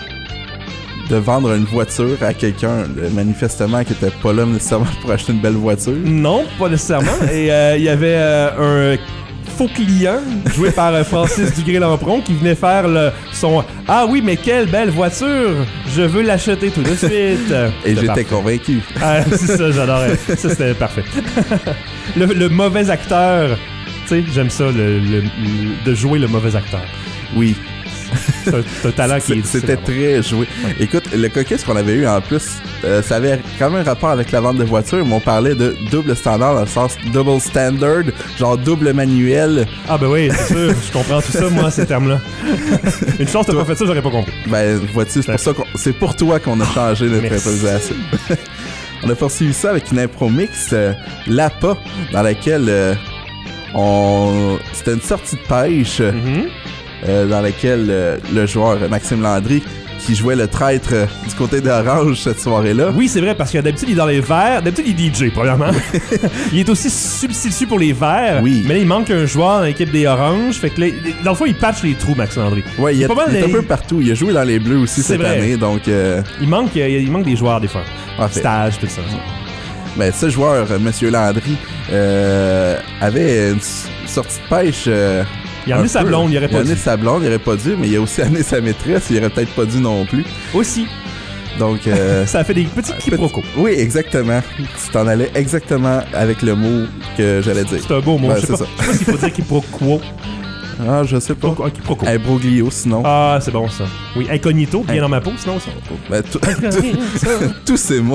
de vendre une voiture à quelqu'un, manifestement, qui était pas là nécessairement pour acheter une belle voiture. Non, pas nécessairement. Et il y avait un faux client, joué par Francis Dugré-Lampron, qui venait faire son « Ah oui, mais quelle belle voiture! Je veux l'acheter tout de suite! » Et j'étais convaincu. Ah, c'est ça, j'adorais. Ça, c'était parfait. le mauvais acteur, tu sais, j'aime ça, de jouer le mauvais acteur. Oui. C'est un talent qui est... C'était très joué. Ouais. Écoute, le caucus qu'on avait eu en plus, ça avait quand même un rapport avec la vente de voitures, mais on parlait de double standard, dans le sens double standard, genre double manuel. Ah ben oui, c'est sûr, je comprends tout ça, moi, ces termes-là. Une chance t'as pas fait ça, j'aurais pas compris. Ben, vois-tu, c'est pour toi qu'on a changé notre improvisation. On a poursuivi ça avec une impro mixte, l'APA, dans laquelle c'était une sortie de pêche. Dans laquelle le joueur Maxime Landry, qui jouait le traître du côté d'Orange cette soirée-là. Oui, c'est vrai, parce que d'habitude, il est dans les verts. D'habitude, il est DJ, premièrement. Il est aussi substitut pour les verts. Oui. Mais là, il manque un joueur dans l'équipe des Oranges. Fait que là, dans le fond, il patch les trous, Maxime Landry. Ouais, il est un peu partout. Il a joué dans les Bleus aussi cette année, donc... Il manque des joueurs, des fois. Stage, tout ça. Mais ce joueur, Monsieur Landry, avait une sortie de pêche... il a amené sa blonde, il aurait pas dû. Il a amené sa blonde, il aurait pas dû, mais il a aussi amené sa maîtresse, il aurait peut-être pas dû non plus. Aussi. Donc... ça a fait des petits quiproquos. Oui, exactement. Tu t'en allais exactement avec le mot que j'allais dire. C'est un beau mot. Ouais, je sais pas s'il faut dire quiproquo. Ah, je sais pas. Quiproquo. Imbroglio, sinon. Ah, c'est bon, ça. Oui, incognito, bien dans ma peau, sinon, ça. Ben, tous ces mots.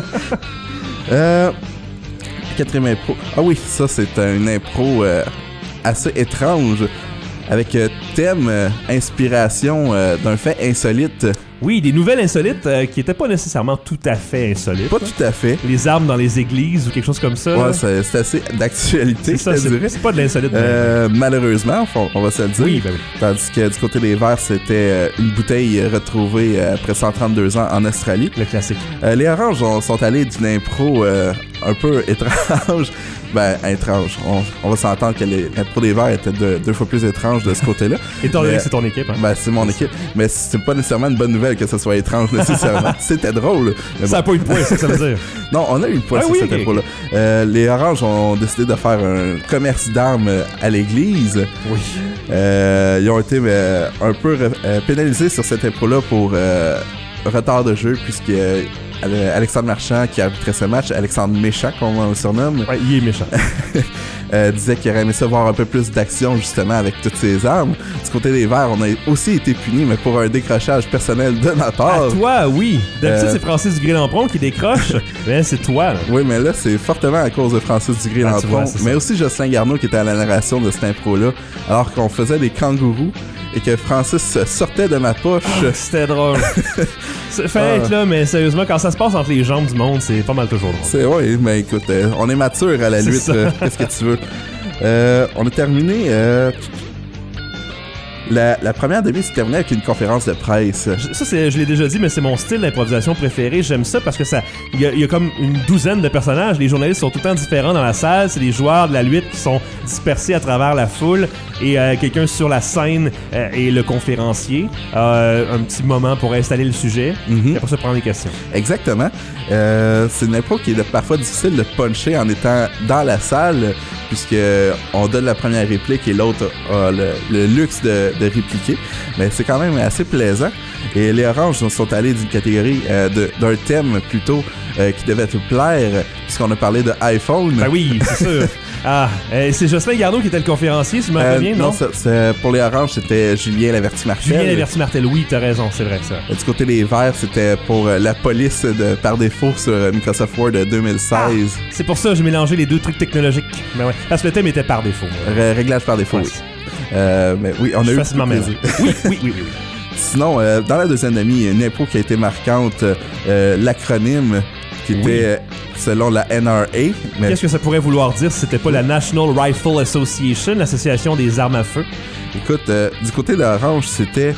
Quatrième impro. Ah oui, ça, c'est une impro... assez étrange, avec thème, inspiration d'un fait insolite. Oui, des nouvelles insolites qui étaient pas nécessairement tout à fait insolites. Pas tout à fait. Les armes dans les églises ou quelque chose comme ça. Ouais, c'est assez d'actualité, je dirais. C'est pas de l'insolite. Malheureusement, on va se le dire. Oui, ben oui. Tandis que du côté des Verts, c'était une bouteille retrouvée après 132 ans en Australie. Le classique. Les Oranges sont allés d'une impro un peu étrange. Ben, étrange. On va s'entendre que l'impro des Verts était deux fois plus étrange de ce côté-là. Étant donné que c'est ton équipe. Hein? Ben, c'est mon équipe. Mais c'est pas nécessairement une bonne nouvelle que ce soit étrange, nécessairement. C'était drôle. Ça n'a pas eu de points, c'est ça que ça veut dire. Non, on a eu le point sur cette impro-là. Les Oranges ont décidé de faire un commerce d'armes à l'église. Oui. Ils ont été un peu pénalisés sur cette impro-là pour retard de jeu, puisque... Alexandre Marchand, qui arbitrait ce match, Alexandre Méchant, comme on le surnomme. Ouais, il est méchant. Disait qu'il aurait aimé ça voir un peu plus d'action, justement, avec toutes ses armes. Du côté des Verts, on a aussi été punis, mais pour un décrochage personnel de ma part. À toi, oui. D'habitude, c'est Francis Dugré-Lampron qui décroche. Mais c'est toi, là. Oui, mais là, c'est fortement à cause de Francis Dugré-Lampron. Mais aussi Jocelyn Garneau, qui était à la narration de cette impro-là, alors qu'on faisait des kangourous et que Francis sortait de ma poche. C'était drôle. Fallait être là, mais sérieusement, quand ça se passe entre les jambes du monde, c'est pas mal toujours drôle. C'est vrai, mais écoute, on est mature à la lutte. Qu'est-ce que tu veux? On a terminé... La première demi s'est terminée avec une conférence de presse. Ça, je l'ai déjà dit, mais c'est mon style d'improvisation préféré. J'aime ça parce que il y a comme une douzaine de personnages. Les journalistes sont tout le temps différents dans la salle. C'est les joueurs de la lutte qui sont dispersés à travers la foule. Et quelqu'un sur la scène et le conférencier. Un petit moment pour installer le sujet. Et après ça, prendre les questions. Exactement. C'est une impro qui est parfois difficile de puncher en étant dans la salle, puisque on donne la première réplique et l'autre a le luxe de répliquer. Mais c'est quand même assez plaisant. Et les Oranges sont allés d'une catégorie d'un thème plutôt qui devait te plaire, puisqu'on a parlé de iPhone. Ben oui, c'est sûr. C'est Jocelyn Garneau qui était le conférencier, si je me rappelle bien, non? Non, pour les Oranges, c'était Julien Laverty-Martel. Julien Laverty-Martel, oui, t'as raison, c'est vrai ça. Du côté des Verts, c'était pour la police par défaut sur Microsoft Word 2016. C'est pour ça que j'ai mélangé les deux trucs technologiques. Ben ouais, parce que le thème était par défaut. Réglage par défaut, oui. Mais oui, on a eu facilement plaisir. Oui. Sinon, dans la deuxième demi, une impro qui a été marquante, l'acronyme qui était selon la NRA. Mais... Qu'est-ce que ça pourrait vouloir dire si c'était pas la National Rifle Association, l'association des armes à feu? Écoute, du côté de l'Orange, c'était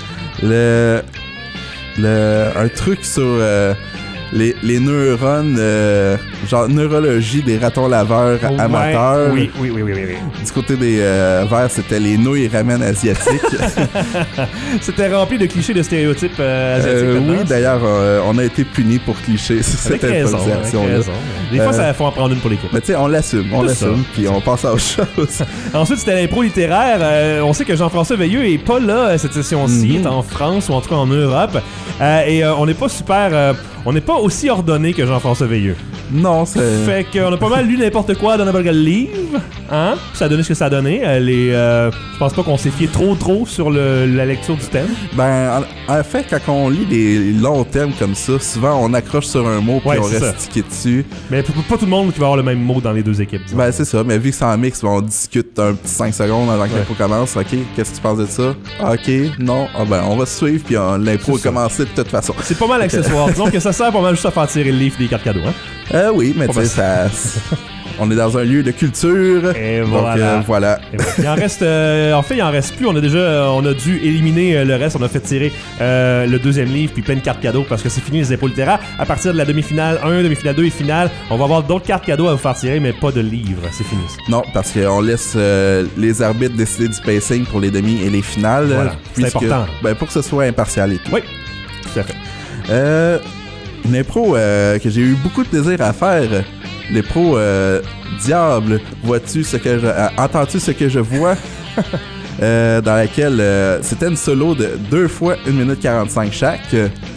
un truc sur les neurones genre neurologie des ratons laveurs amateurs. Oui. Du côté des verts, c'était les nouilles ramen asiatiques. C'était rempli de clichés, de stéréotypes asiatiques. Oui, d'ailleurs, on a été punis pour clichés sur cette improvisation-là. Des fois, ça faut en prendre une pour l'équipe. Mais tu sais, on l'assume, puis on passe à autre chose. Ensuite, c'était l'impro littéraire. On sait que Jean-François Veilleux est pas là cette session-ci, il est en France ou en tout cas en Europe. Et on n'est pas super... on n'est pas aussi ordonné que Jean-François Veilleux. Non, c'est... Fait qu'on a pas mal lu n'importe quoi dans n'importe quel livre. Hein? Ça a donné ce que ça a donné. Je pense pas qu'on s'est fié trop sur la lecture du thème. Ben, en fait, quand on lit des longs thèmes comme ça, souvent on accroche sur un mot puis on reste tiqué dessus. Mais pas tout le monde qui va avoir le même mot dans les deux équipes. Disons. Ben, c'est ça. Mais vu que c'est en mix, on discute un petit 5 secondes avant que l'impro commence. OK, qu'est-ce que tu penses de ça? OK, non. Ah ben, on va se suivre puis l'impro est commencé de toute façon. C'est pas mal accessoire. Disons que ça sert pas mal juste à faire tirer le livre des cartes cadeaux, hein? Oui, mais tu sais, ça... On est dans un lieu de culture. Et donc, voilà. Et il en reste... en fait, il en reste plus. On a dû éliminer le reste. On a fait tirer le deuxième livre puis plein de cartes cadeaux parce que c'est fini les impôts littéraires. À partir de la demi-finale 1, demi-finale 2 et finale, on va avoir d'autres cartes cadeaux à vous faire tirer, mais pas de livres. C'est fini. Non, parce qu'on laisse les arbitres décider du pacing pour les demi et les finales. Voilà, c'est important. Ben, pour que ce soit impartial et tout. Oui, tout à fait. Une impro que j'ai eu beaucoup de plaisir à faire. L'impro Diable, vois-tu ce que entends-tu ce que je vois? Dans laquelle c'était une solo de 2 fois 1 minute 45 chaque.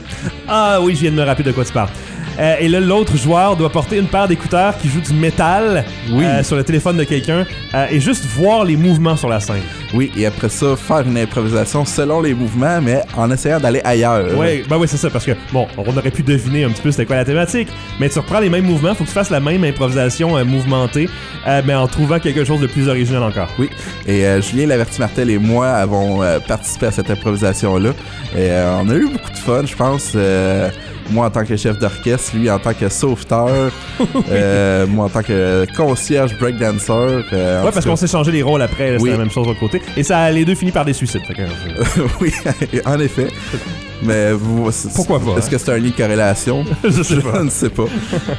Ah oui, je viens de me rappeler de quoi tu parles. Et là, l'autre joueur doit porter une paire d'écouteurs qui joue du métal sur le téléphone de quelqu'un et juste voir les mouvements sur la scène. Oui, et après ça, faire une improvisation selon les mouvements, mais en essayant d'aller ailleurs. Oui, c'est ça, parce que, bon, on aurait pu deviner un petit peu c'était quoi la thématique, mais tu reprends les mêmes mouvements, faut que tu fasses la même improvisation mouvementée, mais en trouvant quelque chose de plus original encore. Oui, et Julien Laverty-Martel et moi avons participé à cette improvisation-là, et on a eu beaucoup de fun, je pense. Moi en tant que chef d'orchestre, lui en tant que sauveteur, moi en tant que concierge breakdancer. Ouais, parce qu'on s'est changé les rôles après, là, c'était la même chose de l'autre côté. Et ça a les deux fini par des suicides. Fait que, oui, en effet. Mais pourquoi pas? Est-ce que c'est un lien de corrélation? Je sais pas. Je ne sais pas.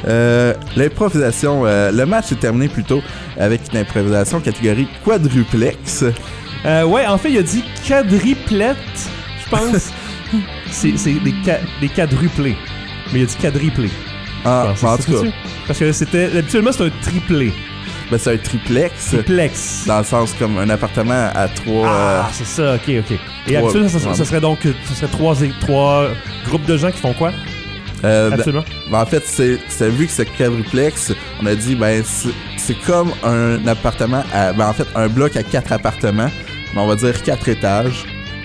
L'improvisation, le match est terminé plutôt avec une improvisation catégorie quadruplex. Ouais, en fait, il a dit quadriplette, je pense. C'est des quadruplés. Mais il a dit quadriplé. Ah, en tout cas. Parce que habituellement, c'est un triplé. Ben, c'est un triplex. Triplex. Dans le sens comme un appartement à 3... Ah, c'est ça, ok. Et habituellement, ça serait donc... Ce serait 3 groupes de gens qui font quoi? Absolument. Ben, en fait, c'est vu que c'est quadruplex, on a dit, ben, c'est comme un appartement en fait, un bloc à 4 appartements. Mais on va dire 4 étages.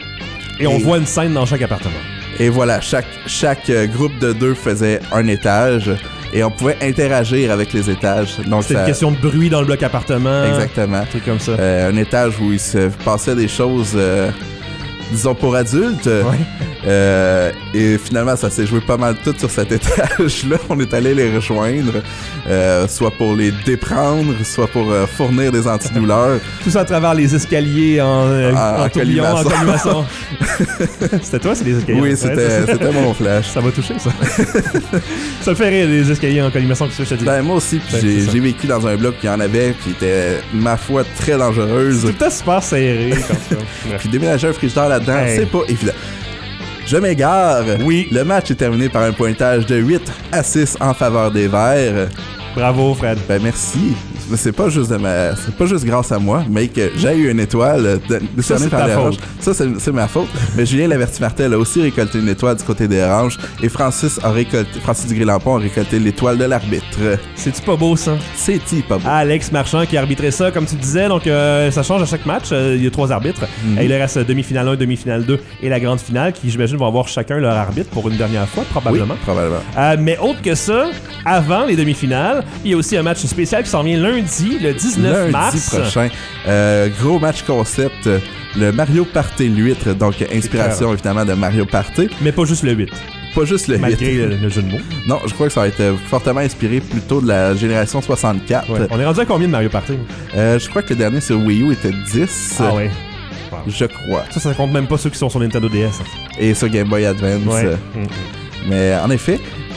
Et on voit une scène dans chaque appartement. Et voilà, chaque groupe de 2 faisait un étage et on pouvait interagir avec les étages. Donc c'était une question de bruit dans le bloc appartement. Exactement. Un truc comme ça. Un étage où il se passait des choses, disons, pour adultes. Ouais. Et finalement, ça s'est joué pas mal tout sur cet étage-là. On est allé les rejoindre, soit pour les déprendre, soit pour fournir des antidouleurs. Tout ça à travers les escaliers en tourbillon, en colimaçon. C'était toi, c'est les escaliers? Oui, c'était mon flash. Ça m'a touché, ça. Ça me fait rire, les escaliers en colimaçon, que je te dis. Ben, moi aussi, j'ai vécu dans un bloc qui en avait, qui était, ma foi, très dangereuse. C'est tout le temps super serré, comme ça. Puis déménager un frigidaire là-dedans, c'est pas évident. Je m'égare. Oui. Le match est terminé par un pointage de 8-6 en faveur des Verts. Bravo, Fred. Ben merci. C'est pas juste grâce à moi, mais que j'ai eu une étoile décernée par les Oranges. Ça, c'est ma faute. Mais Julien Laverty-Martel a aussi récolté une étoile du côté des Oranges et Francis Dugré-Lampon a récolté l'étoile de l'arbitre. C'est-tu pas beau, ça? C'est-tu pas beau? Alex Marchand qui a arbitré ça, comme tu disais. Donc, ça change à chaque match. Il y a 3 arbitres. Et il reste demi-finale 1, demi-finale 2 et la grande finale qui, j'imagine, vont avoir chacun leur arbitre pour une dernière fois, probablement. Oui, probablement. Mais autre que ça, avant les demi-finales, il y a aussi un match spécial qui s'en vient lundi, le 19 mars. Lundi prochain. Gros match concept, le Mario Party l'huître, donc inspiration évidemment de Mario Party. Mais pas juste le 8. Pas juste le 8. Malgré le jeu de mots. Non, je crois que ça va être fortement inspiré plutôt de la génération 64. Ouais. On est rendu à combien de Mario Party? Je crois que le dernier sur Wii U était 10. Ah ouais. Wow. Je crois. Ça compte même pas ceux qui sont sur Nintendo DS. Et sur Game Boy Advance. Ouais. Mais en effet,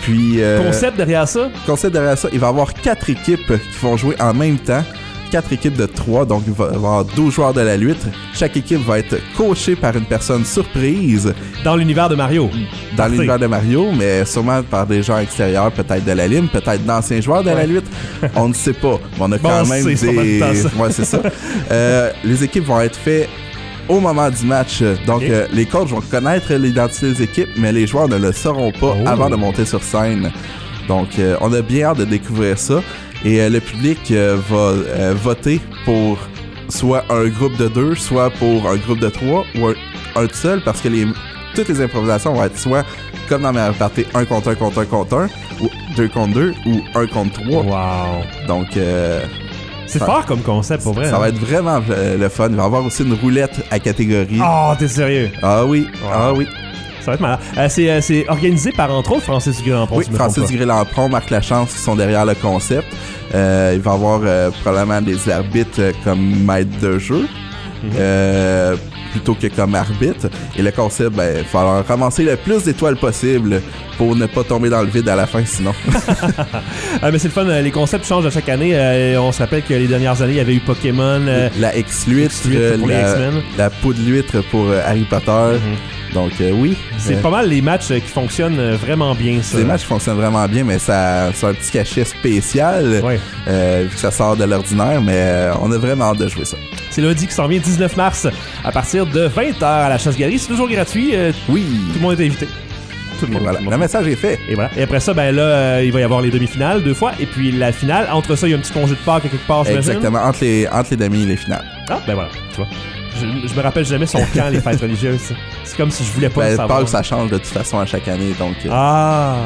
Puis... Concept derrière ça? Concept derrière ça, il va y avoir 4 équipes qui vont jouer en même temps. 4 équipes de 3, donc il va y avoir 12 joueurs de la lutte. Chaque équipe va être coachée par une personne surprise. Dans l'univers de Mario. Dans l'univers de Mario, mais sûrement par des gens extérieurs, peut-être de la Lime, peut-être d'anciens joueurs de la lutte. On ne sait pas. Mais on a quand même des... Ouais, c'est ça. Les équipes vont être faites au moment du match. Donc, les coachs vont connaître l'identité des équipes, mais les joueurs ne le sauront pas avant de monter sur scène. Donc, on a bien hâte de découvrir ça. Et le public va voter pour soit un groupe de 2, soit pour un groupe de 3 ou un seul, parce que toutes les improvisations vont être soit comme dans Mario Party 1 contre 1 contre 1 contre 1, ou 2 contre 2, ou 1 contre 3. Wow! Donc, c'est fort comme concept, pour vrai. Ça va être vraiment le fun. Il va y avoir aussi une roulette à catégorie. Oh, t'es sérieux? Ah oui, oui. Ça va être malade. C'est organisé par, entre autres, Francis Dugré-Lampron. Oui, Francis Dugré-Lampron, Marc Lachance qui sont derrière le concept. Il va y avoir probablement des arbitres comme maître de jeu. Plutôt que comme arbitre. Et le concept, il va falloir ramasser le plus d'étoiles possible pour ne pas tomber dans le vide à la fin, sinon. Mais c'est le fun, les concepts changent à chaque année. On se rappelle que les dernières années, il y avait eu Pokémon. La X-Luitre, pour les X-Men. La poudre d'huître pour Harry Potter. Donc, oui. C'est pas mal les matchs qui fonctionnent vraiment bien, ça. Les matchs fonctionnent vraiment bien, mais ça a un petit cachet spécial, vu que ça sort de l'ordinaire, mais on a vraiment hâte de jouer ça. C'est lundi qui s'en vient, 19 mars, à partir de 20h à la Chasse-Galerie. C'est toujours gratuit. Oui. Tout le monde est invité. Tout le monde. Voilà. Le message est fait. Et voilà. Et après ça, il va y avoir les demi-finales 2 fois. Et puis la finale. Entre ça, il y a un petit congé de Pâques quelque part, j'imagine. Exactement. Entre les demi et les finales. Ah, voilà. Tu vois. Je me rappelle jamais son camp, les fêtes religieuses. C'est comme si je voulais pas le savoir. Pâques, ça change de toute façon à chaque année, donc... Ah!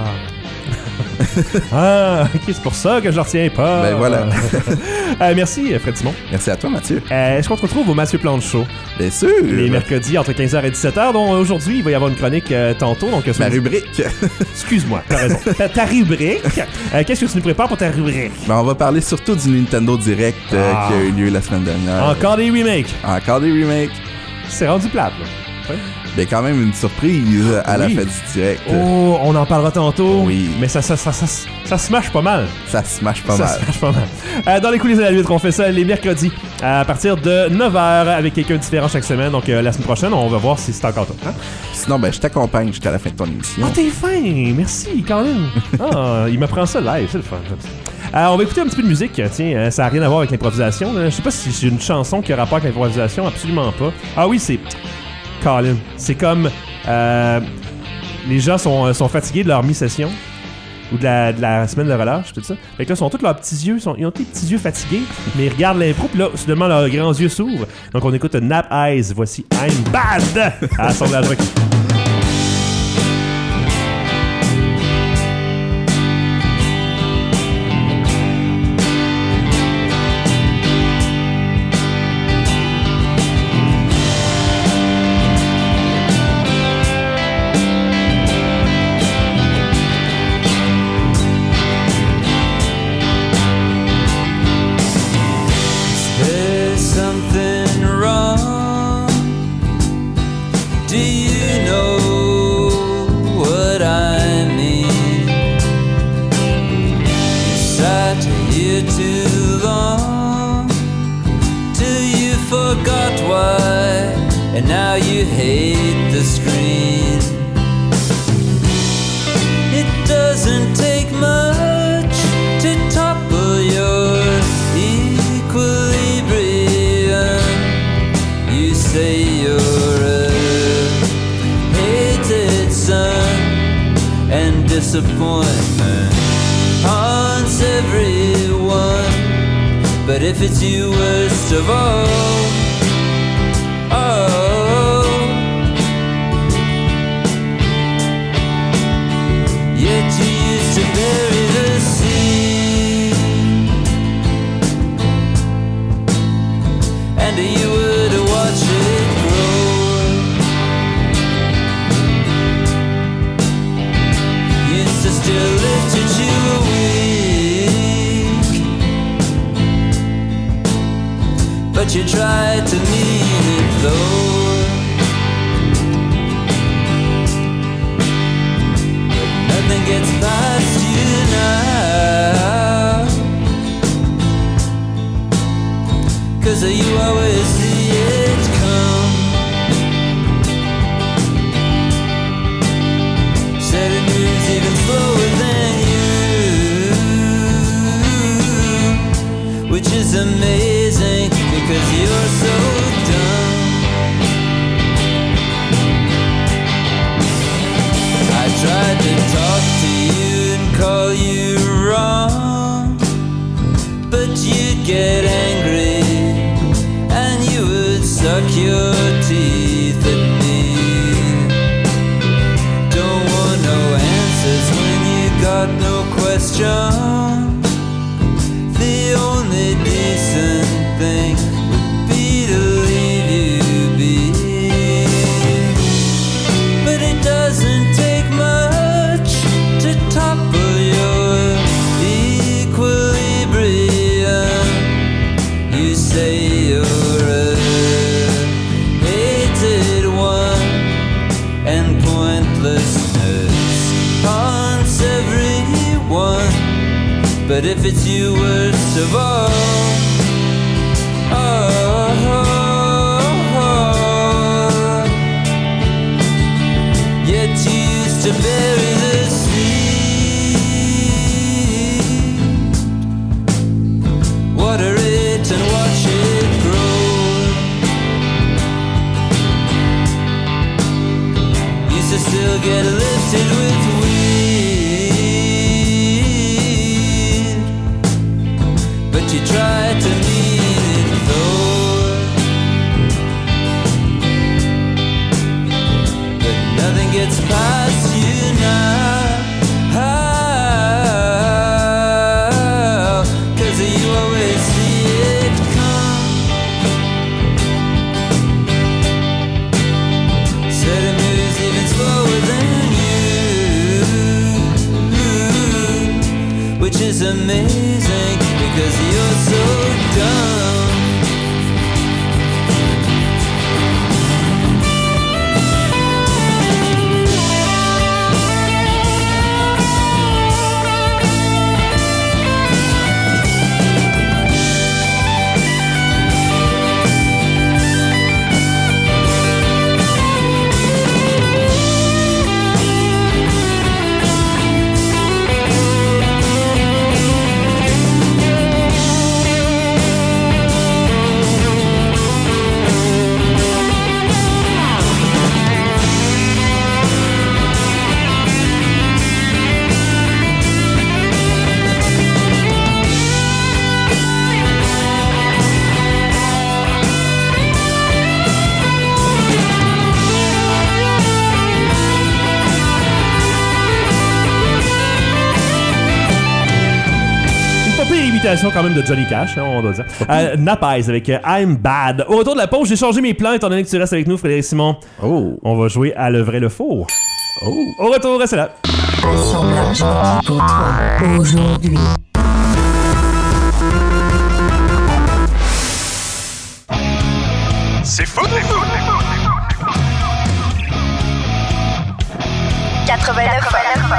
Ok, c'est pour ça que je ne retiens pas. Ben voilà. Merci, Fred Simon. Merci à toi, Mathieu. Est-ce qu'on te retrouve au Mathieu Plante Show? Bien sûr. Les mercredis entre 15h et 17h, dont aujourd'hui, il va y avoir une chronique tantôt. Donc, ma rubrique. Excuse-moi, t'as raison. Ta rubrique. Qu'est-ce que tu nous prépares pour ta rubrique? On va parler surtout du Nintendo Direct qui a eu lieu la semaine dernière. Encore des remakes. Encore des remakes. C'est rendu plate, là. Mais quand même une surprise à la fête du direct. Oh, on en parlera tantôt. Oui. Mais ça smash pas mal. Ça smash pas mal. Dans les coulisses de la lutte, on fait ça les mercredis à partir de 9h avec quelqu'un différent chaque semaine. Donc la semaine prochaine, on va voir si c'est encore toi. Hein? Sinon, je t'accompagne jusqu'à la fin de ton émission. Ah, t'es fin. Merci, Colin. Il m'apprend ça live. C'est le fun. On va écouter un petit peu de musique. Tiens, ça n'a rien à voir avec l'improvisation. Je sais pas si c'est une chanson qui a rapport avec l'improvisation. Absolument pas. Ah oui, c'est... Colin. C'est comme... les gens sont fatigués de leur mi-session ou de la semaine de relâche, tout ça. Fait que là, tous leurs petits yeux, ils ont tous les petits yeux fatigués, mais ils regardent l'impro, puis là, soudainement, leurs grands yeux s'ouvrent. Donc, on écoute Nap Eyes. Voici I'm Bad à Assemblage Rock. Disappointment haunts everyone, but if it's you worst of all, yet you used to bury the seed, and you would watch it grow. Used to still lift at you a week, but you tried to mean it though. But nothing gets by 'cause you always see it come. Said it moves even slower than you, which is amazing because you're so dumb. I tried to talk to you and call you wrong, but you'd get angry and you would suck your teeth at me. Don't want no answers when you got no questions. The only decent thing would be to leave you be. But it doesn't take much to topple your equilibrium. You say you're a hated one, and pointlessness haunts everyone. But if it's you, worst of all, yet you used to bury the seed, water it and watch it grow. Used to still get lifted with weed, but you tried to mean it though. But nothing gets past you now, 'cause you always see it come. Said it moves even slower than you, which is amazing because you're so dumb. Quand même de Johnny Cash, hein, on doit dire. Nappies avec I'm Bad. Au retour de la pause, j'ai changé mes plans étant donné que tu restes avec nous, Frédéric Simon. Oh. On va jouer à le vrai, le faux. Oh. Au retour, restez là. Assemblage pour toi aujourd'hui. C'est faux, c'est faux, c'est faux. 89.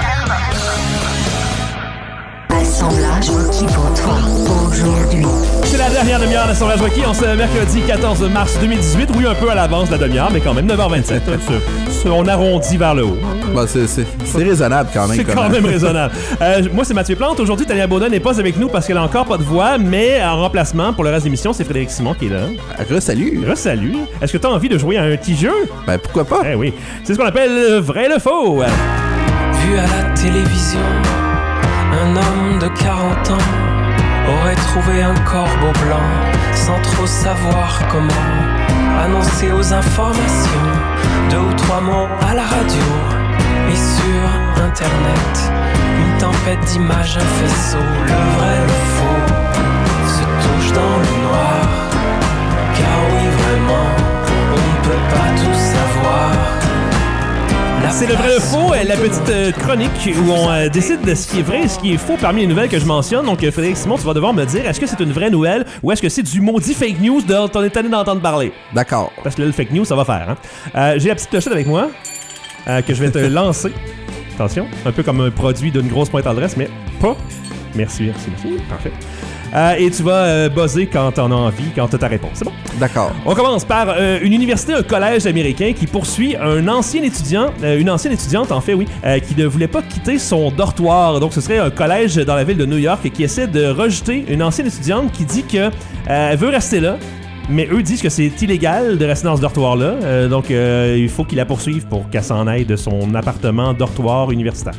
Assemblage Wookie pour toi aujourd'hui. C'est la dernière demi-heure d'Assemblage Wookie. On se mercredi 14 mars 2018. Oui, un peu à l'avance de la demi-heure, mais quand même 9h27. On arrondit vers le haut. Bah, c'est raisonnable quand même. C'est quand même raisonnable. Moi, c'est Mathieu Plante. Aujourd'hui, Tania Baudin n'est pas avec nous parce qu'elle a encore pas de voix, mais en remplacement pour le reste de l'émission, c'est Frédéric Simon qui est là. Re-salut. Re-salut. Est-ce que tu as envie de jouer à un petit jeu? Ben, pourquoi pas? Eh oui. C'est ce qu'on appelle le vrai, le faux. Vu à la télévision, un homme de 40 ans aurait trouvé un corbeau blanc sans trop savoir comment annoncer aux informations 2 ou 3 mots à la radio et sur internet. Une tempête d'images, un faisceau, le vrai, le faux se touche dans le noir. Car oui, vraiment, on ne peut pas tout savoir. C'est le vrai ou faux, la petite chronique où on décide de ce qui est vrai et ce qui est faux parmi les nouvelles que je mentionne. Donc, Frédéric Simon, tu vas devoir me dire est-ce que c'est une vraie nouvelle ou est-ce que c'est du maudit fake news dont on est tanné d'entendre parler? D'accord. Parce que là, le fake news, ça va faire. Hein? J'ai la petite clochette avec moi que je vais te lancer. Attention, un peu comme un produit d'une grosse pointe à l'adresse, mais pas. Merci. Parfait. Et tu vas buzzer quand t'en as envie, quand t'as ta réponse. C'est bon? D'accord. On commence par une université, un collège américain qui poursuit une ancienne étudiante en fait, oui, qui ne voulait pas quitter son dortoir. Donc ce serait un collège dans la ville de New York qui essaie de rejeter une ancienne étudiante qui dit que elle veut rester là. Mais eux disent que c'est illégal de rester dans ce dortoir-là. Donc, il faut qu'ils la poursuivent pour qu'elle s'en aille de son appartement dortoir universitaire.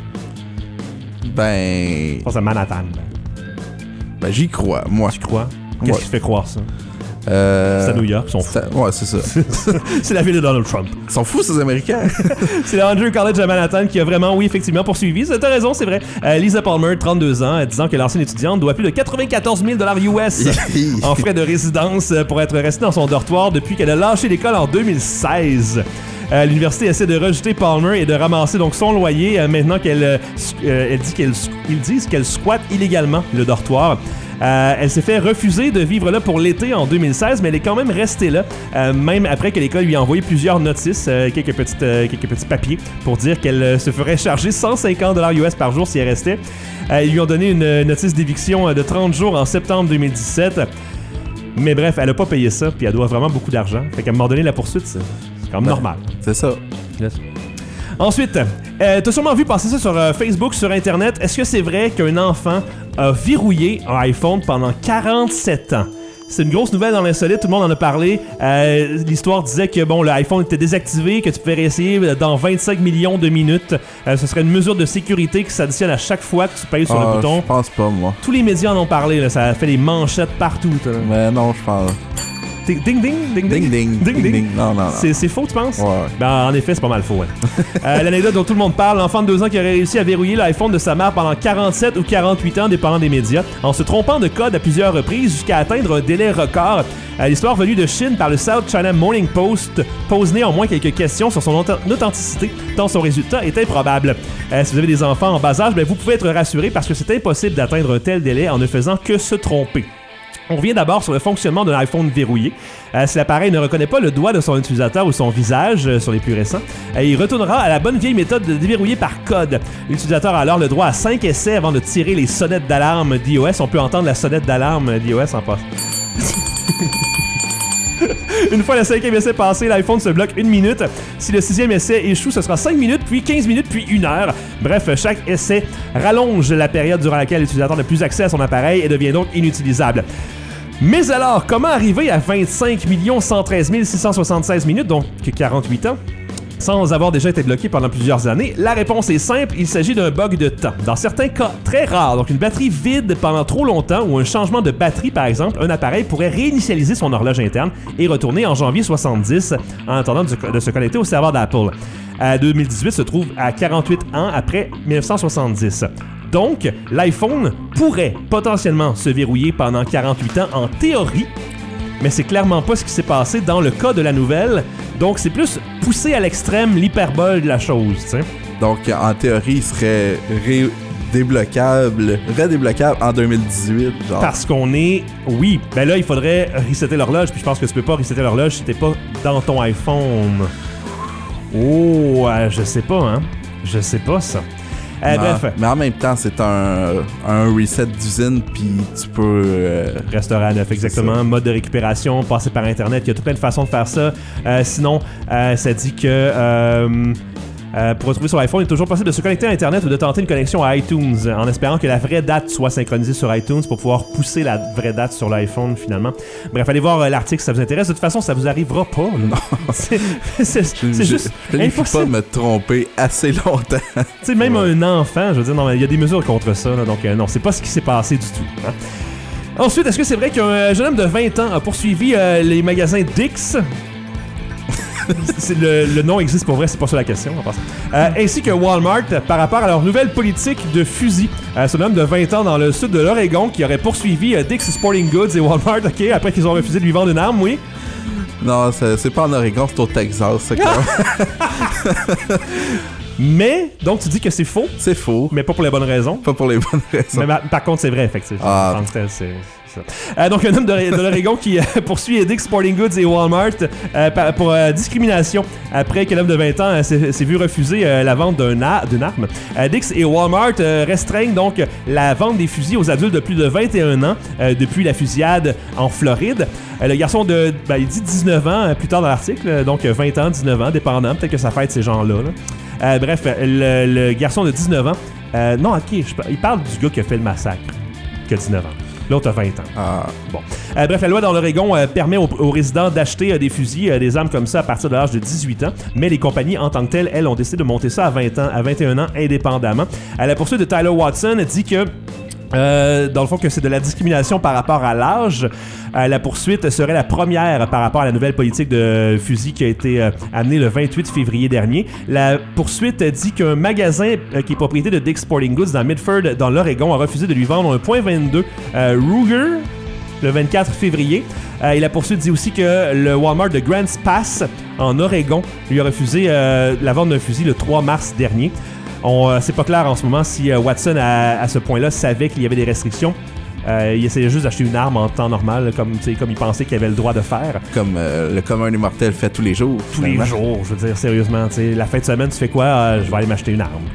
Je pense à Manhattan. Ben, j'y crois, moi. Tu crois? Qu'est-ce qui te fait croire ça? C'est à New York, ils sont fous. Ouais, c'est ça. C'est la ville de Donald Trump. Ils sont fous, ces Américains. C'est l'Andrew College à Manhattan qui a vraiment, oui, effectivement, poursuivi. T'as raison, c'est vrai. Lisa Palmer, 32 ans, disant que l'ancienne étudiante doit plus de 94 000 US en frais de résidence pour être restée dans son dortoir depuis qu'elle a lâché l'école en 2016. L'université essaie de rejeter Palmer et de ramasser donc son loyer maintenant qu'elle ils disent qu'elle squatte illégalement le dortoir. Elle s'est fait refuser de vivre là pour l'été en 2016, mais elle est quand même restée là, même après que l'école lui a envoyé plusieurs notices, quelques petits papiers pour dire qu'elle se ferait charger 150 $ US par jour si elle restait. Ils lui ont donné une notice d'éviction de 30 jours en septembre 2017. Mais bref, elle a pas payé ça, puis elle doit vraiment beaucoup d'argent. Fait qu'à un moment donné, la poursuite, c'est quand même normal. C'est ça. Yes. Ensuite, t'as sûrement vu passer ça sur Facebook, sur Internet. Est-ce que c'est vrai qu'un enfant a verrouillé un iPhone pendant 47 ans? C'est une grosse nouvelle dans l'insolite, tout le monde en a parlé. L'histoire disait que bon, l'iPhone était désactivé, que tu pouvais réessayer dans 25 millions de minutes. Ce serait une mesure de sécurité qui s'additionne à chaque fois que tu payes sur le bouton. Je pense pas, moi. Tous les médias en ont parlé, là, ça a fait les manchettes partout. Mais non, je pense. Ding ding, ding ding, ding ding. Non. C'est faux, tu penses? Ouais. Ben, en effet, c'est pas mal faux. Ouais. L'anecdote dont tout le monde parle, l'enfant de 2 ans qui aurait réussi à verrouiller l'iPhone de sa mère pendant 47 ou 48 ans, dépendant des médias, en se trompant de code à plusieurs reprises jusqu'à atteindre un délai record. L'histoire venue de Chine par le South China Morning Post pose néanmoins quelques questions sur son authenticité, tant son résultat est improbable. Si vous avez des enfants en bas âge, ben, vous pouvez être rassurés parce que c'est impossible d'atteindre un tel délai en ne faisant que se tromper. On revient d'abord sur le fonctionnement d'un iPhone verrouillé. Si l'appareil ne reconnaît pas le doigt de son utilisateur ou son visage sur les plus récents, il retournera à la bonne vieille méthode de déverrouiller par code. L'utilisateur a alors le droit à 5 essais avant de tirer les sonnettes d'alarme d'iOS. On peut entendre la sonnette d'alarme d'iOS en passe. Une fois le 5e essai passé, l'iPhone se bloque 1 minute. Si le 6e essai échoue, ce sera 5 minutes, puis 15 minutes, puis 1 heure. Bref, chaque essai rallonge la période durant laquelle l'utilisateur n'a plus accès à son appareil et devient donc inutilisable. Mais alors, comment arriver à 25 113 676 minutes, donc 48 ans, sans avoir déjà été bloqué pendant plusieurs années? La réponse est simple, il s'agit d'un bug de temps. Dans certains cas très rares, donc une batterie vide pendant trop longtemps ou un changement de batterie par exemple, un appareil pourrait réinitialiser son horloge interne et retourner en janvier 70 en attendant de se connecter au serveur d'Apple. 2018 se trouve à 48 ans après 1970. Donc, l'iPhone pourrait potentiellement se verrouiller pendant 48 ans en théorie, mais c'est clairement pas ce qui s'est passé dans le cas de la nouvelle. Donc, c'est plus poussé à l'extrême l'hyperbole de la chose, tu sais. Donc, en théorie, il serait redébloquable en 2018, genre. Parce qu'on est... Oui, ben là, il faudrait resetter l'horloge, puis je pense que tu peux pas resetter l'horloge si t'es pas dans ton iPhone. Oh, je sais pas, hein. Je sais pas, ça. Bref. Mais en même temps, c'est un reset d'usine, puis tu peux... Restaurer à neuf, exactement. Mode de récupération, passer par Internet. Il y a tout plein de façons de faire ça. Sinon, ça dit que... pour retrouver sur iPhone, il est toujours possible de se connecter à Internet ou de tenter une connexion à iTunes en espérant que la vraie date soit synchronisée sur iTunes pour pouvoir pousser la vraie date sur l'iPhone finalement. Bref, allez voir l'article si ça vous intéresse. De toute façon, ça vous arrivera pas. Non. c'est juste je ne peux pas me tromper assez longtemps. Tu sais, même un enfant, je veux dire, non, il y a des mesures contre ça. Là, donc non, c'est pas ce qui s'est passé du tout. Hein. Ensuite, est-ce que c'est vrai qu'un jeune homme de 20 ans a poursuivi les magasins Dick's? Le nom existe pour vrai, c'est pas ça la question. Ainsi que Walmart par rapport à leur nouvelle politique de fusil. C'est un homme de 20 ans dans le sud de l'Oregon qui aurait poursuivi Dick's Sporting Goods et Walmart, ok, après qu'ils ont refusé de lui vendre une arme, oui. Non, c'est pas en Oregon, c'est au Texas, c'est Mais, donc tu dis que c'est faux? C'est faux. Mais pas pour les bonnes raisons? Pas pour les bonnes raisons. Mais par contre, c'est vrai, effectivement. Donc, un homme de l'Oregon qui poursuit Dick's Sporting Goods et Walmart pour discrimination après que l'homme de 20 ans s'est vu refuser la vente d'une arme. Dick's et Walmart restreignent donc la vente des fusils aux adultes de plus de 21 ans depuis la fusillade en Floride. Le garçon il dit 19 ans plus tard dans l'article, donc 20 ans, 19 ans, dépendant, peut-être que ça fête ces gens-là. Bref, le garçon de 19 ans, non, ok, il parle du gars qui a fait le massacre, qui a 19 ans. L'autre a 20 ans. Bon. Bref, la loi dans l'Oregon permet aux résidents d'acheter des fusils, des armes comme ça à partir de l'âge de 18 ans, mais les compagnies en tant que telles, elles, ont décidé de monter ça à 20 ans, à 21 ans indépendamment. La poursuite de Tyler Watson dit que dans le fond que c'est de la discrimination par rapport à l'âge. La poursuite serait la première par rapport à la nouvelle politique de fusil qui a été amenée le 28 février dernier. La poursuite dit qu'un magasin qui est propriété de Dick's Sporting Goods dans Midford, dans l'Oregon, a refusé de lui vendre un .22 Ruger le 24 février. Et la poursuite dit aussi que le Walmart de Grants Pass en Oregon lui a refusé la vente d'un fusil le 3 mars dernier. C'est pas clair en ce moment si Watson, à ce point-là, savait qu'il y avait des restrictions. Il essayait juste d'acheter une arme en temps normal, comme il pensait qu'il avait le droit de faire. Comme le commun des mortels fait tous les jours. Tous les jours, je veux dire, sérieusement. La fin de semaine, tu fais quoi? Je vais aller m'acheter une arme.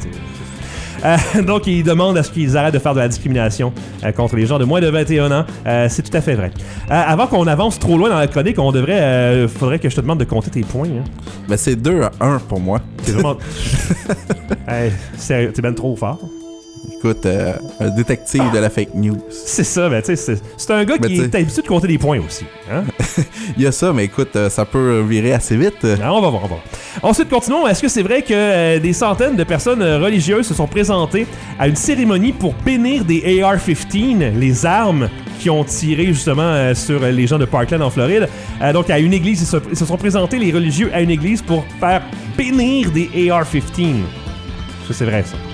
Donc, il demande à ce qu'ils arrêtent de faire de la discrimination contre les gens de moins de 21 ans. C'est tout à fait vrai. Avant qu'on avance trop loin dans la chronique, faudrait que je te demande de compter tes points. Hein. Ben, c'est 2-1 pour moi. C'est vraiment... sérieux, t'es ben trop fort. Écoute, un détective de la fake news. C'est ça, ben tu sais, c'est un gars qui est habitué de compter des points aussi. Hein? Il y a ça, mais écoute, ça peut virer assez vite. On va voir. Ensuite, continuons. Est-ce que c'est vrai que des centaines de personnes religieuses se sont présentées à une cérémonie pour bénir des AR-15, les armes qui ont tiré justement sur les gens de Parkland en Floride? Donc, à une église, ils se sont présentés, les religieux, à une église pour faire bénir des AR-15. Est-ce que c'est vrai, ça?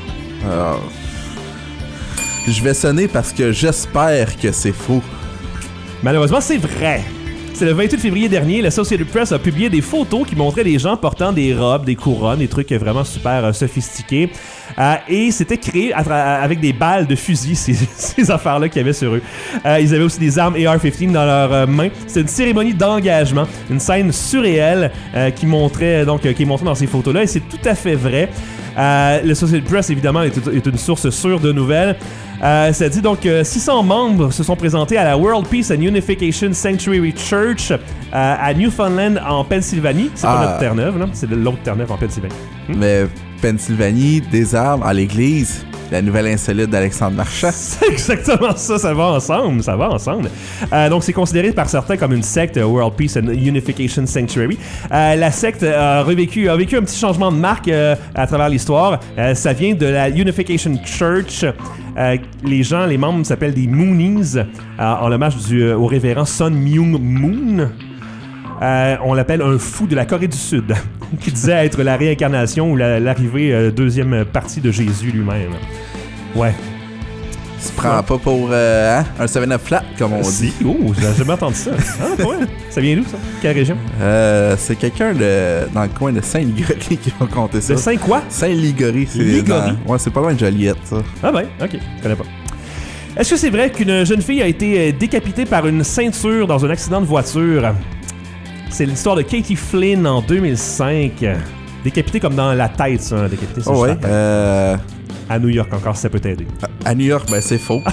Je vais sonner parce que j'espère que c'est faux. Malheureusement, c'est vrai. C'est le 28 février dernier, l'Associated Press a publié des photos qui montraient des gens portant des robes, des couronnes, des trucs vraiment super sophistiqués. Et c'était créé avec des balles de fusil, ces affaires-là qu'il y avait sur eux. Ils avaient aussi des armes AR-15 dans leurs mains. C'était une cérémonie d'engagement, une scène surréelle qui est montrée dans ces photos-là. Et c'est tout à fait vrai. L'Associated Press, évidemment, est une source sûre de nouvelles. Ça dit donc 600 membres se sont présentés à la World Peace and Unification Sanctuary Church à Newfoundland en Pennsylvanie. C'est pas notre Terre-Neuve, là. C'est l'autre Terre-Neuve en Pennsylvanie. Mais Pennsylvanie, des armes à l'église, la nouvelle insolite d'Alexandre Marchand. C'est exactement ça, ça va ensemble. Donc c'est considéré par certains comme une secte, World Peace and Unification Sanctuary. La secte a vécu un petit changement de marque à travers l'histoire. Ça vient de la Unification Church. Les membres s'appellent des Moonies, en hommage au révérend Sun Myung Moon. On l'appelle un fou de la Corée du Sud, qui disait être la réincarnation ou l'arrivée deuxième partie de Jésus lui-même. Ouais. Tu te prends pas pour un 7-up flat, comme on dit. Oh, j'ai jamais entendu ça. Ouais. Ça vient d'où, ça? Quelle région? C'est quelqu'un dans le coin de Saint-Ligory qui va compter ça. De Saint quoi? Saint-Ligory. C'est pas loin de Joliette, ça. Ah ben, ok, je connais pas. Est-ce que c'est vrai qu'une jeune fille a été décapitée par une ceinture dans un accident de voiture? C'est l'histoire de Katie Flynn en 2005. Décapitée comme dans la tête, ça. Décapitée sur la tête. À New York encore, si ça peut t'aider. À New York, ben c'est faux.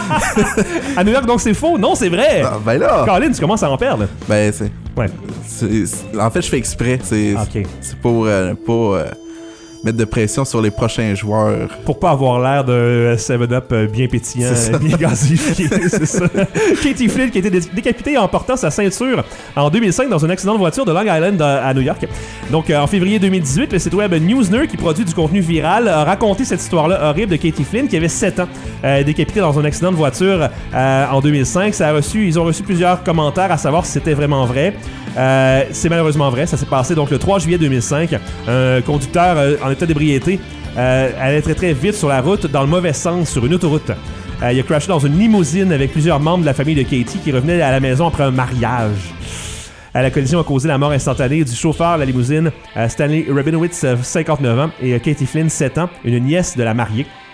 À New York, donc c'est faux? Non, c'est vrai! Ben là! Colin, tu commences à en perdre. Ben c'est... Ouais. En fait, je fais exprès. C'est pour pas mettre de pression sur les prochains joueurs. Pour pas avoir l'air de 7-Up bien pétillant, bien gazifié, c'est ça. Katie Flynn qui a été décapitée en portant sa ceinture en 2005 dans un accident de voiture de Long Island à New York. Donc en février 2018, le site web Newsner, qui produit du contenu viral, a raconté cette histoire-là horrible de Katie Flynn qui avait 7 ans, décapitée dans un accident de voiture en 2005. Ils ont reçu plusieurs commentaires à savoir si c'était vraiment vrai. C'est malheureusement vrai. Ça s'est passé donc le 3 juillet 2005. Un conducteur en état d'ébriété allait très très vite sur la route dans le mauvais sens sur une autoroute. Il a crashé dans une limousine avec plusieurs membres de la famille de Katie qui revenaient à la maison après un mariage. La collision a causé la mort instantanée du chauffeur de la limousine, Stanley Rabinowitz, 59 ans, et Katie Flynn, 7 ans, une nièce de la mariée.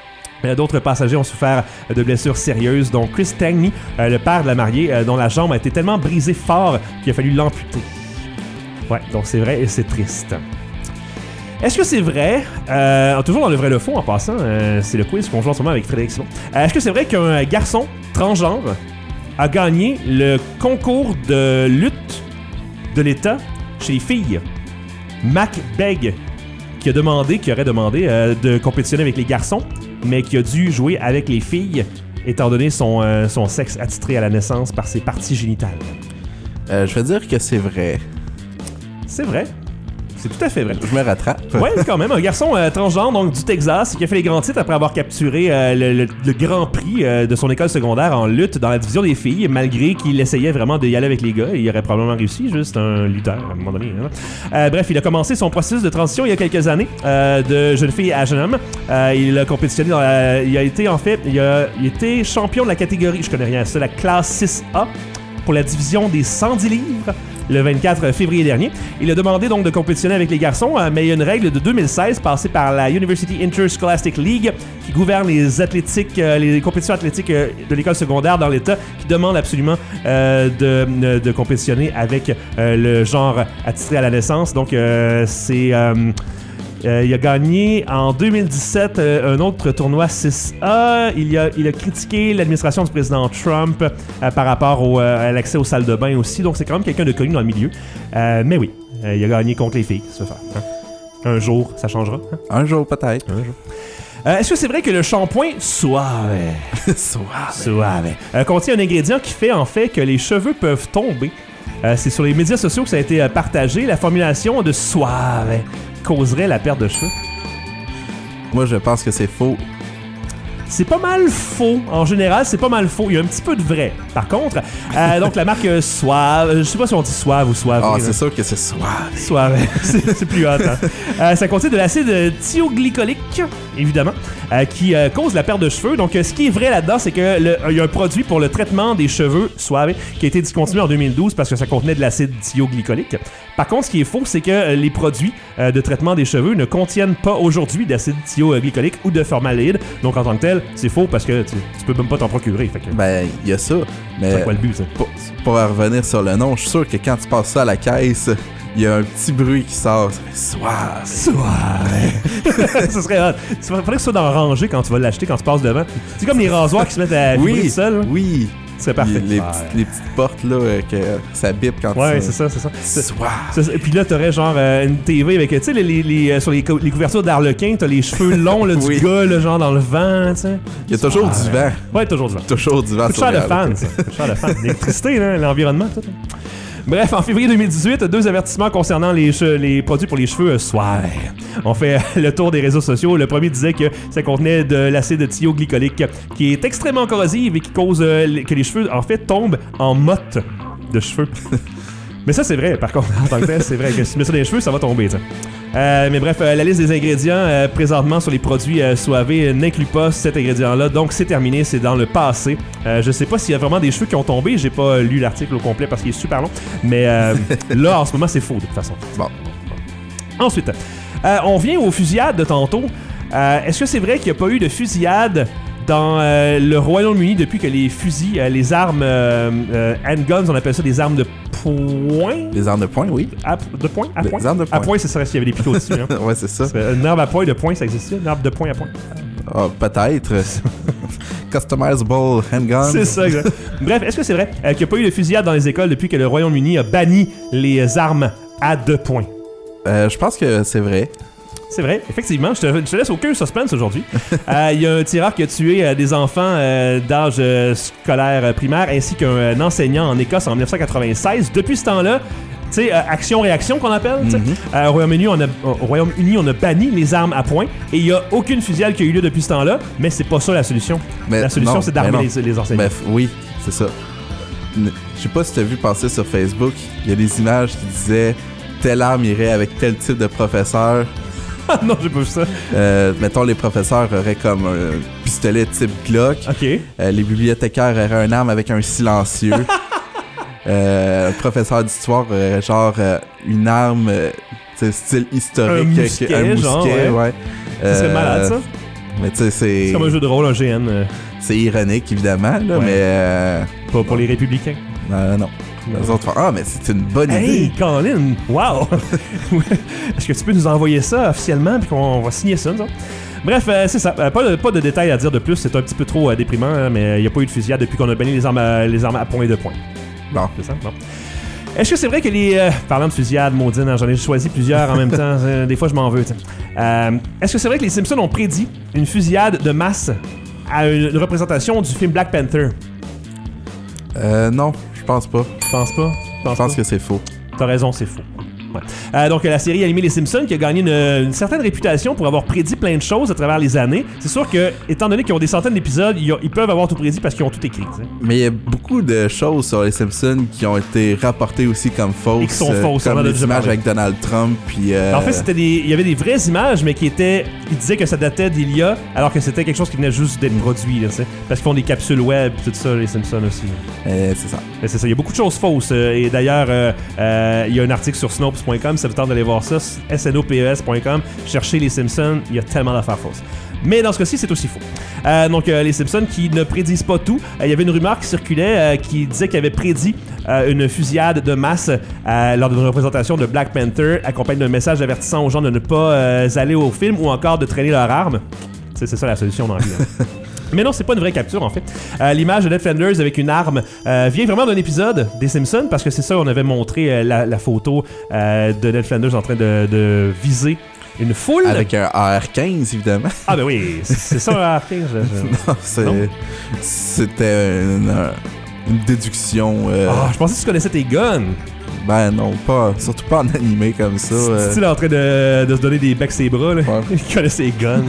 D'autres passagers ont souffert de blessures sérieuses, dont Chris Tangney, le père de la mariée, dont la jambe a été tellement brisée fort qu'il a fallu l'amputer. Ouais, donc c'est vrai et c'est triste. Est-ce que c'est vrai, toujours dans le vrai le faux en passant, c'est le quiz qu'on joue en ce moment avec Frédéric Simon. Est-ce que c'est vrai qu'un garçon transgenre a gagné le concours de lutte de l'État chez les filles? Mac Begg, qui aurait demandé de compétitionner avec les garçons, mais qui a dû jouer avec les filles, étant donné son sexe attitré à la naissance par ses parties génitales. Je vais dire que c'est vrai. C'est vrai. C'est tout à fait vrai. Je me rattrape. Ouais, quand même. Un garçon transgenre, donc du Texas, qui a fait les grands titres après avoir capturé le grand prix de son école secondaire en lutte dans la division des filles, malgré qu'il essayait vraiment d'y aller avec les gars. Il aurait probablement réussi, juste un lutteur à un moment donné. Hein. Bref, il a commencé son processus de transition il y a quelques années, de jeune fille à jeune homme. Il a compétitionné dans il a été champion de la catégorie, je connais rien à ça, la classe 6A, pour la division des 110 livres. Le 24 février dernier. Il a demandé donc de compétitionner avec les garçons, mais il y a une règle de 2016 passée par la University Interscholastic League qui gouverne les compétitions athlétiques de l'école secondaire dans l'État, qui demande absolument de compétitionner avec le genre attitré à la naissance. Donc, il a gagné en 2017 un autre tournoi 6A. Il a critiqué l'administration du président Trump par rapport à l'accès aux salles de bain aussi. Donc, c'est quand même quelqu'un de connu dans le milieu. Mais oui, il a gagné contre les filles, ça fait. Hein? Un jour, ça changera. Hein? Un jour, peut-être. Un jour. Est-ce que c'est vrai que le shampoing Suave contient un ingrédient qui fait en fait que les cheveux peuvent tomber? C'est sur les médias sociaux que ça a été partagé. La formulation de Suave causerait la perte de cheveux. Moi, je pense que c'est faux. C'est pas mal faux. En général, c'est pas mal faux. Il y a un petit peu de vrai. Par contre, donc la marque Suave, je sais pas si on dit Suave ou Suave. Ah, c'est sûr que c'est Suave. Suave, c'est plus hot. Hein? Ça contient de l'acide thioglycolique, évidemment, qui cause la perte de cheveux. Donc, ce qui est vrai là-dedans, c'est qu'il y a un produit pour le traitement des cheveux Suave qui a été discontinué en 2012 parce que ça contenait de l'acide thioglycolique. Par contre, ce qui est faux, c'est que les produits de traitement des cheveux ne contiennent pas aujourd'hui d'acide thioglycolique ou de formaldehyde. Donc, en tant que tel, c'est faux parce que tu peux même pas t'en procurer. Fait que... Ben, il y a ça. Mais c'est quoi le but, ça? Pour revenir sur le nom, je suis sûr que quand tu passes ça à la caisse, il y a un petit bruit qui sort. Ça fait Suave. Ça serait hot. Il faudrait que ce soit dans le rangée quand tu vas l'acheter, quand tu passes devant. C'est comme les rasoirs qui se mettent à vibrer tout seul. Oui. C'est parfait. Les petites portes là que ça bip quand ouais, tu... c'est ça. Et puis là, t'aurais genre une TV avec, tu sais, sur les couvertures d'Arlequin, t'as les cheveux longs là, du gars, là, genre dans le vent, tu sais. Il y a toujours du vent. Ouais, toujours du vent. Toujours du vent. Tout cher de fans, ça. Tout cher de fans. L'électricité, là, l'environnement, tout. Bref, en février 2018, 2 avertissements concernant les produits pour les cheveux Suave. On fait le tour des réseaux sociaux. Le premier disait que ça contenait de l'acide thioglycolique qui est extrêmement corrosif et qui cause que les cheveux, en fait, tombent en mottes de cheveux. Mais ça, c'est vrai, par contre, en tant que tel, c'est vrai que si tu mets ça dans les cheveux, ça va tomber, ça. Mais bref, la liste des ingrédients présentement sur les produits Suave n'inclut pas cet ingrédient-là, donc c'est terminé, c'est dans le passé. Je sais pas s'il y a vraiment des cheveux qui ont tombé, j'ai pas lu l'article au complet parce qu'il est super long, mais là, en ce moment, c'est faux de toute façon. Bon. Ensuite, on vient aux fusillades de tantôt. Est-ce que c'est vrai qu'il n'y a pas eu de fusillade dans le Royaume-Uni depuis que les fusils, les armes handguns, on appelle ça des armes de poing? Des armes de poing, oui. De poing? À poing? Des armes de poing. À poing, c'est ça, s'il y avait des picots dessus. Hein? Ouais, c'est ça. Une arme à poing de poing, ça existe? Une arme de poing à poing? Ah, peut-être. Customizable handgun. C'est ça, exact. Bref, est-ce que c'est vrai qu'il n'y a pas eu de fusillade dans les écoles depuis que le Royaume-Uni a banni les armes à 2 points? Je pense que c'est vrai. C'est vrai, effectivement. Je te laisse aucun suspense aujourd'hui. Il y a un tireur qui a tué des enfants d'âge scolaire primaire ainsi qu'un enseignant en Écosse en 1996. Depuis ce temps-là, tu sais, action-réaction qu'on appelle. Au Royaume-Uni, on a banni les armes à poing et il n'y a aucune fusillade qui a eu lieu depuis ce temps-là, mais c'est pas ça la solution. La solution, c'est d'armer les enseignants. Oui, c'est ça. Je sais pas si tu as vu passer sur Facebook, il y a des images qui disaient telle arme irait avec tel type de professeur. Non, j'ai pas vu ça. Mettons, les professeurs auraient comme un pistolet type Glock. OK. Les bibliothécaires auraient une arme avec un silencieux. Le professeur d'histoire aurait genre une arme style historique. Un mousquet, ouais. Ça serait malade, ça? Mais tu sais, C'est comme un jeu de rôle, un GN. C'est ironique, évidemment, là, mais... Pas pour les républicains. Non. Les autres font, mais c'est une bonne idée. Hey, Colin! Wow! Est-ce que tu peux nous envoyer ça officiellement puis qu'on va signer ça, nous autres? Bref, c'est ça. Pas de détails à dire de plus. C'est un petit peu trop déprimant, hein, mais il n'y a pas eu de fusillade depuis qu'on a banni les armes à point et de poing. Bon. C'est ça? Bon. Est-ce que c'est vrai que les... parlant de fusillade, maudine, hein, j'en ai choisi plusieurs en même temps. Des fois, je m'en veux. Est-ce que c'est vrai que les Simpsons ont prédit une fusillade de masse à une représentation du film Black Panther? Non, je pense pas. Je pense que c'est faux. T'as raison, c'est faux. Ouais. Donc la série animée Les Simpsons qui a gagné une certaine réputation pour avoir prédit plein de choses à travers les années. C'est sûr que, étant donné qu'ils ont des centaines d'épisodes, ils peuvent avoir tout prédit parce qu'ils ont tout écrit. T'sais. Mais il y a beaucoup de choses sur Les Simpsons qui ont été rapportées aussi comme fausses. Et qui sont fausses. Comme les images avec Donald Trump. Puis, En fait, il y avait des vraies images, mais ils disaient que ça datait d'il y a, alors que c'était quelque chose qui venait juste d'être produit. Là, parce qu'ils font des capsules web et tout ça, Les Simpsons aussi. C'est ça. C'est ça. Il y a beaucoup de choses fausses. Et d'ailleurs, il y a un article sur Snopes.com, ça vous tente d'aller voir ça, snopes.com, cherchez Les Simpsons, il y a tellement d'affaires fausses. Mais dans ce cas-ci, c'est aussi faux. Donc, les Simpsons qui ne prédisent pas tout. Il y avait une rumeur qui circulait qui disait qu'ils avaient prédit une fusillade de masse lors d'une représentation de Black Panther, accompagnée d'un message avertissant aux gens de ne pas aller au film ou encore de traîner leurs armes. C'est ça la solution dans la vie. Hein. Mais non, c'est pas une vraie capture en fait. L'image de Ned Flanders avec une arme vient vraiment d'un épisode des Simpsons parce que c'est ça, on avait montré la photo de Ned Flanders en train de viser une foule. Avec un AR-15 évidemment. Ah ben oui, c'est ça un AR-15. Non, c'était une déduction. Je pensais que tu connaissais tes guns. Ben non, surtout pas en animé comme ça. C'est en train de se donner des becs ses bras, là. Ouais. Il connaît ses guns.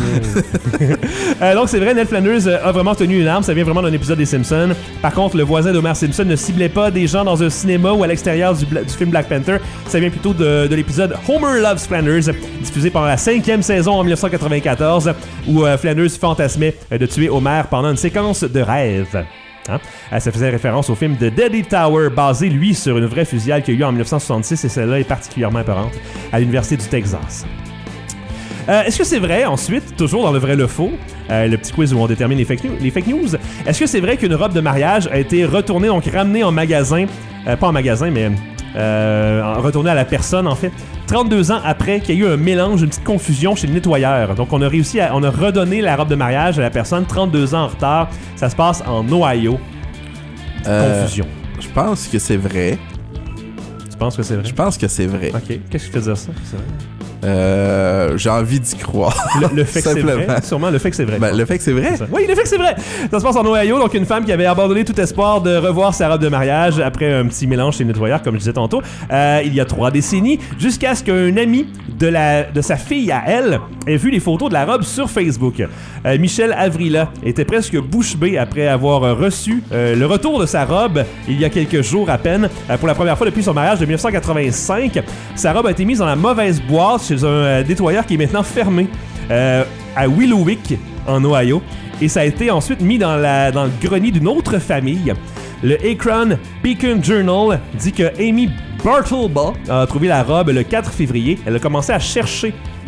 Donc c'est vrai, Ned Flanders a vraiment tenu une arme, ça vient vraiment d'un épisode des Simpsons. Par contre, le voisin d'Homer Simpson ne ciblait pas des gens dans un cinéma ou à l'extérieur du film Black Panther. Ça vient plutôt de l'épisode Homer Loves Flanders, diffusé pendant la 5e saison en 1994, où Flanders fantasmait de tuer Homer pendant une séquence de rêve. Hein? Ça faisait référence au film de Deadly Tower, basé, lui, sur une vraie fusillade qu'il y a eu en 1966, et celle-là est particulièrement apparente, à l'Université du Texas. Est-ce que c'est vrai, ensuite, toujours dans le vrai le faux, le petit quiz où on détermine les fake news, est-ce que c'est vrai qu'une robe de mariage a été retournée, donc ramenée en magasin, pas en magasin, mais retournée à la personne, en fait, 32 ans après qu'il y a eu un mélange, une petite confusion chez le nettoyeur. Donc on a redonné la robe de mariage à la personne 32 ans en retard. Ça se passe en Ohio. Confusion. Je pense que c'est vrai. Tu penses que c'est vrai? Je pense que c'est vrai. Ok. Qu'est-ce qui fait dire ça? C'est vrai? J'ai envie d'y croire. Le fait que c'est vrai? Sûrement le fait que c'est vrai. Le fait que c'est vrai? Oui, le fait que c'est vrai! Ça se passe en Ohio, donc une femme qui avait abandonné tout espoir de revoir sa robe de mariage après un petit mélange chez le nettoyeur, comme je disais tantôt, il y a 3 décennies, jusqu'à ce qu'un ami de sa fille à elle ait vu les photos de la robe sur Facebook. Michel Avrila était presque bouche bée après avoir reçu le retour de sa robe il y a quelques jours à peine. Pour la première fois depuis son mariage de 1985, sa robe a été mise dans la mauvaise boîte chez un nettoyeur qui est maintenant fermé à Willowick, en Ohio. Et ça a été ensuite mis dans le grenier d'une autre famille. Le Akron Beacon Journal dit que Amy Bartlebaugh a trouvé la robe le 4 février. Elle a commencé à chercher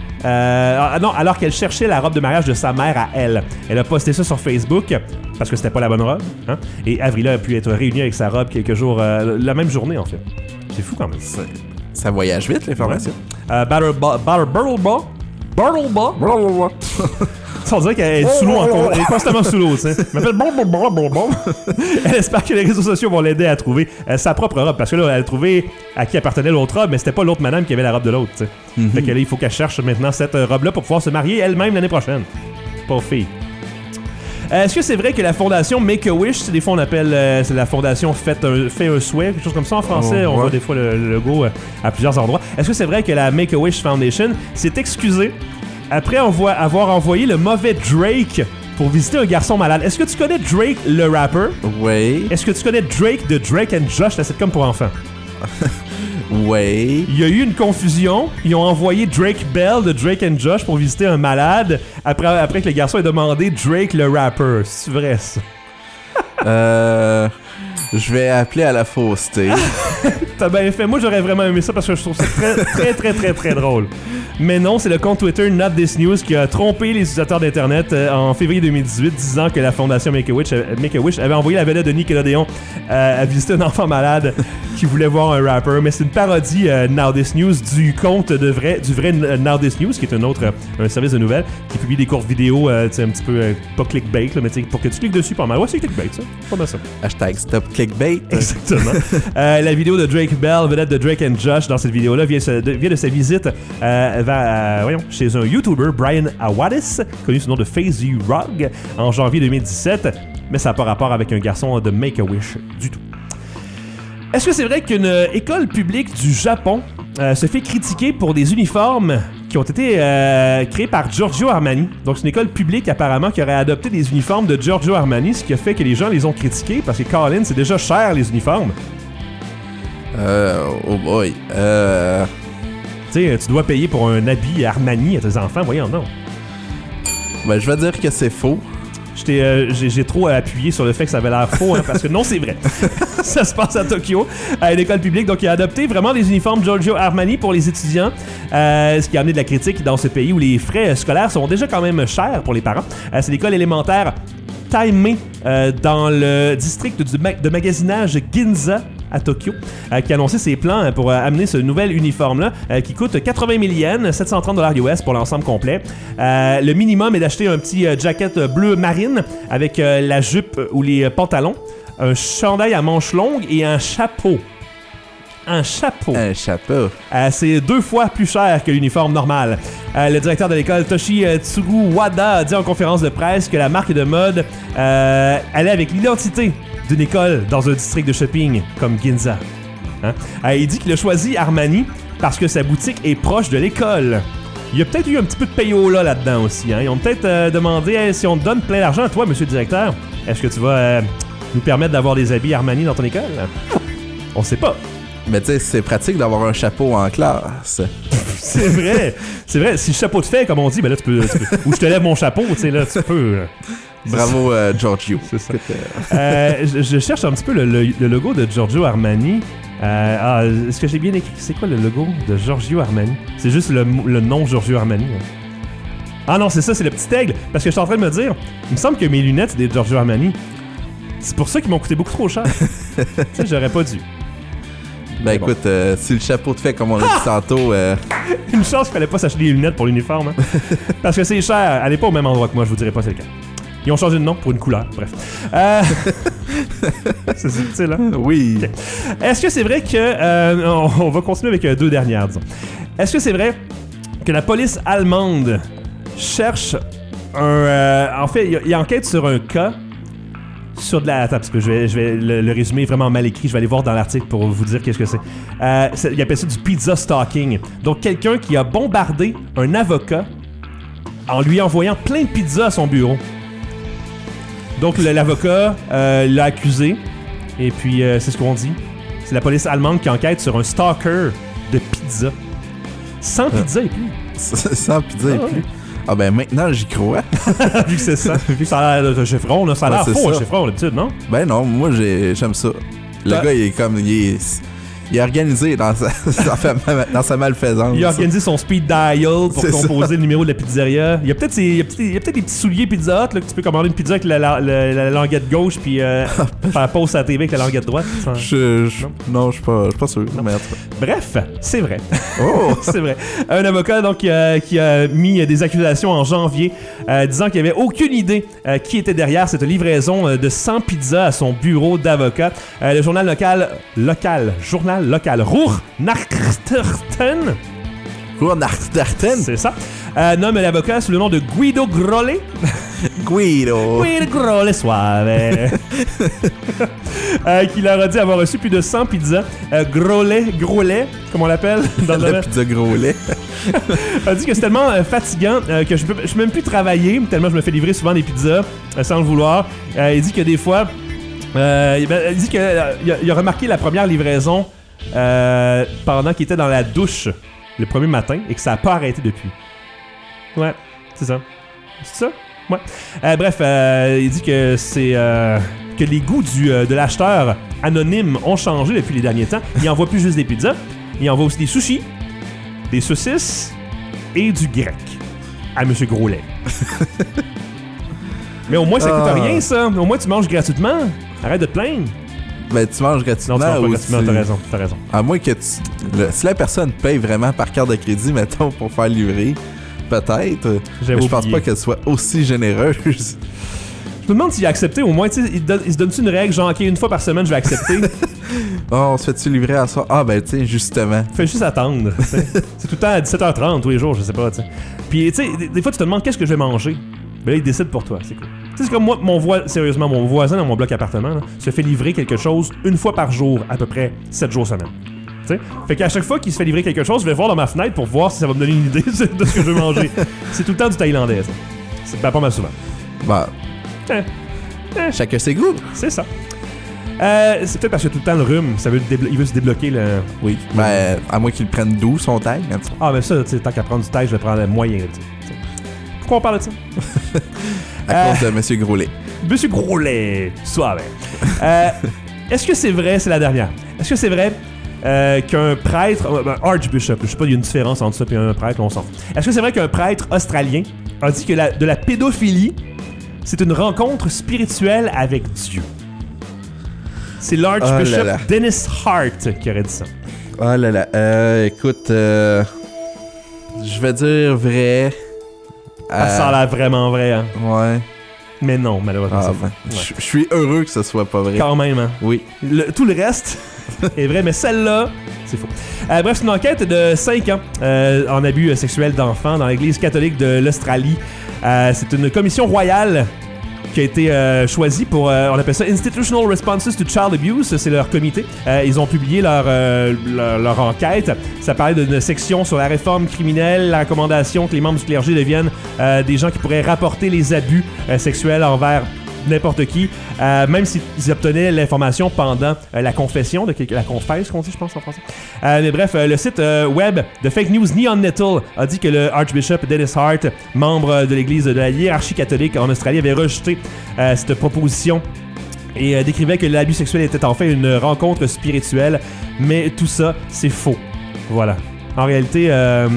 alors qu'elle cherchait la robe de mariage de sa mère à elle. Elle a posté ça sur Facebook parce que c'était pas la bonne robe. Hein? Et Avrila a pu être réunie avec sa robe quelques jours, la même journée en fait. C'est fou quand même. Ça voyage vite l'information. Bartlebaugh. On dirait qu'elle est sous l'eau encore. Elle est constamment sous l'eau, tu sais. Elle m'appelle bon. Elle espère que les réseaux sociaux vont l'aider à trouver sa propre robe. Parce que là, elle a trouvé à qui appartenait l'autre robe, mais c'était pas l'autre madame qui avait la robe de l'autre, tu sais. Fait que là, il faut qu'elle cherche maintenant cette robe-là pour pouvoir se marier elle-même l'année prochaine. Pauvre fille. Est-ce que c'est vrai que la fondation Make-A-Wish, c'est des fois on appelle c'est la fondation Fais un souhait, quelque chose comme ça en français, on voit des fois le logo à plusieurs endroits. Est-ce que c'est vrai que la Make-A-Wish Foundation s'est excusée après avoir envoyé le mauvais Drake pour visiter un garçon malade? Est-ce que tu connais Drake le rapper? Oui. Est-ce que tu connais Drake de Drake and Josh, la sitcom pour enfants? Oui. Il y a eu une confusion. Ils ont envoyé Drake Bell de Drake and Josh pour visiter un malade après que le garçon ait demandé Drake le rapper. C'est vrai ça? Je vais appeler à la fausseté. T'as bien fait. Moi, j'aurais vraiment aimé ça parce que je trouve ça très, très, très, très, très drôle. Mais non, c'est le compte Twitter Not This News qui a trompé les utilisateurs d'Internet en février 2018, disant que la fondation Make-A-Wish avait envoyé la vedette de Nickelodeon à visiter un enfant malade qui voulait voir un rapper. Mais c'est une parodie Now This News du compte du vrai Now This News, qui est un service de nouvelles qui publie des courtes vidéos, un petit peu pas clickbait, là, mais pour que tu cliques dessus pas mal. Ouais, c'est clickbait, ça. Pas mal ça. Hashtag stop clickbait. Exactement. La vidéo de Drake Bell, vedette de Drake and Josh, dans cette vidéo-là, vient de sa visite chez un YouTuber, Brian Awadis, connu sous le nom de FaZe Rug, en janvier 2017. Mais ça n'a pas rapport avec un garçon de Make-A-Wish du tout. Est-ce que c'est vrai qu'une école publique du Japon se fait critiquer pour des uniformes qui ont été créés par Giorgio Armani? Donc c'est une école publique apparemment qui aurait adopté des uniformes de Giorgio Armani, ce qui a fait que les gens les ont critiqués parce que Colin, c'est déjà cher les uniformes. Oh boy. Tu sais, tu dois payer pour un habit Armani à tes enfants, voyons non. Ben je vais dire que c'est faux. J'ai trop appuyé sur le fait que ça avait l'air faux, hein, parce que non, c'est vrai. Ça se passe à Tokyo, à une école publique. Donc, il a adopté vraiment des uniformes Giorgio Armani pour les étudiants, ce qui a amené de la critique dans ce pays où les frais scolaires sont déjà quand même chers pour les parents. C'est l'école élémentaire Taimei dans le district de magasinage Ginza à Tokyo, qui a annoncé ses plans pour amener ce nouvel uniforme-là qui coûte 80 000 yens, 730 $ US pour l'ensemble complet. Le minimum est d'acheter un petit jacket bleu marine avec la jupe ou les pantalons, un chandail à manches longues et un chapeau. Un chapeau. C'est 2 fois plus cher que l'uniforme normal. Le directeur de l'école, Toshi Tsuruwada, a dit en conférence de presse que la marque de mode allait avec l'identité d'une école dans un district de shopping comme Ginza. Hein? Il dit qu'il a choisi Armani parce que sa boutique est proche de l'école. Il y a peut-être eu un petit peu de payola là-dedans aussi. Hein? Ils ont peut-être demandé si on te donne plein d'argent à toi, monsieur le directeur, est-ce que tu vas nous permettre d'avoir des habits Armani dans ton école? On sait pas. Mais tu sais, c'est pratique d'avoir un chapeau en classe. C'est vrai. Si le chapeau te fait, comme on dit, ben là, tu peux ou je te lève mon chapeau, tu sais, là, tu peux. Bravo, Giorgio. C'est ça. Je cherche un petit peu le logo de Giorgio Armani. Est-ce que j'ai bien écrit? C'est quoi le logo de Giorgio Armani? C'est juste le nom Giorgio Armani. Hein. Ah non, c'est ça, c'est le petit aigle. Parce que je suis en train de me dire, il me semble que mes lunettes, c'est des Giorgio Armani. C'est pour ça qu'ils m'ont coûté beaucoup trop cher. Tu sais, j'aurais pas dû. Ben écoute, si le chapeau te fait comme on a dit tantôt... Une chance qu'il fallait pas s'acheter des lunettes pour l'uniforme. Hein? Parce que c'est cher. Allez pas au même endroit que moi, je vous dirai pas c'est lequel. Ils ont changé de nom pour une couleur, bref. C'est subtil, hein? Oui. Okay. Est-ce que c'est vrai que... on va continuer avec 2 dernières, disons. Est-ce que c'est vrai que la police allemande cherche en fait, il enquête sur un cas sur de la... Attends, parce que je vais le résumer vraiment mal écrit. Je vais aller voir dans l'article pour vous dire qu'est-ce que c'est. Il appelle ça du pizza stalking. Donc, quelqu'un qui a bombardé un avocat en lui envoyant plein de pizzas à son bureau. Donc, l'avocat l'a accusé. Et puis, c'est ce qu'on dit. C'est la police allemande qui enquête sur un stalker de pizza. 100 pizzas et plus. 100 pizzas et plus. Ah ben maintenant j'y crois. Vu que c'est ça. Vu que ça a l'air de chevron, là, ça a l'air faux, un chevron d'habitude, non? Ben non, moi j'aime ça. Le gars il est comme... Il est organisé dans sa malfaisance. Il a organisé son speed dial pour composer le numéro de la pizzeria. Il y a peut-être des petits souliers Pizza Hut là, que tu peux commander une pizza avec la languette gauche puis faire pause à la TV avec la languette droite. Non, je suis pas sûr. Non. Bref, c'est vrai. Oh! C'est vrai. Un avocat donc qui a mis des accusations en janvier disant qu'il n'y avait aucune idée qui était derrière cette livraison de 100 pizzas à son bureau d'avocat. Le journal local Ruhr-Nachrichten. C'est ça. Nomme l'avocat sous le nom de Guido Grolle. Guido Grolle Suave. Qui leur a dit avoir reçu plus de 100 pizzas. Grolle, comme on l'appelle. Dans la pizza Grolle. A dit que c'est tellement fatigant que je peux même plus travailler, tellement je me fais livrer souvent des pizzas sans le vouloir. Il dit que des fois... il dit qu'il a remarqué la première livraison pendant qu'il était dans la douche le premier matin et que ça n'a pas arrêté depuis. Ouais, c'est ça. C'est ça? Ouais. Bref, il dit que c'est que les goûts de l'acheteur anonyme ont changé depuis les derniers temps. Il envoie plus juste des pizzas, il envoie aussi des sushis, des saucisses et du grec à M. Groslay. Mais au moins, ça coûte rien, ça. Au moins, tu manges gratuitement. Arrête de te plaindre. Ben, tu manges gratuitement. Non, tu manges pas aussi. gratuitement, t'as raison. À moins que si la personne paye vraiment par carte de crédit, mettons, pour faire livrer, peut-être. Mais je pense pas qu'elle soit aussi généreuse. Je me demande s'il a accepté au moins, tu sais, il se donne-tu une règle, genre, ok, une fois par semaine, je vais accepter. On se fait-tu livrer à ça? Ah, ben, tu sais, justement. Fais juste attendre. C'est tout le temps à 17h30 tous les jours, je sais pas, tu sais. Puis, tu sais, des fois, tu te demandes qu'est-ce que je vais manger. Ben là, il décide pour toi, c'est cool. Tu sais, c'est comme moi, mon voisin dans mon bloc appartement là, se fait livrer quelque chose une fois par jour, à peu près 7 jours semaine. Tu sais? Fait qu'à chaque fois qu'il se fait livrer quelque chose, je vais voir dans ma fenêtre pour voir si ça va me donner une idée de ce que je veux manger. C'est tout le temps du thaïlandais, ça. C'est pas mal souvent. Bah. Chacun ses goûts. C'est ça. C'est peut-être parce que tout le temps le rhume, il veut se débloquer le. Oui. Ben, à moins qu'il prenne doux son thaï. Ah, mais ça, tu sais, tant qu'à prendre du thaï, je vais prendre le moyen, tu sais. Pourquoi on parle de ça? À cause de M. Groslay. M. Groslay, suave. Est-ce que c'est vrai, c'est la dernière, est-ce que c'est vrai qu'un prêtre, archbishop, je sais pas, il y a une différence entre ça et un prêtre, on s'en fout. Est-ce que c'est vrai qu'un prêtre australien a dit que de la pédophilie, c'est une rencontre spirituelle avec Dieu? C'est l'archbishop Dennis Hart qui aurait dit ça. Oh là là, écoute, je vais dire vrai. Ça a l'air vraiment vrai, hein? Ouais. Mais non, malheureusement. Je suis heureux que ce soit pas vrai. Quand même, hein? Oui. Tout le reste est vrai, mais celle-là, c'est faux. Bref, c'est une enquête de 5 ans en abus sexuel d'enfants dans l'Église catholique de l'Australie. C'est une commission royale qui a été choisi pour, on appelle ça Institutional Responses to Child Abuse, c'est leur comité. Ils ont publié leur enquête. Ça parlait d'une section sur la réforme criminelle, la recommandation que les membres du clergé deviennent des gens qui pourraient rapporter les abus sexuels envers n'importe qui, même s'ils obtenaient l'information pendant la confession, la confesse qu'on dit, je pense en français. Mais bref, le site web de Fake News Neon Nettle a dit que le Archbishop Dennis Hart, membre de l'église de la hiérarchie catholique en Australie, avait rejeté cette proposition et décrivait que l'abus sexuel était en fait une rencontre spirituelle, mais tout ça, c'est faux. Voilà. En réalité,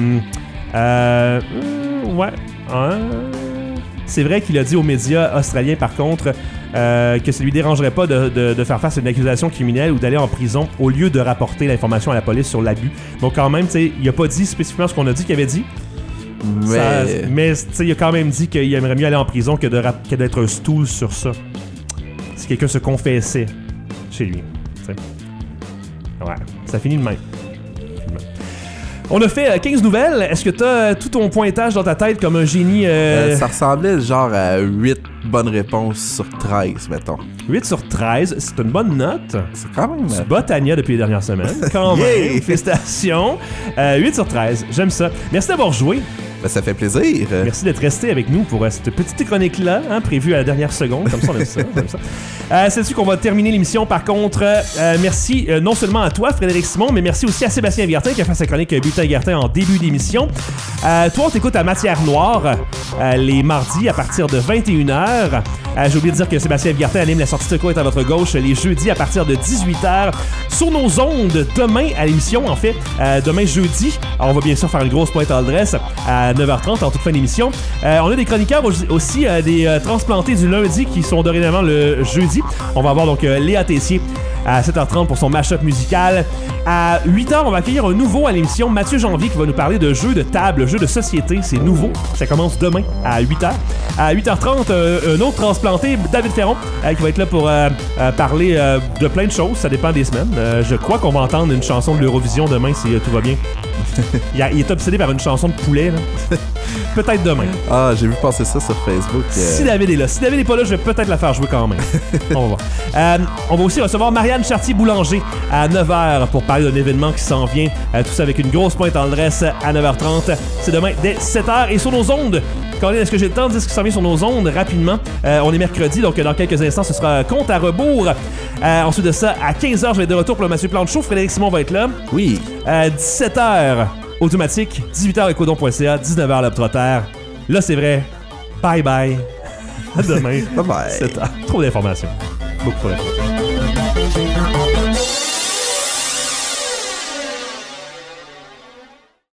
c'est vrai qu'il a dit aux médias australiens, par contre, que ça lui dérangerait pas de faire face à une accusation criminelle ou d'aller en prison au lieu de rapporter l'information à la police sur l'abus. Donc quand même, il a pas dit spécifiquement ce qu'on a dit qu'il avait dit. Mais il a quand même dit qu'il aimerait mieux aller en prison que d'être un stool sur ça. Si quelqu'un se confessait chez lui. T'sais. Ouais, ça finit de même. On a fait 15 nouvelles. Est-ce que t'as tout ton pointage dans ta tête comme un génie? Ça ressemblait genre à 8 bonnes réponses sur 13, mettons. 8 sur 13, c'est une bonne note. C'est quand même... Tu bats Tania depuis les dernières semaines. Quand même, félicitations. 8 sur 13, j'aime ça. Merci d'avoir joué. Ben, ça fait plaisir. Merci d'être resté avec nous pour cette petite chronique-là, hein, prévue à la dernière seconde. Comme ça, on aime ça. C'est là-dessus qu'on va terminer l'émission. Par contre, merci non seulement à toi, Frédéric Simon, mais merci aussi à Sébastien Guertin qui a fait sa chronique Bulletin Guertin en début d'émission. Toi, on t'écoute à Matière Noire les mardis à partir de 21h. J'ai oublié de dire que Sébastien Guertin anime La Sortie de Secours est à votre gauche les jeudis à partir de 18h sur nos ondes. Demain à l'émission, en fait, demain jeudi, on va bien sûr faire une grosse pointe à l'adresse à 9h30 en toute fin d'émission. On a des chroniqueurs aussi, des transplantés du lundi qui sont dorénavant le jeudi. On va avoir donc Léa Tessier à 7h30 pour son mash-up musical. À 8h, on va accueillir un nouveau à l'émission, Mathieu Janvier, qui va nous parler de jeux de table, jeux de société. C'est nouveau. Ça commence demain à 8h. À 8h30, un autre transplanté, David Ferron, qui va être là pour parler de plein de choses. Ça dépend des semaines. Je crois qu'on va entendre une chanson de l'Eurovision demain si tout va bien. Il est obsédé par une chanson de poulet. Là. Peut-être demain. Ah, j'ai vu passer ça sur Facebook. Si David est là. Si David est pas là, je vais peut-être la faire jouer quand même. On va voir. On va aussi recevoir Marianne Chartier-Boulanger à 9h pour parler d'un événement qui s'en vient. Tout ça avec une grosse pointe en adresse à 9h30. C'est demain dès 7h et sur nos ondes. Colin, est-ce que j'ai le temps de dire ce qui s'en vient sur nos ondes rapidement? On est mercredi, donc dans quelques instants, ce sera compte à rebours. Ensuite de ça, à 15h, je vais être de retour pour le Mathieu Plante Show. Frédéric Simon va être là. Oui. 17h, automatique. 18h, écodon.ca. 19h, l'Obtrotter. Là, c'est vrai. Bye bye. À demain. Bye bye. 7h. Trop d'informations. Beaucoup trop d'informations.